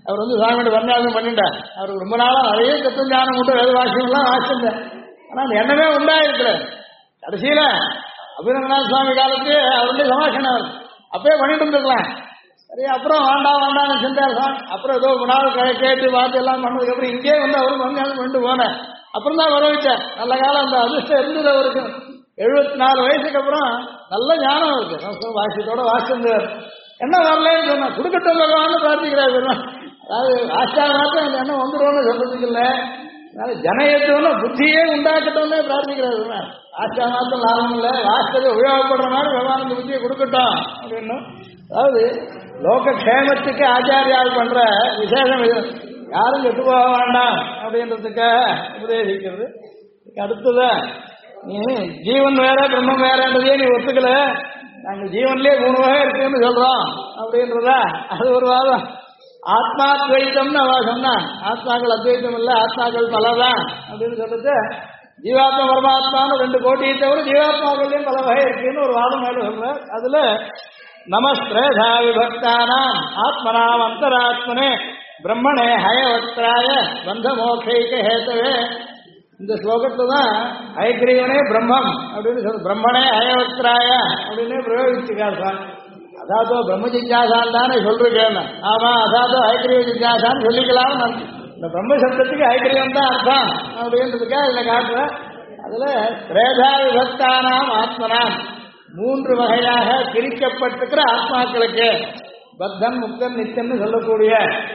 அவர் வந்து சுவாமியோட பன்னியாசம் பண்ணிட்டார். அவருக்கு ரொம்ப நாளாக நிறைய தத்துவ ஞானம் உண்டு, வேத வாக்கியம்லாம் வாசிச்சிருந்தேன். ஆனால் அந்த எண்ணமே உண்டாயிருக்கல. கடைசியில அபிநந்தநாத சுவாமி காலத்து அவருடைய சமாஷனம் அப்பயே பண்ணிட்டு இருந்திருக்கலாம். சரி, அப்புறம் வேண்டாம்னு செஞ்சார் சுவாமி. அப்புறம் ஏதோ நாள் கேட்டு பார்த்து எல்லாம் பண்ணதுக்கு அப்புறம் இங்கே வந்து அவரும் பன்னியாசம் பண்ணிட்டு போனேன். அப்புறம் தான் வர வச்சார். நல்ல காலம் அந்த அதிர்ஷ்டம் இருந்தது அவருக்கு. 74 வயசுக்கு அப்புறம் நல்ல ஞானம் இருக்கு, வாசியத்தோட வாசிந்தார். என்ன வரலன்னு சொன்னா கொடுக்கட்டும் பகவான்னு பிரார்த்திக்கிறார் பெருமாள். அதாவது ஆச்சா மாத்திரம் அந்த எண்ணம் வந்துடும்னு சொல்றதுக்கு இல்லை, அதனால ஜனயத்தோன்னு புத்தியே உண்டாக்கட்டும்னு பிரார்த்திக்கிறார் பெருமாள். ஆச்சா மாத்திரம் லாபம் இல்லை, வாஸ்தவ உபயோகப்படுற மாதிரி பகவான் இந்த புத்தியை கொடுக்கட்டும் அப்படின்னு. அதாவது லோக க்ஷேமத்துக்கு ஆச்சாரியால் பண்ற விசேஷம் இது. யாரும் கெட்டு போக வேண்டாம் அப்படின்றதுக்காக உபதேசிக்கிறது. அடுத்ததா நீ ஜீவன் வேற பிரம்மம் வேறன்றதே நீ ஒத்துக்கல, நாங்கள் ஜீவன்லேயே 3 வகை இருக்குன்னு சொல்றோம் அப்படின்றதா அது ஒரு வாதம். ஆத்மாத்வைத்தம்னு அவ சொன்னா, ஆத்மாக்கள் அத்வைத்தம் இல்லை, ஆத்மாக்கள் பலதான் அப்படின்னு சொல்லிட்டு ஜீவாத்மா பரமாத்மான்னு 2 கோட்டியை தவிர ஜீவாத்மாக்கள்லையும் பல வகை இருக்குன்னு ஒரு வாதம் மேல சொல்ற. அதுல நமஸ்திரேதா விபக்தானாம் ஆத்மனாம் அந்தராத்மனே பிரம்மணே ஹயவத்ராய பந்த மோக்ஷைக ஹேதவே. இந்த ஸ்லோகத்துல தான் ஹயக்ரீவனே பிரம்மம் அப்படின்னு சொல்லு, பிரம்மணே ஹயவத்ராய அப்படின்னு பிரயோகிச்சுக்கார் சார். அதாதோ பிரம்ம ஜிஜ்ஞாசான் தானே சொல்றேன். ஆமா, அதாதோ ஹயக்ரீவ ஜிஜ்ஞாசான்னு சொல்லிக்கலாம். இந்த பிரம்ம சப்தத்துக்கு ஹயக்ரீவன் தான் அர்த்தம் அப்படின்றதுக்காக இதுல காட்டுறேன். அதுல திரேதா விபக்தானாம் ஆத்மனாம் 3 வகையாக பிரிக்கப்பட்டிருக்கிற ஆத்மாக்களுக்கு பத்தன் முக்தன் நித்தியம்னு சொல்லக்கூடிய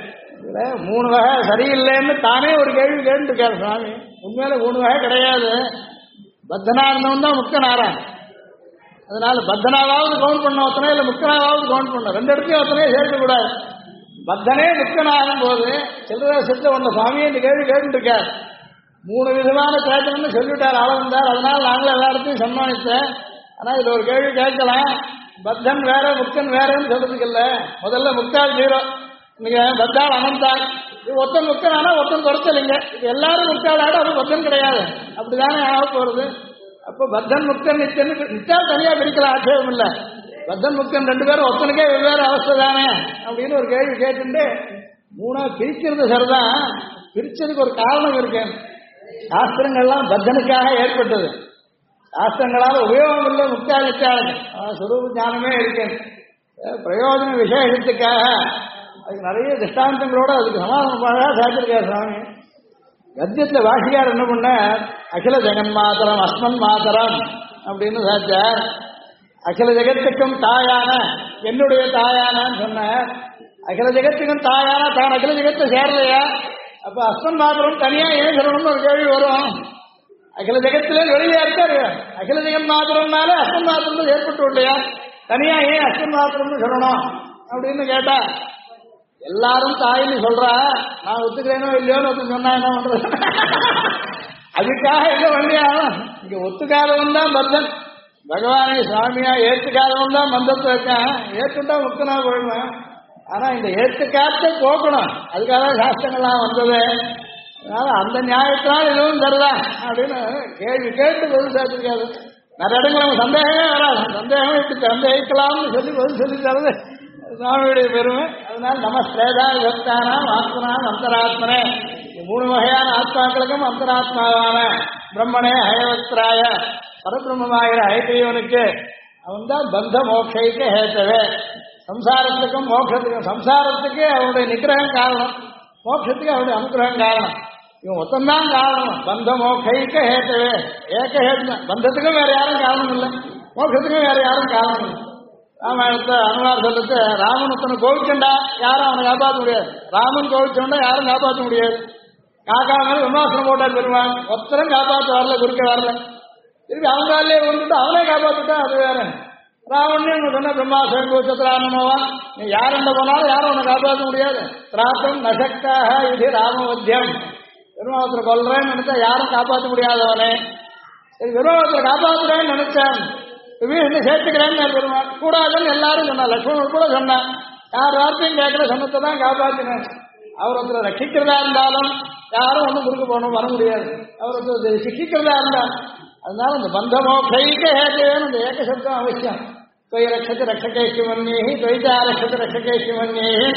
3 வகை சரியில்லைன்னு தானே ஒரு கேள்வி கேட்டுருக்காரு சுவாமி. உண்மையில 3 வகை கிடையாது. பத்தனா இருந்தவன் தான் முக்தனாரான். அதனால பத்தனாவது கவுண்ட் பண்ண ஒத்தனை, இல்லை முக்தனாவது கவுண்ட் பண்ண 2 இடத்தையும் ஒத்தனையே சேர்க்கக்கூடாது. பத்தனே முக்தனாகும் போது செல்வராசத்துல ஒன்ற சுவாமியை இந்த கேள்வி கேட்டுருக்கார். 3 விதமான சேத்தனம்னு சொல்லிவிட்டார், அளவந்தார். அதனால நாங்களும் எல்லா இடத்தையும் சன்மானித்தேன். ஆனா இதுல ஒரு கேள்வி கேட்கலாம், பத்தன் வேற முக்தன் வேறன்னு சொல்றதுக்கு இல்ல. முதல்ல முக்தால் 0, நீங்க பத்தாள் அனந்தாள். இது ஒத்தன் முக்தன் ஆனா ஒத்தன் குறைச்சலிங்க. இது எல்லாரும் முக்தாள் ஆட அது பத்தன் கிடையாது, அப்படிதானே ஆக போறது. அப்ப பத்தன் முக்தன் நித்தியன் நித்தால் தனியா பிரிக்கலாம், ஆட்சேபம் இல்ல. பத்தன் முக்தன் 2 பேரும் ஒத்தனுக்கே வெவ்வேறு அவஸ்தை தானே அப்படின்னு ஒரு கேள்வி கேட்டுட்டு 3 பிரிக்கிறது சரிதான். பிரிச்சதுக்கு ஒரு காரணம் இருக்கு. சாஸ்திரங்கள்லாம் பத்தனுக்காக ஏற்பட்டது. சாஸ்திரங்களால உபயோகம் இல்லை முக்தா நித்தியாளுக்கு சுரூப ஞானமே இருக்கு. பிரயோஜன விசேஷத்துக்காக அதுக்கு நிறைய திஷ்டாந்தங்களோட அதுக்கு சமாதானம் சாத்திருக்காரு சுவாமி. கத்தியத்துல வாசியார் என்ன பண்ண, அகில ஜெகன் மாதரம் அஸ்மன் மாதரம் அப்படின்னு சாச்சார். அகில ஜெகத்துக்கும் தாயான என்னுடைய தாயானான்னு சொன்ன. அகில ஜெகத்துக்கும் தாயானா தான் அகில ஜெகத்தை சேரலையா? அப்ப அஸ்மன் மாதரம் தனியா ஏன் சொல்லணும்னு ஒரு கேள்வி வரும். அகில ஜெகத்திலே வெளியே இருக்காரு. அகில ஜெகன் மாத்திரம்னாலே அஸ்மன் மாத்திரம் ஏற்பட்டு இல்லையா? தனியா ஏன் அஸ்மன் மாத்திரம்னு சொல்லணும் அப்படின்னு கேட்டா, எல்லாரும் தாயின்னு சொல்றா, நான் ஒத்துக்கிறேனோ இல்லையோன்னு ஒருத்தன் சொன்னா என்ன பண்றது? அதுக்காக என்ன பண்ணியாகும்? இங்க ஒத்துக்காதவன் தான் பத்தன். பகவானை சுவாமியா ஏற்றுக்காதவன் தான் பந்தத்தை வைக்கான். ஏற்றுட்டா முக்தனா போயிடுவேன். ஆனா இந்த ஏற்றுக்காத்த போக்கணும், அதுக்காக சாஸ்திரங்கள்லாம் வந்தது. அதனால அந்த நியாயத்தினால் இதுவும் தருதான் அப்படின்னு கேள்வி கேட்டு பதில் சேர்த்திருக்காது. நிறைய இடங்கள் நம்ம சந்தேகமே வராது. சந்தேகமே இப்படி சந்தேகிக்கலாம்னு சொல்லி பதில் சொல்லி தருது சுவாமியுடைய பெருமை. அதனால நம்ம ஸ்ரேதா விபக்தானாம் ஆத்மனாம் அந்தராத்மனே 3 வகையான ஆத்மாக்களுக்கும் அந்தராத்மாவான பிரம்மனே ஹயவத்ராய பரபிரம்மமாகிற ஹயக்ரீவனுக்கு அவன் தான் பந்த மோக்ஷைக்கு ஹேத்தவே. சம்சாரத்துக்கும் மோட்சத்துக்கும், சம்சாரத்துக்கு அவனுடைய நிகிரகம் காரணம், மோட்சத்துக்கு அவனுடைய அனுகிரகம் காரணம். இவன் ஒத்தந்தான் காரணம். பந்த மோக்ஷைக்க ஹேத்தவே, ஏக ஹேத்து. பந்தத்துக்கும் வேற யாரும் காரணம் இல்லை, மோட்சத்துக்கும் வேற யாரும் காரணம் இல்லை. ராமாயணத்தை அனுமார் சொல்லிட்டு ராமன் ஒருத்தனை கோவிச்சண்டா யாரும் அவனை காப்பாற்ற முடியாது. ராமன் கோவிச்சோண்டா யாரும் காப்பாற்ற முடியாது. காக்கா மேல விமர்சனம் போட்டார் பெருமான், ஒருத்தரும் காப்பாற்ற வரல, குறுக்க வரல. திருப்பி அவங்காலே வந்துட்டு அவனே காப்பாற்றிட்டா அது வேற. ராவணன் சொன்ன பிரம்மாசன் கோச்சத்ராமனோவா, நீ யாருண்ட போனாலும் யாரும் உன்னை காப்பாற்ற முடியாது. திராத்தம் நசக்தாக இது ராமவத்தியம். பெருமாவத்தில் கொல்றேன்னு நினைச்சா யாரும் காப்பாற்ற முடியாதவனே. சரி, பெருமாவத்தில் காப்பாற்றுறேன்னு நினைச்சான், என்ன சேர்த்துக்கிறேன்னு பெருமாள் கூடாதுன்னு எல்லாரும் சொன்னா. லட்சுமணன் கூட சொன்னான், யார் வார்த்தையும் கேட்கல, சொன்னத்தை தான் காப்பாற்றினேன். அவர் ஒருத்தரை ரட்சிக்கிறதா இருந்தாலும் யாரும் ஒன்றும் குறுக்க போகணும் வர முடியாது. அவர் ஒருத்தர் சிக்கிக்கிறதா இருந்தா, அதனால இந்த பந்தமோ கைக்க ஏற்கவேன்னு இந்த ஏக சப்தம் அவசியம். தொய் ரட்சத்து ரட்சகேஷி மன்யேகி, தொய்தா ரட்சத்து ரட்சகேஷி மன்யேகி,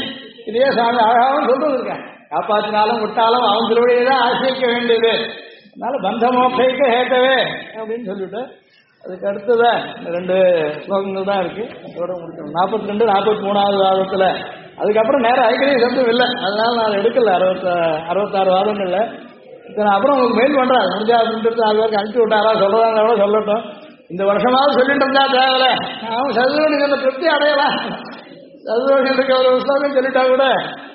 இதே சாமி அழகாவும் சொல்றது இருக்கேன், காப்பாற்றினாலும் விட்டாலும் அவன் திருவடியை தான் ஆசிரிக்க வேண்டியது, அதனால பந்த மோட்சைக்கு ஹேட்டவே அப்படின்னு சொல்லிட்டு அதுக்கு அடுத்ததான் இந்த 2 ஸ்லோகங்கள் தான் இருக்கு. அதோட முடிக்கணும் 42 43வது வாதத்துல. அதுக்கப்புறம் நேரம் ஐக்கிய சப்தம் இல்லை, அதனால நான் எடுக்கல 66 வாதங்கள்ல. நான் அப்புறம் உங்களுக்கு மெயில் பண்றேன், முடிஞ்சா அப்படின்றது 4 பேருக்கு அனுப்பிச்சு விட்டாரா சொல்றதா கூட சொல்லட்டும். இந்த வருஷமாவது சொல்லிட்டு இருந்தா தேவையில்ல, அவன் சதுரோனிக்கு அந்த திருப்தி அடையலாம். சதுரோனிக்கு ஒரு ஸ்லோகம் சொல்லிட்டா கூட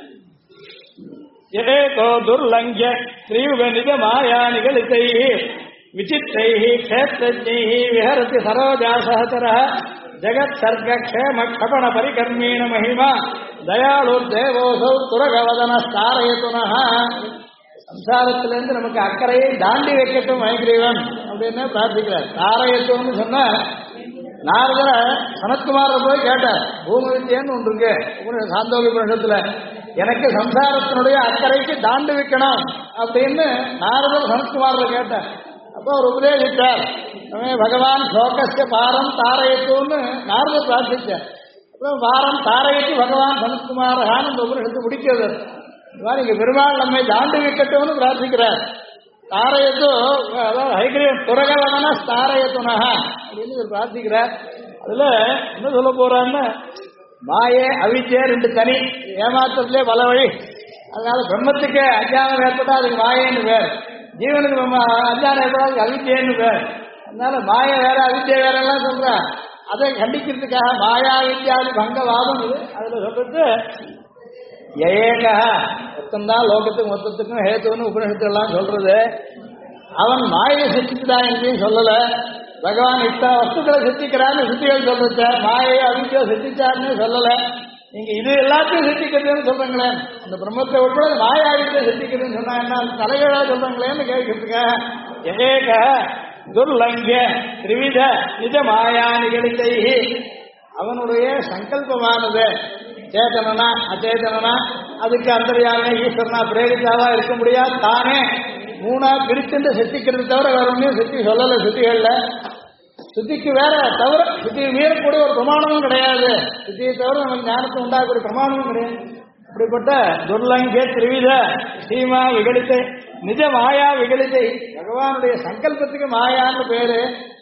ஏகோ துர்லங்கிய ஸ்ரீயுக நிஜ மாயா நிகழித்தை விசித்தை க்ஷேத்ரஜ்ஞை விஹரதி சரோஜா சஹசர ஜகத் சர்க க்ஷேம க்ஷபண பரிகர்மீண மகிமா தயாளு தேவோசௌ துரகவதன ஸ்தாரயதுனஹ. சம்சாரத்திலிருந்து நமக்கு அக்கறையை தாண்டி வைக்கட்டும் மைக்ரீவன் அப்படின்னு பிரார்த்திக்கிறார். தாரயத்துவம்னு சொன்னா நாரதர சனத்குமார போய் கேட்டார், பூமி வித்தியன்னு ஒன்று இருக்கு சாந்தோகி புருஷத்துல, எனக்கு சம்சாரத்தினுடைய அக்கறைக்கு தாண்டி வைக்கணும் அப்படின்னு நாரதர் சனத்குமாரில் கேட்டார். அப்போ அவர் உபதேசித்தார், பகவான் சோகஸ்ய பாரம் தாரயத்துன்னு நாரதர் பிரார்த்திச்சார். அப்புறம் பாரம் தாரயத்து பகவான் சனத்குமாரகான்னு இந்த உபனிஷத்து முடிக்கிறது. இங்க பெருமாள் நம்மை தாண்டி வைக்கட்டும்னு பிரார்த்திக்கிறார். தாரயத்து அதாவது ஹைகிரீவன் துரகவதன தாரயத்துனஹா அப்படின்னு பிரார்த்திக்கிறார். அதுல என்ன சொல்ல போறான்னு, மாயே அவித்யை 2 தனி, ஏமாற்றத்திலே பல வழி. அதனால பிரம்மத்துக்கு அஞ்ஞானம் ஏற்பட்டா அதுக்கு மாயேன்னு பேர், ஜீவனுக்கு அஞ்ஞானம் ஏற்பட்டா அதுக்கு அவித்யன்னு பேர். அதனால மாய வேற அவித்யை வேற எல்லாம் சொல்ற, அதை கண்டிக்கிறதுக்காக மாயா வித்யாதி பங்கவாதம் இது. அதுல சொல்றது ஏகா மொத்தம்தான் லோகத்துக்கு மொத்தத்துக்கும் ஹேத்துன்னு உபநிஷத்து எல்லாம் சொல்றது. அவன் மாயை சித்திச்சுதான் என்றையும் சொல்லல, பகவான் இத்தனை வஸ்துக்களை சித்திக்கிறான்னு சித்திகள் சொல்றச்ச, மாயை அவித்யா சித்திச்சாருன்னு சொல்லல. நீங்க இது எல்லாத்தையும் சித்திக்கிறதுன்னு சொல்றீங்களேன், அந்த பிரம்மத்தை உட்பட மாயா அவித்யா சித்திக்கிறதுன்னு சொன்னா என்ன தலைகளா சொல்றீங்களேன்னு கேட்கறதுக்காக ஏக துர்லங்கிய திரிவித நிஜ மாயா நிகழ்த்தை அவனுடைய சங்கல்பமானது சேதனனா அச்சேதனா அதுக்கு அந்தரியான ஈஸ்வரனா பிரேரித்தாவா இருக்க முடியாது, தானே 3ஆ பிரிச்சுட்டு சித்திக்கிறது தவிர வேற ஒன்றையும் சித்தி சொல்லல. சித்திகள்ல சித்திக்கு வேற தவிர சித்தியை மீறக்கூடிய ஒரு பிரமாணமும் கிடையாது, சித்தியை தவிர நமக்கு ஞானத்தை உண்டாகக்கூடிய பிரமாணமும் கிடையாது. அப்படிப்பட்ட துர்லங்கிய திரிவித சீமா விகலித்தை நிஜ மாயா விகலித்தை, பகவானுடைய சங்கல்பத்துக்கு மாயான்னு பேரு.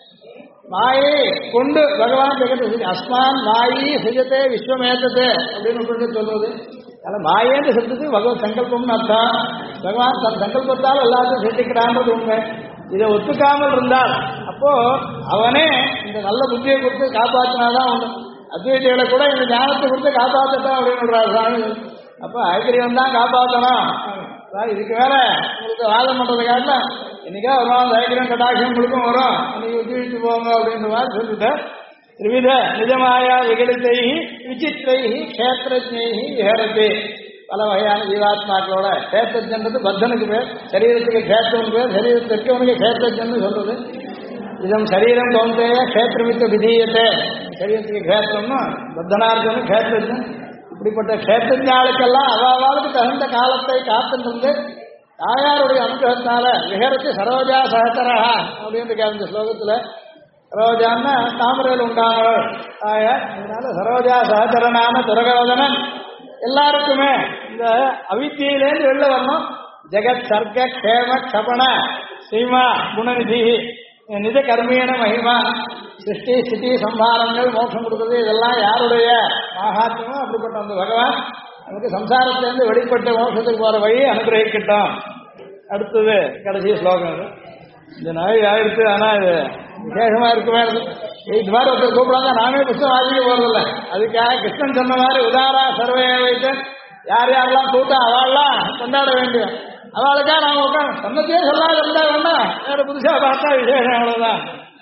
மாயை கொண்டு பகவான் ஜெகத்தை அஸ்மான் மாயி சிஜத்தை விஸ்வமேத்தது அப்படின்னு சொல்றது. அதில் மாயேன்னு சொல்றது பகவத் சங்கல்பம்னு அர்த்தம். பகவான் தன் சங்கல்பத்தால் எல்லாத்தையும் சிருஷ்டிக்கிறான்றது உண்மை. இதை ஒத்துக்காமல் இருந்தால் அப்போ அவனே இந்த நல்ல புத்தியை கொடுத்து காப்பாற்றினாதான் உண்டு. அத்வைதிகளை கூட இந்த ஞானத்தை கொடுத்து காப்பாற்றட்டும் அப்படின்னு சாமி. அப்போ ஐக்கியம் தான் காப்பாற்றணும். இதுக்கு மேல உங்களுக்கு வாதம் பண்றதுக்காக இன்னைக்கா வரும், ஐக்கியம் கட்டாட்சம் உங்களுக்கும் வரும், இன்னைக்கு உத்திவிட்டு போங்க அப்படின்ற மாதிரி சொல்லிட்டேன். திரிவித நிஜமாயா விகலித்தை விசித்திரை கஷேத்திரஜ்ஞை விஹரதி. பல வகையான ஜீவாத்மாக்களோட கஷேத்திரஜன்றது பத்தனுக்கு பேர், சரீரத்துக்கு கஷேத்திரம் பேர், சரீரத்திற்கு அவனுக்கு கஷேத்திரஜன்னு சொல்றது. இதம் சரீரம் கௌந்தேய கஷேத்திரமித்த விதீயத்தை, சரீரத்துக்கு கஷேத்திரம்னு பத்தனார்த்தம்னு கஷேத்திரஜன். இப்படிப்பட்ட கஷேத்திரஞாளுக்கெல்லாம் அவாவாளுக்கு தகுந்த காலத்தை காத்துட்டு தாயாருடைய அனுகிரகத்தினால விஹரத்து சரோஜா சகசரஹா அப்படின்னு இந்த ஸ்லோகத்துல சரோஜான்னா தாமரையில் உண்டானவள் தாயார். அதனால சரோஜா சகசரனான துரகவதனன் எல்லாருக்குமே இந்த அவித்தியிலேருந்து வெளில வரணும். ஜெகத் சர்க்க க்ஷேம க்ஷபண சீமா குணநிதி நிஜ கர்மீன மகிமா சிருஷ்டி ஸ்திதி சம்ஹாரங்கள் மோட்சம் கொடுக்குறது இதெல்லாம் யாருடைய மகாத்மியமோ அப்படிப்பட்ட அந்த பகவான் நமக்கு சம்சாரத்திலிருந்து வெளிப்பட்ட மோட்சத்துக்கு போற வழி அனுகிரகிக்கட்டும். அடுத்தது கடைசி ஸ்லோகம். இந்த நகை ஆயிடுச்சு, ஆனா இது விசேஷமா இருக்குமே. இது மாதிரி ஒருத்தர் கூப்பிடாங்க, நாமே புத்தகம் வாசிக்க போறதில்ல. அதுக்காக கிருஷ்ணன் சொன்ன மாதிரி உதாரா சர்வே வைத்து யார் யாரெல்லாம் கூட்டம் அவள்லாம் கொண்டாட வேண்டிய அவளுக்கா நாம உட்காந்து சொன்னத்தையே சொல்லாத இருந்தா வேணா வேற புதுசா பார்த்தா விசேஷம். அவ்வளவுதான்.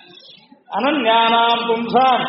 அனன்யானாம் பும்சாம்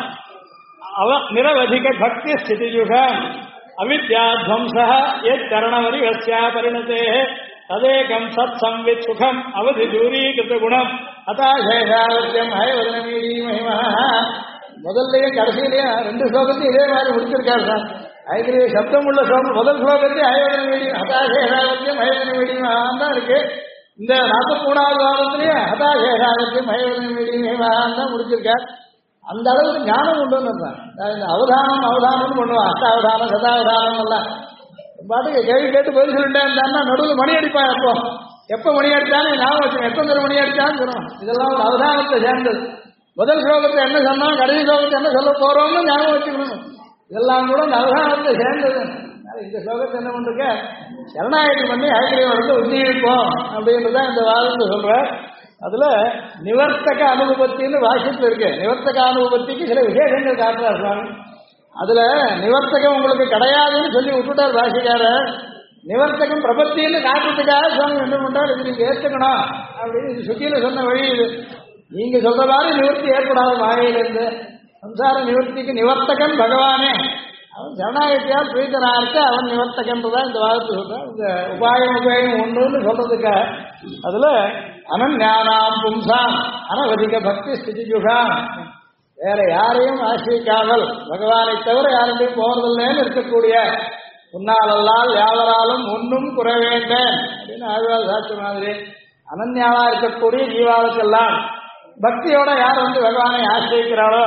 நிரவதிக பக்தி ஸ்திதியுகம் அவித்யாத்வம்ச எத் கரணவரிவஸ்யா பரிணதே ததேகம் சத் சம்வித் சுகம் அவதி தூரீகிருத குணம் அதாசேஷாவத்தியம் ஹயவதனமீடி மகிமா. முதல்லையும் கடைசியிலையும் 2 ஸ்லோகத்தையும் இதே மாதிரி முடிச்சிருக்காரு சார். ஐக்கிய சப்தம் உள்ள ஸ்லோகம் முதல் ஸ்லோகத்தையும் ஹயவதனமீடி ஹதாசேஷாவத்தியம் ஹயவதனமீடி மகான் தான் இருக்கு. இந்த 43வது வாரத்திலேயே ஹதாசேஷாவத்தியம் ஹயவதனமீடி மகிமான் தான் முடிச்சிருக்கார். அந்த அளவுக்கு ஞானம் உண்டு. இந்த அவதானம் அவதானம்னு பண்ணுவான், அஷ்டாவதானம் சதாவதானம் எல்லாம் பாட்டுக்கு கேள்வி கேட்டு பதில் சொல்லிட்டே இருந்தாருன்னா நடுவில் மணி அடிப்பான். எப்போ மணி அடிச்சாலும் ஞாபகம் வச்சுக்கணும், எப்போ தர மணி அடிச்சாலும் சொல்லணும். இதெல்லாம் ஒரு அவதானத்தை சேர்ந்தது. முதல் ஸ்லோகத்தை என்ன சொன்னோம், கடைசி ஸ்லோகத்தை என்ன சொல்ல போறோம்னு ஞாபகம் வச்சுக்கணும். இதெல்லாம் கூட இந்த அவதானத்தை சேர்ந்தது. இந்த ஸ்லோகத்தை என்ன பண்றீங்க, சரணாகதி பண்ணி ஹயக்ரீவன் உஜ்ஜீவிப்போம் அப்படின்றதான் இந்த வாதத்தை சொல்ற. அதுல நிவர்த்தக அனுபவத்தின்னு வாசிப்பு இருக்கு. நிவர்த்தக அனுபவத்திக்கு சில விசேஷங்கள் காட்டுறார் சுவாமி. அதுல நிவர்த்தகம் உங்களுக்கு கிடையாதுன்னு சொல்லி விட்டுட்டார் பாஷிக்காரர். நிவர்த்தகம் பிரபத்தின்னு காட்டுறதுக்காக சுவாமி என்ன பண்றாரு, இது நீங்க ஏற்றுக்கணும் அப்படின்னு இது சுத்தியில சொன்ன வழி இது. நீங்க சொல்ற மாதிரி நிவர்த்தி ஏற்படாது மாயையிலிருந்து. சம்சார நிவர்த்திக்கு நிவர்த்தகன் பகவானே. அவன் ஜனநாயகத்தையால் பிரீத்தனா இருக்க அவன் நிவர்த்தகன்றதான் இந்த வாதத்தை சொல்றான். இந்த உபாயம் ஒன்றுன்னு சொல்றதுக்காக அதுல அனன்யானாம் பும்சாம் அனவதிக பக்தி ஸ்திதிஜுஷாம், வேற யாரையும் ஆசிரிக்காமல் பகவானை தவிர யாருடையும் போறதில்லைன்னு இருக்கக்கூடிய உன்னாலல்லால் யாவராலும் ஒன்றும் குறை வேண்டேன் அப்படின்னு ஆழ்வார் சாட்சி மாதிரி அனன்யாவா இருக்கக்கூடிய ஜீவாவுக்கெல்லாம் பக்தியோட யார் பகவானை ஆசிரிக்கிறாளோ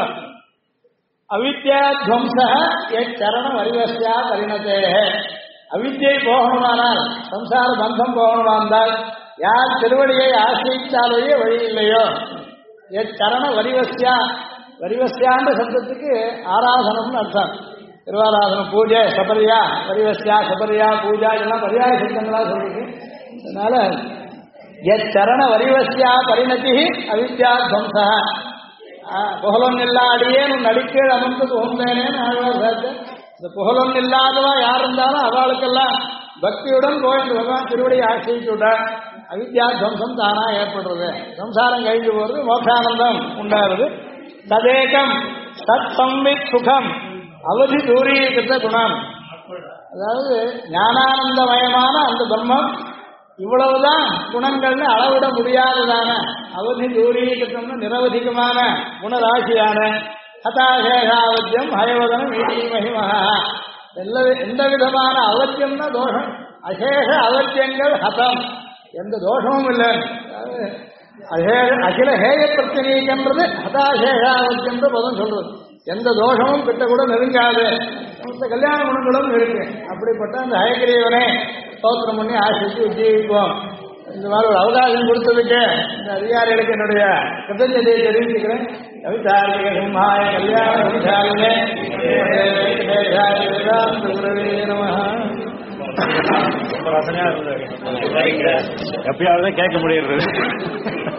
அவித்யா துவம்ச சரண வரிவசியா பரிணதே. அவித்யை போகணுமானால், சம்சார பந்தம் போகணுமானால் யார் திருவடியை ஆசிரித்தாலேயே வழி இல்லையோ சரண வரிவசியா. வரிவசியான்ற சப்தத்துக்கு ஆராதனம்னு அர்த்தம். திருவாராதனம், பூஜை, சபரியா, வரிவசியா, சபரியா, பூஜா இதெல்லாம் பரியாய சப்தங்களா சொல்லிருக்கு. அதனால சரண வரிவசியா பரிணதி அவித்யா துவம்ச. புகழொன் இல்லாடியே உன் நடிக்கீழ் அமர்ந்து போந்தேனேன்னு ஆழ்வார் சேர்த்து. இந்த புகழொன் இல்லாதவா யார் இருந்தாலும் அவளுக்கெல்லாம் பக்தியுடன் போய் இந்த பகவான் திருவடியை ஆசிரிச்சுட அவித்யா துவம்சம் தானா ஏற்படுறது. சம்சாரம் கழிஞ்சு போறது, மோட்சானந்தம் உண்டாருது. ததேகம் சத் சம்வித் சுகம் அவதி தூரீகிருத்த குணம். அதாவது ஞானானந்தமயமான அந்த பிரம்மம் இவ்வளவுதான் குணங்கள்னு அளவிட முடியாததான அவதி தூரீகிருத்தம்னு நிரவதிகமான குணராசியான ஹதாசேஷாவத்தியம் ஹயவதனம் ஈடி மகிமஹா. எந்த விதமான அவத்தியம்னா தோஷம், அசேஷ அவத்தியங்கள் ஹதம், எந்த தோஷமும் இல்லை. அகில ஹேய பிரச்சனைன்றது ஹதாசேஷாவத்தியம் பதம் சொல்றது. எந்த தோஷமும் கிட்ட கூட நெருங்காது, கல்யாண குணங்களும் இருக்கு. அப்படிப்பட்ட அந்த ஹயகிரீவனை ஸ்தோத்திரம் பண்ணி ஆசிரித்து உஜ்ஜீவிப்போம். இந்த மாதிரி ஒரு அவகாசம் கொடுத்ததுக்கு இந்த அதிகாரிகளுக்கு என்னுடைய கிருத்தஞ்சதையை தெரிவிச்சுக்கிறேன். கவிதார்த்திக சிம்ஹாய கல்யாண விசாரிலே ரொம்ப ரசனையா இருந்தது. எப்பயாவது கேட்க முடியுறது.